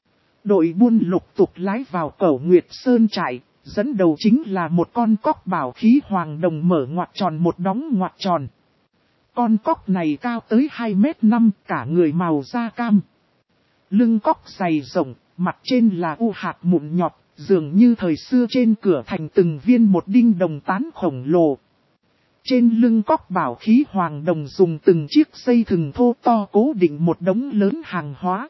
Đội buôn lục tục lái vào Cẩu Nguyệt Sơn trại, dẫn đầu chính là một con cóc bảo khí hoàng đồng mở ngoặt tròn một đóng ngoặt tròn. Con cóc này cao tới hai mét năm, cả người màu da cam. Lưng cóc dày rộng, mặt trên là u hạt mụn nhọt, dường như thời xưa trên cửa thành từng viên một đinh đồng tán khổng lồ. Trên lưng cóc bảo khí hoàng đồng dùng từng chiếc dây thừng thô to cố định một đống lớn hàng hóa.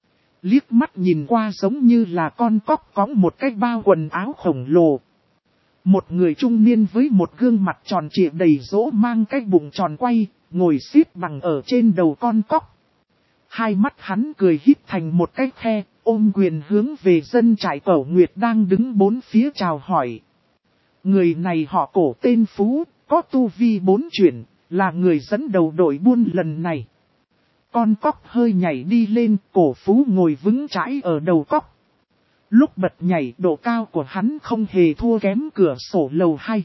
Liếc mắt nhìn qua giống như là con cóc cõng một cái bao quần áo khổng lồ. Một người trung niên với một gương mặt tròn trịa đầy rỗ mang cái bụng tròn quay, ngồi xếp bằng ở trên đầu con cóc. Hai mắt hắn cười híp thành một cái khe, ôm quyền hướng về dân trại Cẩu Nguyệt đang đứng bốn phía chào hỏi. Người này họ Cổ, tên Phú, có tu vi bốn chuyển, là người dẫn đầu đội buôn lần này. Con cóc hơi nhảy đi lên, Cổ Phú ngồi vững chãi ở đầu cóc. Lúc bật nhảy, độ cao của hắn không hề thua kém cửa sổ lầu hai.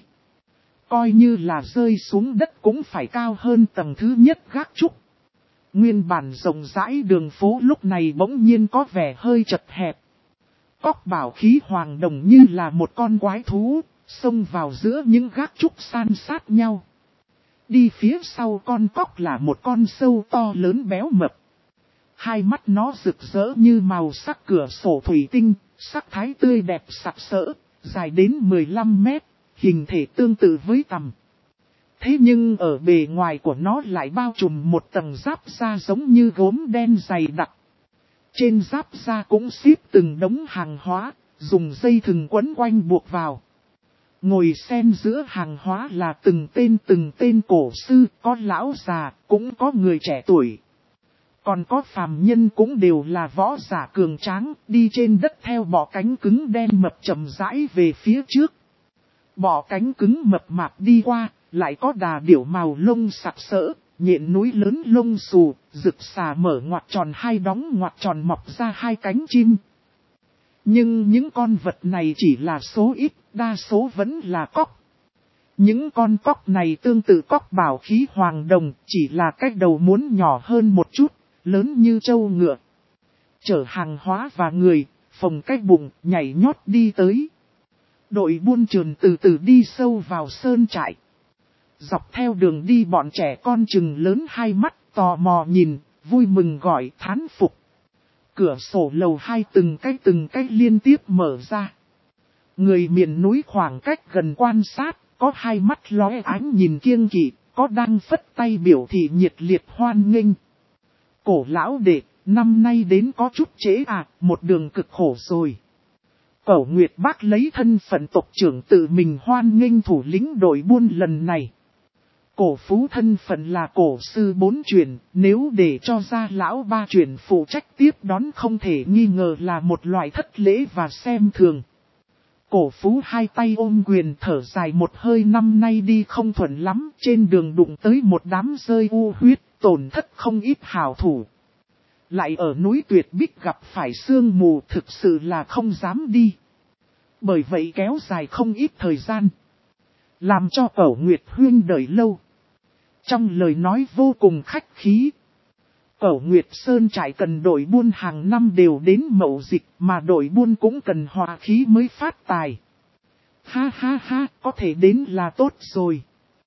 Coi như là rơi xuống đất cũng phải cao hơn tầng thứ nhất gác trúc. Nguyên bản rộng rãi đường phố lúc này bỗng nhiên có vẻ hơi chật hẹp. Cóc bảo khí hoàng đồng như là một con quái thú, xông vào giữa những gác trúc san sát nhau. Đi phía sau con cóc là một con sâu to lớn béo mập. Hai mắt nó rực rỡ như màu sắc cửa sổ thủy tinh, sắc thái tươi đẹp sặc sỡ, dài đến mười lăm mét, hình thể tương tự với tằm. Thế nhưng ở bề ngoài của nó lại bao trùm một tầng giáp da giống như gốm đen dày đặc. Trên giáp da cũng xếp từng đống hàng hóa, dùng dây thừng quấn quanh buộc vào. Ngồi xen giữa hàng hóa là từng tên từng tên cổ sư, có lão già, cũng có người trẻ tuổi. Còn có phàm nhân cũng đều là võ giả cường tráng, đi trên đất theo bọ cánh cứng đen mập chậm rãi về phía trước. Bọ cánh cứng mập mạp đi qua, lại có đà điểu màu lông sặc sỡ, nhện núi lớn lông xù, rực xà mở ngoặt tròn hai đóng ngoặt tròn mọc ra hai cánh chim. Nhưng những con vật này chỉ là số ít, đa số vẫn là cóc. Những con cóc này tương tự cóc bảo khí hoàng đồng, chỉ là cách đầu muốn nhỏ hơn một chút, lớn như trâu ngựa. Chở hàng hóa và người, phồng cách bụng, nhảy nhót đi tới. Đội buôn trườn từ từ đi sâu vào sơn trại. Dọc theo đường đi bọn trẻ con chừng lớn hai mắt, tò mò nhìn, vui mừng gọi thán phục. Cửa sổ lầu hai từng cái từng cái liên tiếp mở ra. Người miền núi khoảng cách gần quan sát, có hai mắt lóe ánh nhìn kiêng kỵ, có đang phất tay biểu thị nhiệt liệt hoan nghênh. Cổ lão đệ, năm nay đến có chút trễ à, một đường cực khổ rồi. Cẩu Nguyệt Bác lấy thân phận tộc trưởng tự mình hoan nghênh thủ lĩnh đội buôn lần này. Cổ Phú thân phận là cổ sư bốn truyền, nếu để cho ra lão ba truyền phụ trách tiếp đón không thể nghi ngờ là một loại thất lễ và xem thường. Cổ Phú hai tay ôm quyền thở dài một hơi, năm nay đi không thuận lắm, trên đường đụng tới một đám rơi u huyết, tổn thất không ít hảo thủ. Lại ở núi Tuyệt Bích gặp phải sương mù, thực sự là không dám đi. Bởi vậy kéo dài không ít thời gian, làm cho Cẩu Nguyệt Huyên đợi lâu. Trong lời nói vô cùng khách khí. Cẩu Nguyệt Sơn trại cần đội buôn hàng năm đều đến mậu dịch, mà đội buôn cũng cần hòa khí mới phát tài. Ha ha ha, có thể đến là tốt rồi.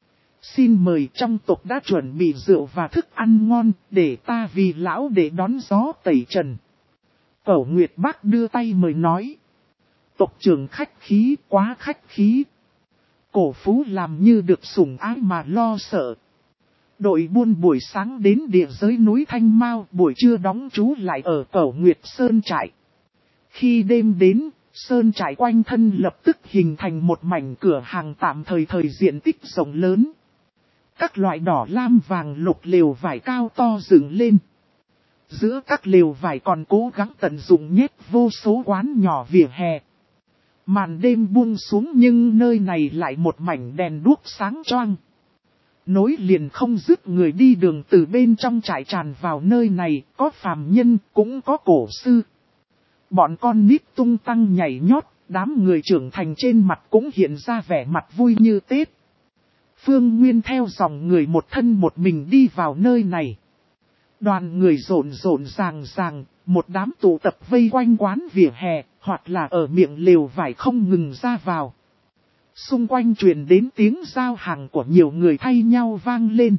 Xin mời, trong tộc đã chuẩn bị rượu và thức ăn ngon, để ta vì lão để đón gió tẩy trần. Cẩu Nguyệt Bác đưa tay mời nói. Tộc trưởng khách khí, quá khách khí. Cổ Phú làm như được sủng ái mà lo sợ. Đội buôn buổi sáng đến địa giới núi Thanh Mao, buổi trưa đóng trú lại ở Cẩu Nguyệt Sơn trại. Khi đêm đến, Sơn trại quanh thân lập tức hình thành một mảnh cửa hàng tạm thời thời diện tích rộng lớn. Các loại đỏ lam vàng lục lều vải cao to dựng lên. Giữa các lều vải còn cố gắng tận dụng nhét vô số quán nhỏ vỉa hè. Màn đêm buông xuống nhưng nơi này lại một mảnh đèn đuốc sáng choang. nối liền không dứt người đi đường từ bên trong trại tràn vào nơi này, có phàm nhân, cũng có cổ sư. Bọn con nít tung tăng nhảy nhót, đám người trưởng thành trên mặt cũng hiện ra vẻ mặt vui như Tết. Phương Nguyên theo dòng người một thân một mình đi vào nơi này. Đoàn người rộn rộn ràng ràng, một đám tụ tập vây quanh quán vỉa hè, hoặc là ở miệng lều vải không ngừng ra vào. Xung quanh truyền đến tiếng giao hàng của nhiều người thay nhau vang lên.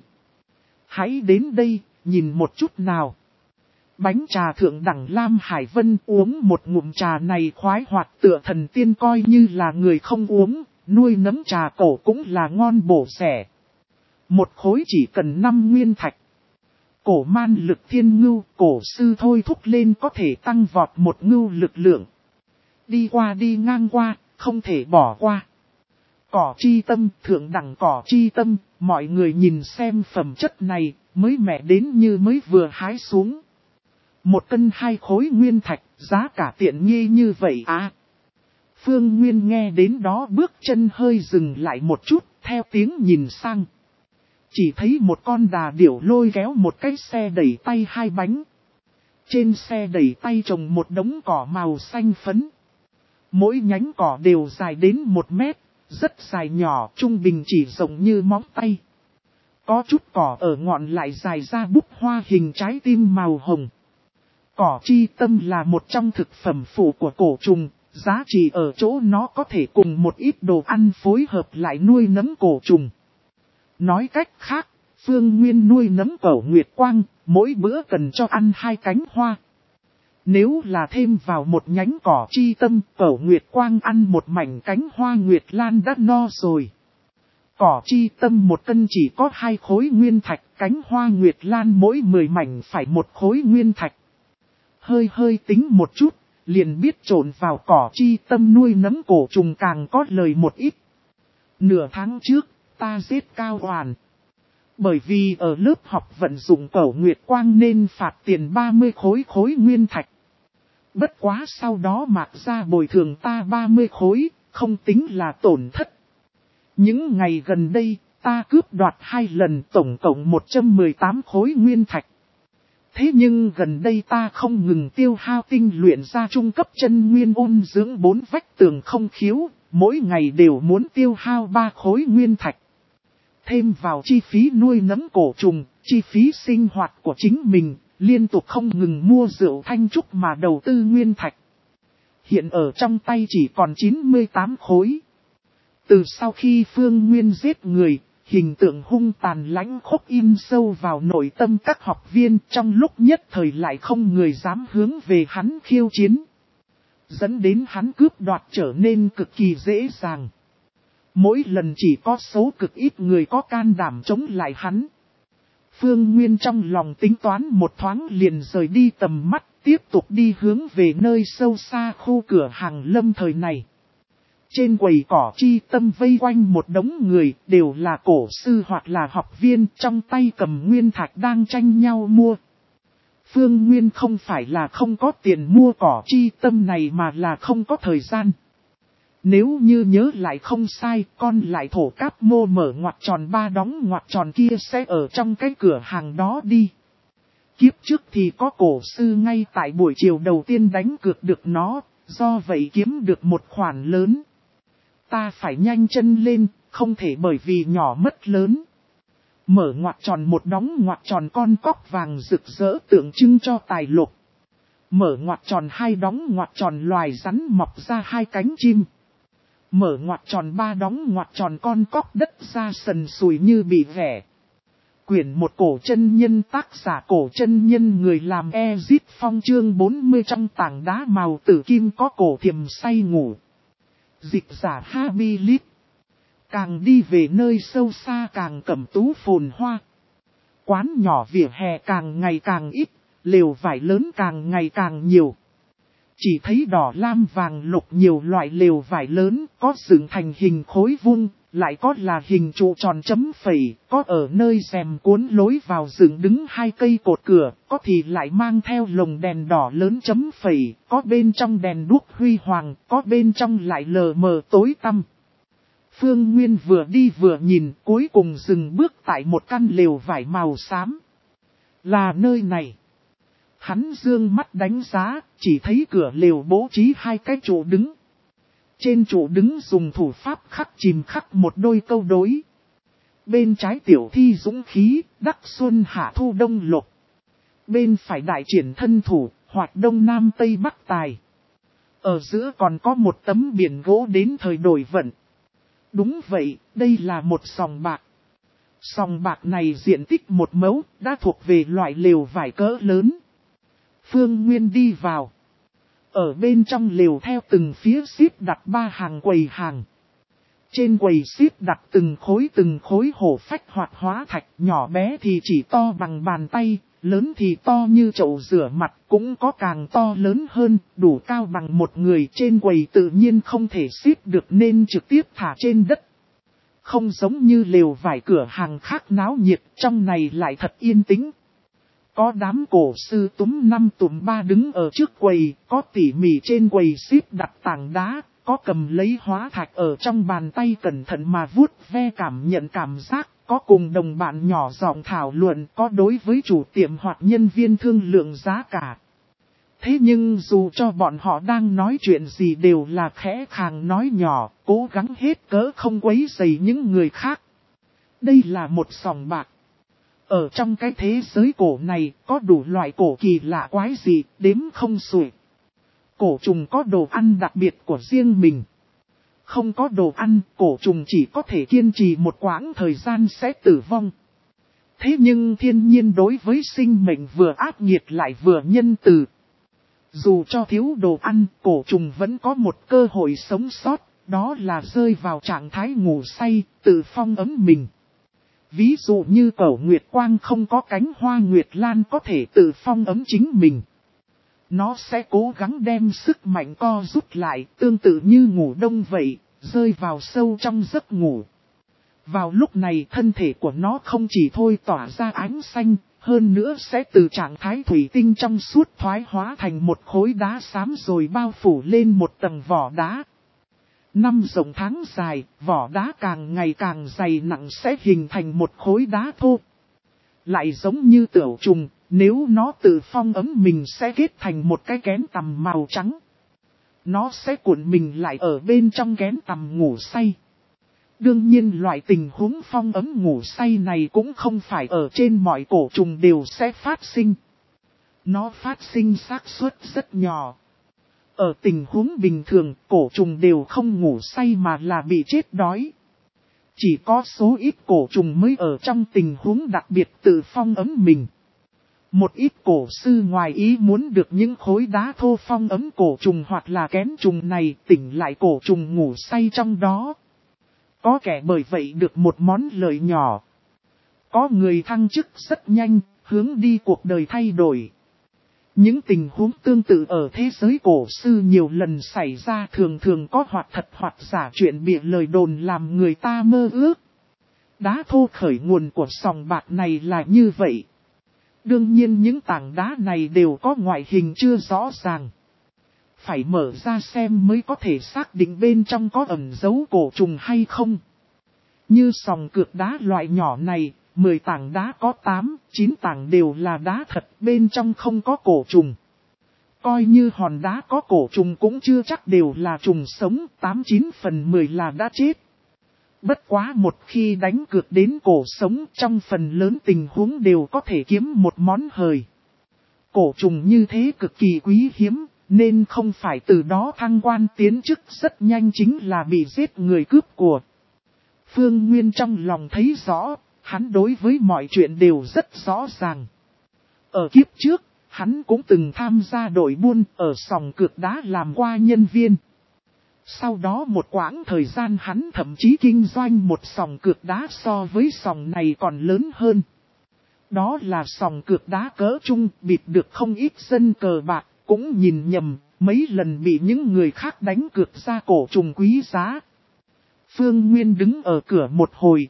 Hãy đến đây, nhìn một chút nào. Bánh trà thượng đẳng Lam Hải Vân uống một ngụm trà này khoái hoạt tựa thần tiên coi như là người không uống, nuôi nấm trà cổ cũng là ngon bổ xẻ. Một khối chỉ cần năm nguyên thạch. Cổ man lực thiên ngưu, cổ sư thôi thúc lên có thể tăng vọt một ngưu lực lượng. Đi qua đi ngang qua, không thể bỏ qua. Cỏ chi tâm, thượng đẳng cỏ chi tâm, mọi người nhìn xem phẩm chất này, mới mẻ đến như mới vừa hái xuống. Một cân hai khối nguyên thạch, giá cả tiện nghi như vậy à. Phương Nguyên nghe đến đó bước chân hơi dừng lại một chút, theo tiếng nhìn sang. Chỉ thấy một con đà điểu lôi kéo một cái xe đẩy tay hai bánh. Trên xe đẩy tay trồng một đống cỏ màu xanh phấn. Mỗi nhánh cỏ đều dài đến một mét, rất dài nhỏ, trung bình chỉ rộng như móng tay. Có chút cỏ ở ngọn lại dài ra búp hoa hình trái tim màu hồng. Cỏ chi tâm là một trong thực phẩm phụ của cổ trùng, giá trị ở chỗ nó có thể cùng một ít đồ ăn phối hợp lại nuôi nấm cổ trùng. Nói cách khác, Phương Nguyên nuôi nấm cẩu nguyệt quang, mỗi bữa cần cho ăn hai cánh hoa. Nếu là thêm vào một nhánh cỏ chi tâm, cẩu nguyệt quang ăn một mảnh cánh hoa nguyệt lan đã no rồi. Cỏ chi tâm một cân chỉ có hai khối nguyên thạch, cánh hoa nguyệt lan mỗi mười mảnh phải một khối nguyên thạch. Hơi hơi tính một chút, liền biết trộn vào cỏ chi tâm nuôi nấm cổ trùng càng có lời một ít. Nửa tháng trước, ta giết Cao Hoàn. Bởi vì ở lớp học vận dụng cẩu nguyệt quang nên phạt tiền ba mươi khối khối nguyên thạch. Bất quá sau đó Mạc Gia bồi thường ta ba mươi khối, không tính là tổn thất. Những ngày gần đây, ta cướp đoạt hai lần tổng cộng một trăm mười tám khối nguyên thạch. Thế nhưng gần đây ta không ngừng tiêu hao tinh luyện ra trung cấp chân nguyên ôn dưỡng bốn vách tường không khiếu, mỗi ngày đều muốn tiêu hao ba khối nguyên thạch. Thêm vào chi phí nuôi nấm cổ trùng, chi phí sinh hoạt của chính mình, liên tục không ngừng mua rượu thanh trúc mà đầu tư nguyên thạch. Hiện ở trong tay chỉ còn chín mươi tám khối. Từ sau khi Phương Nguyên giết người, hình tượng hung tàn lãnh khốc in sâu vào nội tâm các học viên, trong lúc nhất thời lại không người dám hướng về hắn khiêu chiến. Dẫn đến hắn cướp đoạt trở nên cực kỳ dễ dàng. Mỗi lần chỉ có số cực ít người có can đảm chống lại hắn. Phương Nguyên trong lòng tính toán một thoáng liền rời đi tầm mắt, tiếp tục đi hướng về nơi sâu xa khu cửa hàng lâm thời này. Trên quầy cỏ chi tâm vây quanh một đống người, đều là cổ sư hoặc là học viên, trong tay cầm nguyên thạch đang tranh nhau mua. Phương Nguyên không phải là không có tiền mua cỏ chi tâm này mà là không có thời gian. Nếu như nhớ lại không sai, con lại thổ cáp mô mở ngoặc tròn ba đóng ngoặc tròn kia sẽ ở trong cái cửa hàng đó đi. Kiếp trước thì có cổ sư ngay tại buổi chiều đầu tiên đánh cược được nó, do vậy kiếm được một khoản lớn. Ta phải nhanh chân lên, không thể bởi vì nhỏ mất lớn. Mở ngoặc tròn một đóng ngoặc tròn con cóc vàng rực rỡ tượng trưng cho tài lộc. Mở ngoặc tròn hai đóng ngoặc tròn loài rắn mọc ra hai cánh chim. Mở ngoặc tròn ba đóng ngoặc tròn con cóc đất ra sần sùi như bị ghẻ. Quyển một cổ chân nhân tác giả cổ chân nhân người làm Ezit Phong chương bốn mươi trong tảng đá màu tử kim có cổ thiềm say ngủ. Dịch giả Habilit. Càng đi về nơi sâu xa càng cẩm tú phồn hoa. Quán nhỏ vỉa hè càng ngày càng ít, lều vải lớn càng ngày càng nhiều. Chỉ thấy đỏ lam vàng lục nhiều loại lều vải lớn, có dựng thành hình khối vuông, lại có là hình trụ tròn chấm phẩy, có ở nơi rèm cuốn lối vào dựng đứng hai cây cột cửa, có thì lại mang theo lồng đèn đỏ lớn chấm phẩy, có bên trong đèn đuốc huy hoàng, có bên trong lại lờ mờ tối tăm. Phương Nguyên vừa đi vừa nhìn, cuối cùng dừng bước tại một căn lều vải màu xám. Là nơi này. Hắn dương mắt đánh giá, chỉ thấy cửa lều bố trí hai cái trụ đứng. Trên trụ đứng dùng thủ pháp khắc chìm khắc một đôi câu đối. Bên trái tiểu thi dũng khí, đắc xuân hạ thu đông lục. Bên phải đại triển thân thủ, hoạt đông nam tây bắc tài. Ở giữa còn có một tấm biển gỗ đến thời đổi vận. Đúng vậy, đây là một sòng bạc. Sòng bạc này diện tích một mẫu, đã thuộc về loại lều vải cỡ lớn. Phương Nguyên đi vào. Ở bên trong lều theo từng phía xếp đặt ba hàng quầy hàng. Trên quầy xếp đặt từng khối từng khối hổ phách hoạt hóa thạch, nhỏ bé thì chỉ to bằng bàn tay, lớn thì to như chậu rửa mặt, cũng có càng to lớn hơn, đủ cao bằng một người. Trên quầy tự nhiên không thể xếp được nên trực tiếp thả trên đất. Không giống như lều vải cửa hàng khác náo nhiệt, trong này lại thật yên tĩnh. Có đám cổ sư túm năm túm ba đứng ở trước quầy, có tỉ mỉ trên quầy xếp đặt tảng đá, có cầm lấy hóa thạch ở trong bàn tay cẩn thận mà vuốt ve cảm nhận cảm giác, có cùng đồng bạn nhỏ giọng thảo luận, có đối với chủ tiệm hoặc nhân viên thương lượng giá cả. Thế nhưng dù cho bọn họ đang nói chuyện gì đều là khẽ khàng nói nhỏ, cố gắng hết cỡ không quấy rầy những người khác. Đây là một sòng bạc. Ở trong cái thế giới cổ này có đủ loại cổ kỳ lạ quái gì, đếm không xuể. Cổ trùng có đồ ăn đặc biệt của riêng mình. Không có đồ ăn, cổ trùng chỉ có thể kiên trì một quãng thời gian sẽ tử vong. Thế nhưng thiên nhiên đối với sinh mệnh vừa ác nghiệt lại vừa nhân từ. Dù cho thiếu đồ ăn, cổ trùng vẫn có một cơ hội sống sót, đó là rơi vào trạng thái ngủ say, tự phong ấm mình. Ví dụ như cẩu nguyệt quang không có cánh hoa nguyệt lan có thể tự phong ấm chính mình. Nó sẽ cố gắng đem sức mạnh co rút lại, tương tự như ngủ đông vậy, rơi vào sâu trong giấc ngủ. Vào lúc này thân thể của nó không chỉ thôi tỏa ra ánh xanh, hơn nữa sẽ từ trạng thái thủy tinh trong suốt thoái hóa thành một khối đá xám rồi bao phủ lên một tầng vỏ đá. Năm rộng tháng dài, vỏ đá càng ngày càng dày nặng sẽ hình thành một khối đá thô. Lại giống như tửu trùng, nếu nó tự phong ấm mình sẽ kết thành một cái kén tằm màu trắng. Nó sẽ cuộn mình lại ở bên trong kén tằm ngủ say. Đương nhiên loại tình huống phong ấm ngủ say này cũng không phải ở trên mọi cổ trùng đều sẽ phát sinh. Nó phát sinh xác suất rất nhỏ. Ở tình huống bình thường, cổ trùng đều không ngủ say mà là bị chết đói. Chỉ có số ít cổ trùng mới ở trong tình huống đặc biệt tự phong ấm mình. Một ít cổ sư ngoài ý muốn được những khối đá thô phong ấm cổ trùng hoặc là kén trùng này tỉnh lại cổ trùng ngủ say trong đó. Có kẻ bởi vậy được một món lợi nhỏ. Có người thăng chức rất nhanh, hướng đi cuộc đời thay đổi. Những tình huống tương tự ở thế giới cổ sư nhiều lần xảy ra, thường thường có hoặc thật hoặc giả chuyện bịa lời đồn làm người ta mơ ước. Đá thô khởi nguồn của sòng bạc này là như vậy. Đương nhiên những tảng đá này đều có ngoại hình chưa rõ ràng. Phải mở ra xem mới có thể xác định bên trong có ẩn dấu cổ trùng hay không. Như sòng cược đá loại nhỏ này, mười tảng đá có tám, chín tảng đều là đá thật, bên trong không có cổ trùng. Coi như hòn đá có cổ trùng cũng chưa chắc đều là trùng sống, tám chín phần mười là đã chết. Bất quá một khi đánh cược đến cổ sống, trong phần lớn tình huống đều có thể kiếm một món hời. Cổ trùng như thế cực kỳ quý hiếm, nên không phải từ đó thăng quan tiến chức rất nhanh chính là bị giết người cướp của. Phương Nguyên trong lòng thấy rõ, hắn đối với mọi chuyện đều rất rõ ràng. Ở kiếp trước, hắn cũng từng tham gia đội buôn ở sòng cược đá làm qua nhân viên. Sau đó một quãng thời gian hắn thậm chí kinh doanh một sòng cược đá so với sòng này còn lớn hơn. Đó là sòng cược đá cỡ trung, bịt được không ít dân cờ bạc, cũng nhìn nhầm, mấy lần bị những người khác đánh cược ra cổ trùng quý giá. Phương Nguyên đứng ở cửa một hồi.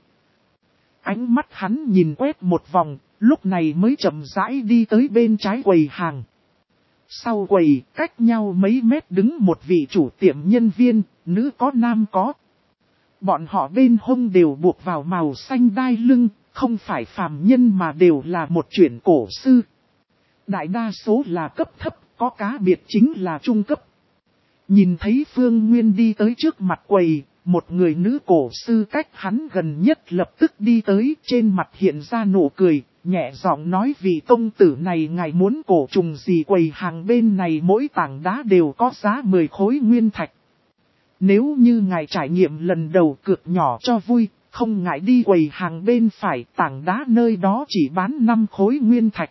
Ánh mắt hắn nhìn quét một vòng, lúc này mới chậm rãi đi tới bên trái quầy hàng. Sau quầy, cách nhau mấy mét đứng một vị chủ tiệm nhân viên, nữ có nam có. Bọn họ bên hông đều buộc vào màu xanh đai lưng, không phải phàm nhân mà đều là một chuyện cổ sư. Đại đa số là cấp thấp, có cá biệt chính là trung cấp. Nhìn thấy Phương Nguyên đi tới trước mặt quầy, một người nữ cổ sư cách hắn gần nhất lập tức đi tới, trên mặt hiện ra nụ cười, nhẹ giọng nói vị công tử này ngài muốn cổ trùng gì, quầy hàng bên này mỗi tảng đá đều có giá mười khối nguyên thạch. Nếu như ngài trải nghiệm lần đầu cược nhỏ cho vui, không ngại đi quầy hàng bên phải, tảng đá nơi đó chỉ bán năm khối nguyên thạch.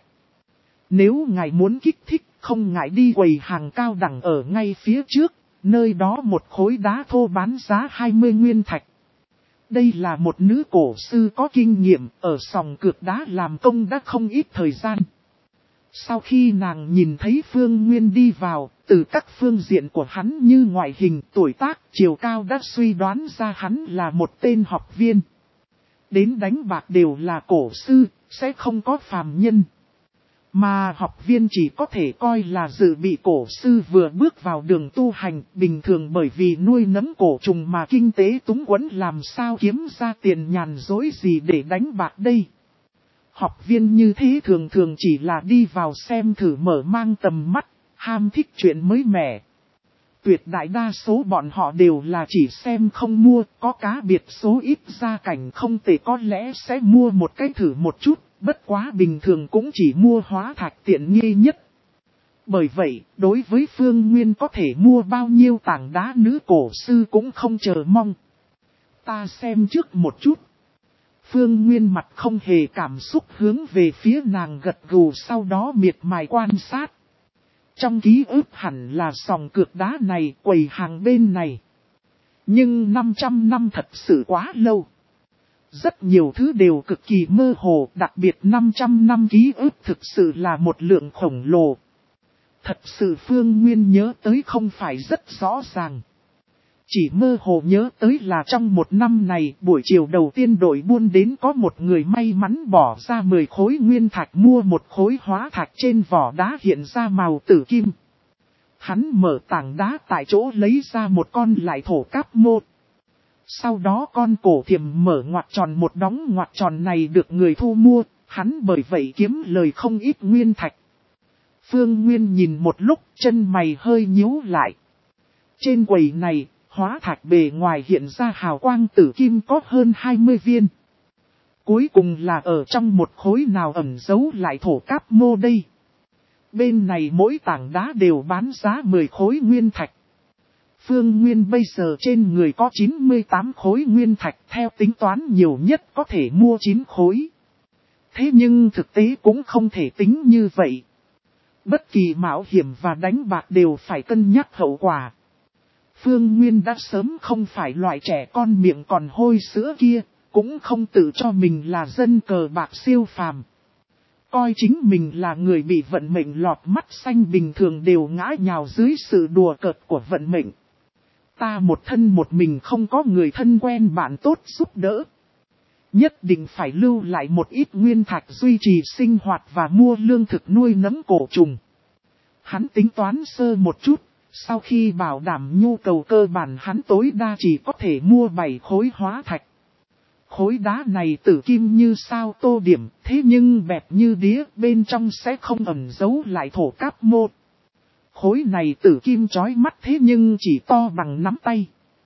Nếu ngài muốn kích thích, không ngại đi quầy hàng cao đẳng ở ngay phía trước, nơi đó một khối đá thô bán giá hai mươi nguyên thạch. Đây là một nữ cổ sư có kinh nghiệm, ở sòng cược đá làm công đã không ít thời gian. Sau khi nàng nhìn thấy Phương Nguyên đi vào, từ các phương diện của hắn như ngoại hình, tuổi tác, chiều cao đã suy đoán ra hắn là một tên học viên. Đến đánh bạc đều là cổ sư, sẽ không có phàm nhân. Mà học viên chỉ có thể coi là dự bị cổ sư vừa bước vào đường tu hành, bình thường bởi vì nuôi nấng cổ trùng mà kinh tế túng quẫn, làm sao kiếm ra tiền nhàn dối gì để đánh bạc đây. Học viên như thế thường thường chỉ là đi vào xem thử, mở mang tầm mắt, ham thích chuyện mới mẻ. Tuyệt đại đa số bọn họ đều là chỉ xem không mua, có cá biệt số ít gia cảnh không tệ có lẽ sẽ mua một cái thử một chút, bất quá bình thường cũng chỉ mua hóa thạch tiện nghi nhất. Bởi vậy, đối với Phương Nguyên có thể mua bao nhiêu tảng đá, nữ cổ sư cũng không chờ mong. Ta xem trước một chút. Phương Nguyên mặt không hề cảm xúc hướng về phía nàng gật gù, sau đó miệt mài quan sát. Trong ký ức hẳn là sòng cược đá này, quầy hàng bên này. Nhưng năm trăm năm thật sự quá lâu. Rất nhiều thứ đều cực kỳ mơ hồ, đặc biệt năm trăm năm ký ức thực sự là một lượng khổng lồ. Thật sự Phương Nguyên nhớ tới không phải rất rõ ràng. Chỉ mơ hồ nhớ tới là trong một năm này, buổi chiều đầu tiên đội buôn đến có một người may mắn bỏ ra mười khối nguyên thạch mua một khối hóa thạch, trên vỏ đá hiện ra màu tử kim. Hắn mở tảng đá tại chỗ lấy ra một con lại thổ cáp mô. Sau đó con cổ thiềm mở ngoặc tròn, một đóng ngoặc tròn này được người thu mua, hắn bởi vậy kiếm lời không ít nguyên thạch. Phương Nguyên nhìn một lúc, chân mày hơi nhíu lại. Trên quầy này, hóa thạch bề ngoài hiện ra hào quang tử kim có hơn hai mươi viên. Cuối cùng là ở trong một khối nào ẩn giấu lại thổ cáp mô đây. Bên này mỗi tảng đá đều bán giá mười khối nguyên thạch. Phương Nguyên bây giờ trên người có chín mươi tám khối nguyên thạch, theo tính toán nhiều nhất có thể mua chín khối. Thế nhưng thực tế cũng không thể tính như vậy. Bất kỳ mạo hiểm và đánh bạc đều phải cân nhắc hậu quả. Phương Nguyên đã sớm không phải loại trẻ con miệng còn hôi sữa kia, cũng không tự cho mình là dân cờ bạc siêu phàm. Coi chính mình là người bị vận mệnh lọt mắt xanh, bình thường đều ngã nhào dưới sự đùa cợt của vận mệnh. Ta một thân một mình, không có người thân quen bạn tốt giúp đỡ. Nhất định phải lưu lại một ít nguyên thạch duy trì sinh hoạt và mua lương thực nuôi nấng cổ trùng. Hắn tính toán sơ một chút, sau khi bảo đảm nhu cầu cơ bản hắn tối đa chỉ có thể mua bảy khối hóa thạch. Khối đá này tử kim như sao tô điểm, thế nhưng bẹp như đĩa, bên trong sẽ không ẩn giấu lại thổ cáp mô. Khối này tử kim chói mắt thế nhưng chỉ to bằng nắm tay.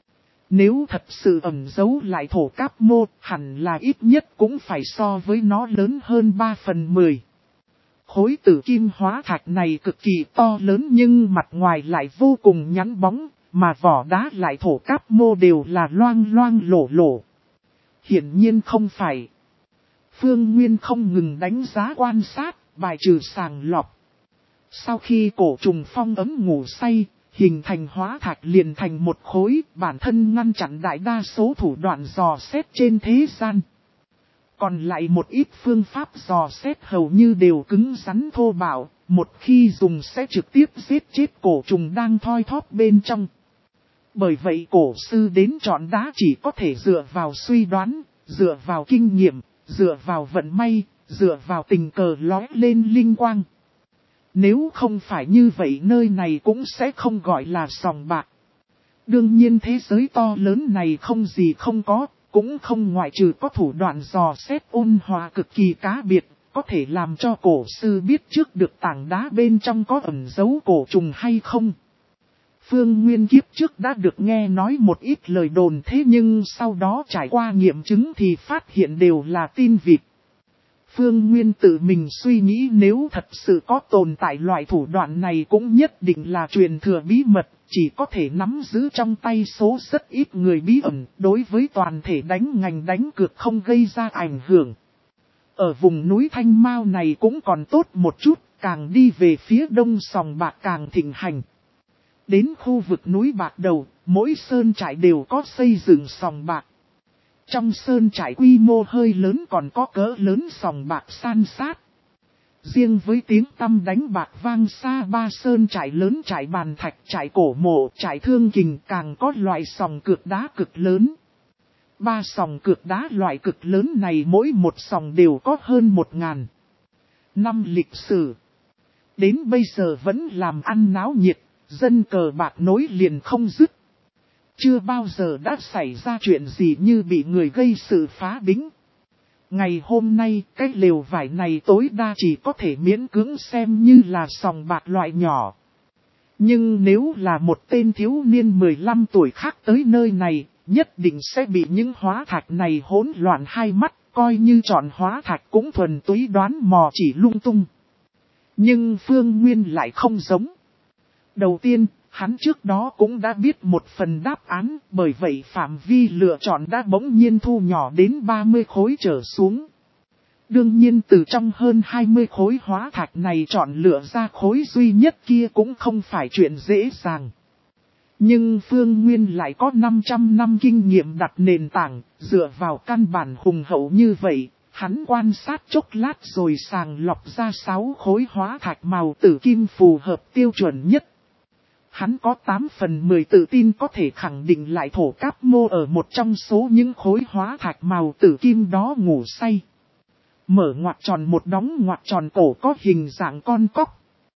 Nếu thật sự ẩn giấu lại thổ cáp mô, hẳn là ít nhất cũng phải so với nó lớn hơn ba phần mười. Khối tử kim hóa thạch này cực kỳ to lớn nhưng mặt ngoài lại vô cùng nhẵn bóng, mà vỏ đá lại thổ cáp mô đều là loang loang lổ lổ. Hiển nhiên không phải. Phương Nguyên không ngừng đánh giá quan sát, bài trừ sàng lọc. Sau khi cổ trùng phong ấm ngủ say, hình thành hóa thạch liền thành một khối, bản thân ngăn chặn đại đa số thủ đoạn dò xét trên thế gian. Còn lại một ít phương pháp dò xét hầu như đều cứng rắn thô bạo, một khi dùng sẽ trực tiếp giết chết cổ trùng đang thoi thóp bên trong. Bởi vậy cổ sư đến chọn đá chỉ có thể dựa vào suy đoán, dựa vào kinh nghiệm, dựa vào vận may, dựa vào tình cờ lóe lên linh quang. Nếu không phải như vậy nơi này cũng sẽ không gọi là sòng bạc. Đương nhiên thế giới to lớn này không gì không có, cũng không ngoại trừ có thủ đoạn dò xét ôn hòa cực kỳ cá biệt, có thể làm cho cổ sư biết trước được tảng đá bên trong có ẩn dấu cổ trùng hay không. Phương Nguyên kiếp trước đã được nghe nói một ít lời đồn, thế nhưng sau đó trải qua nghiệm chứng thì phát hiện đều là tin vịt. Phương Nguyên tự mình suy nghĩ nếu thật sự có tồn tại loại thủ đoạn này cũng nhất định là truyền thừa bí mật, chỉ có thể nắm giữ trong tay số rất ít người bí ẩn, đối với toàn thể đánh ngành đánh cược không gây ra ảnh hưởng. Ở vùng núi Thanh Mao này cũng còn tốt một chút, càng đi về phía đông sòng bạc càng thịnh hành. Đến khu vực núi Bạc Đầu, mỗi sơn trại đều có xây dựng sòng bạc. Trong sơn trại quy mô hơi lớn còn có cỡ lớn sòng bạc san sát. Riêng với tiếng tăm đánh bạc vang xa ba sơn trại lớn, trại Bàn Thạch, trại Cổ Mộ, trại Thương Kình càng có loại sòng cược đá cực lớn. Ba sòng cược đá loại cực lớn này mỗi một sòng đều có hơn một ngàn năm lịch sử. Đến bây giờ vẫn làm ăn náo nhiệt, dân cờ bạc nối liền không dứt. Chưa bao giờ đã xảy ra chuyện gì như bị người gây sự phá bính. Ngày hôm nay, cái lều vải này tối đa chỉ có thể miễn cưỡng xem như là sòng bạc loại nhỏ. Nhưng nếu là một tên thiếu niên mười lăm tuổi khác tới nơi này, nhất định sẽ bị những hóa thạch này hỗn loạn hai mắt, coi như chọn hóa thạch cũng thuần túy đoán mò chỉ lung tung. Nhưng Phương Nguyên lại không giống. Đầu tiên, hắn trước đó cũng đã biết một phần đáp án, bởi vậy phạm vi lựa chọn đã bỗng nhiên thu nhỏ đến ba mươi khối trở xuống. Đương nhiên từ trong hơn hai mươi khối hóa thạch này chọn lựa ra khối duy nhất kia cũng không phải chuyện dễ dàng. Nhưng Phương Nguyên lại có năm trăm năm kinh nghiệm đặt nền tảng, dựa vào căn bản hùng hậu như vậy, hắn quan sát chốc lát rồi sàng lọc ra sáu khối hóa thạch màu tử kim phù hợp tiêu chuẩn nhất. Hắn có tám phần mười tự tin có thể khẳng định lại thổ cáp mô ở một trong số những khối hóa thạch màu tử kim đó ngủ say. Mở ngoặc tròn một đóng ngoặc tròn cổ có hình dạng con cóc.